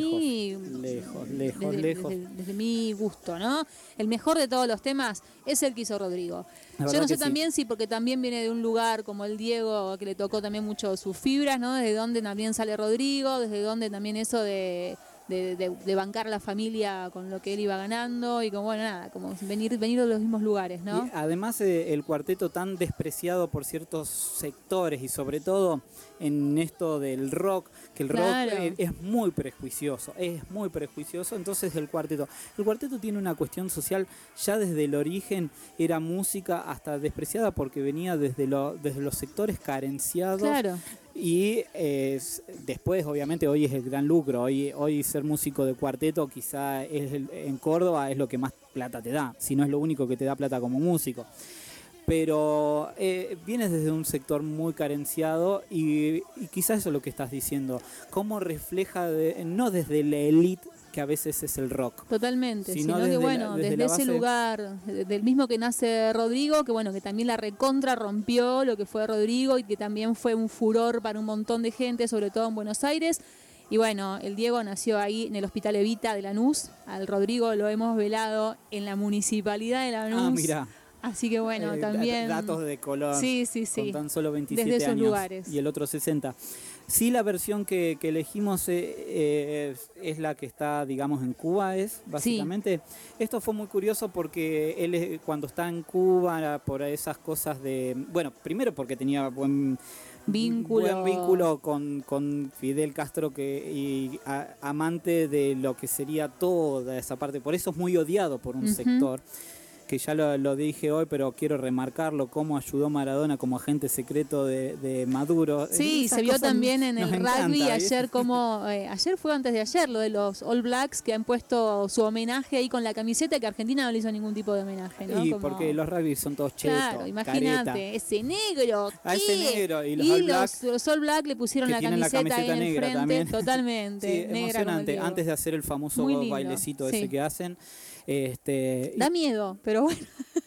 mi lejos, lejos, lejos, desde, lejos. desde- desde mi gusto, ¿no? El mejor de todos los temas es el que hizo Rodrigo. La Yo verdad no sé que sí. también si porque también viene de un lugar como el Diego, que le tocó también mucho sus fibras, ¿no? Desde dónde también sale Rodrigo, desde dónde también eso de, de, de- de bancar a la familia con lo que él iba ganando y como, bueno, nada, como venir, venir de los mismos lugares, ¿no? Y además eh, el cuarteto tan despreciado por ciertos sectores y sobre todo en esto del rock, que el Claro. rock eh, es muy prejuicioso, es muy prejuicioso, entonces el cuarteto, el cuarteto tiene una cuestión social, ya desde el origen era música hasta despreciada porque venía desde, lo, desde los sectores carenciados. Claro. Y eh, s- después, obviamente, hoy es el gran lucro. Hoy, hoy ser músico de cuarteto quizá es el- en Córdoba es lo que más plata te da, si no es lo único que te da plata como músico. Pero eh, vienes desde un sector muy carenciado y, y quizás eso es lo que estás diciendo. Cómo refleja, de- no desde la élite, que a veces es el rock. Totalmente, Sino sino desde que la- bueno, desde desde, la ese base- lugar, de- del mismo que nace Rodrigo, que bueno, que también la recontra rompió lo que fue Rodrigo y que también fue un furor para un montón de gente, sobre todo en Buenos Aires. Y bueno, el Diego nació ahí en el Hospital Evita de Lanús, al Rodrigo lo hemos velado en la Municipalidad de Lanús. Ah, mira. Así que bueno, Eh, da- también... datos de color. Sí, sí, sí. Con tan solo veintisiete Desde esos años lugares. y el otro sesenta. Sí, la versión que, que elegimos eh, eh, es, es la que está, digamos, en Cuba, es básicamente. Esto fue muy curioso porque él eh, cuando está en Cuba, por esas cosas de... Bueno, primero porque tenía buen... Vínculo. Buen vínculo con, con Fidel Castro que, y a- amante de lo que sería toda esa parte. Por eso es muy odiado por un Ujú. sector, que ya lo, lo dije hoy, pero quiero remarcarlo, cómo ayudó Maradona como agente secreto de, de Maduro. Sí, Esas se vio cosas también en nos el encanta, rugby ¿viste? ayer como, eh, ayer fue antes de ayer, lo de los All Blacks que han puesto su homenaje ahí con la camiseta, que Argentina no le hizo ningún tipo de homenaje, ¿no? Y Como- porque los rugby son todos chetos, Claro, imagínate, careta. ese negro. A ese ¿qué? negro, y los All Blacks, los All Black le pusieron que la tienen la camiseta, ahí camiseta en el negra frente, también. totalmente, Sí, negra como el emocionante. Diego. Antes de hacer el famoso Muy lindo, bailecito sí. ese que hacen. Este, y- Da miedo, pero bueno.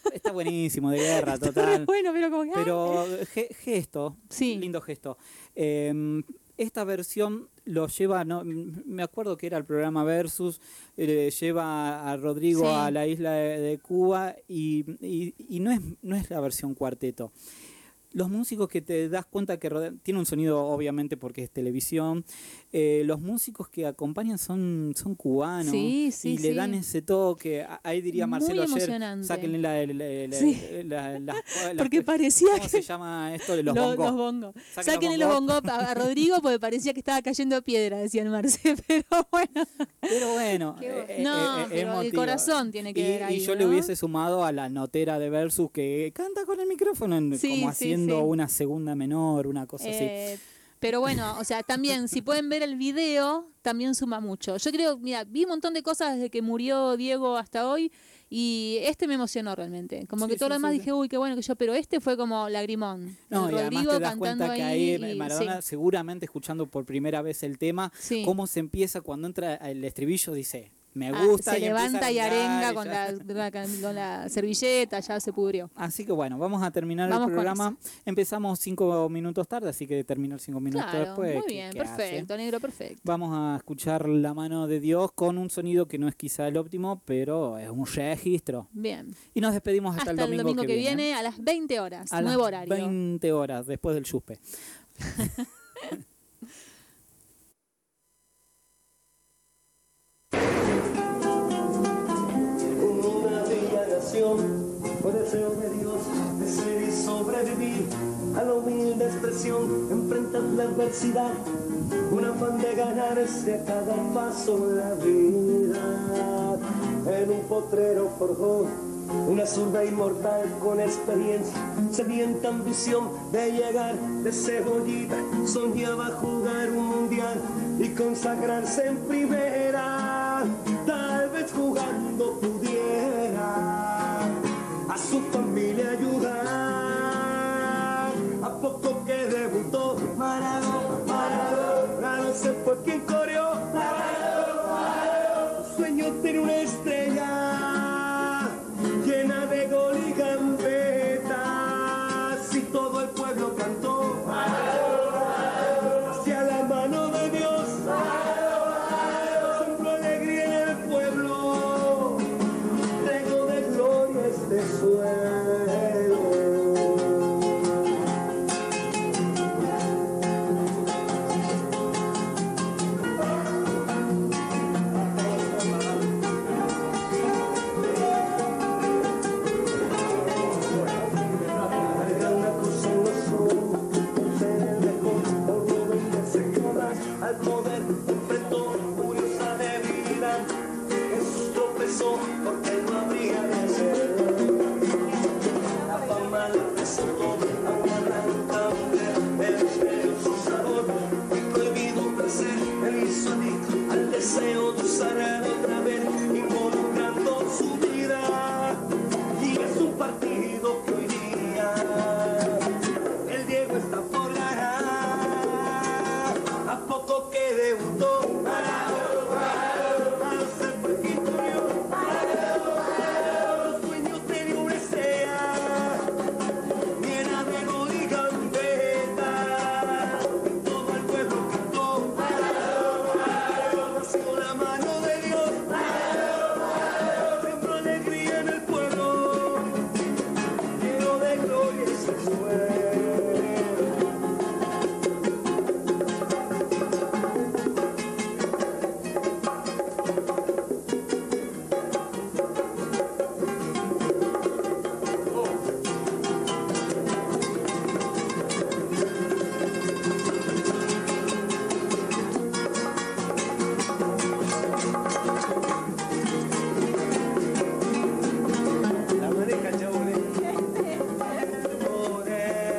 está buenísimo, de guerra, total. Bueno, pero como que... Pero ge- gesto, Sí. lindo gesto. Eh, esta versión lo lleva, no, me acuerdo que era el programa Versus, eh, lleva a Rodrigo Sí. a la isla de, de Cuba y, y, y no es no es la versión cuarteto. Los músicos que te das cuenta que rodean, tiene un sonido obviamente porque es televisión, eh, los músicos que acompañan son, son cubanos Sí, sí, y le sí. dan ese toque, a- ahí diría Muy Marcelo ayer, emocionante. sáquenle la, la, la, la- Sí. la- la- la- Porque parecía ¿cómo que... se llama esto de los Lo- bongos? los bongos. Saquen Saquen los los bongos. bongos a, a Rodrigo porque parecía que estaba cayendo piedra, decía el Marce, pero bueno. Pero bueno, Qué eh, eh, No, eh, pero el emotivo. corazón tiene que y, ver ahí, y yo ¿no? le hubiese sumado a la notera de Versus que canta con el micrófono en- Sí, como sí, haciendo sí. una segunda menor, una cosa así. Eh, pero bueno, o sea, también, si pueden ver el video, también suma mucho. Yo creo, mira, vi un montón de cosas desde que murió Diego hasta hoy y este me emocionó realmente. Como Sí, que todo sí, lo demás sí, dije, uy, qué bueno que yo, pero este fue como lagrimón. No, El y además Rodrigo te das cantando cuenta que ahí y- Maradona, sí. seguramente escuchando por primera vez el tema, Sí. cómo se empieza cuando entra el estribillo, dice, me Ah, gusta. se y empieza levanta a y cantar arenga y con ya. la, la- con la servilleta, ya se pudrió. Así que bueno, vamos a terminar Vamos el con programa. Empezamos cinco minutos tarde, así que terminar cinco minutos Claro, después. muy ¿qué- bien, qué hace? perfecto, negro, perfecto. Vamos a escuchar La mano de Dios con un sonido que no es quizá el óptimo, pero es un registro. Bien. Y nos despedimos hasta, Hasta el domingo, que viene, viene. a las veinte horas, A nuevo las horario. veinte horas, después del Yuspe. Una bella nación, por deseo de Dios, de ser y sobrevivir a la humilde expresión, enfrentar la adversidad, un afán de ganarse a cada paso la vida. En un potrero forjó una zurda inmortal con experiencia, sedienta ambición de llegar de cebollita, soñaba jugar un mundial y consagrarse en primera, tal vez jugando pudiera a su familia ayudar. A poco que debutó Maradona, Maradona, no sé por quién corrió, Maradona, su sueño tiene una estrella llena de gol y gambetas y todo el pueblo cantó hacia la mano de Dios, sembró alegría en el pueblo, regó de gloria este suelo. Al poder enfrentó curiosa debilidad, Jesús tropezó porque no habría de ser. La fama le presentó a una blanca mujer, el misterioso sabor y prohibido placer, el hizo adicto al deseo de usar otra vez, involucrando su vida. Y es un partido que hoy día el Diego está por ganar. A poco que debutó, Maradona, no sé por qué corrió, Maradona, su sueño tenía una estrella llena de gol y gambeta, todo el pueblo cantó, Maradona, nació la mano de Dios, Maradona, sembró alegría en el pueblo, lleno de gloria ese sueño. La maneja, chavales. Por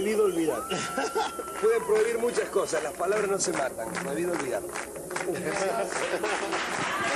Prohibido olvidar. Pueden prohibir muchas cosas, las palabras no se matan. Prohibido olvidar.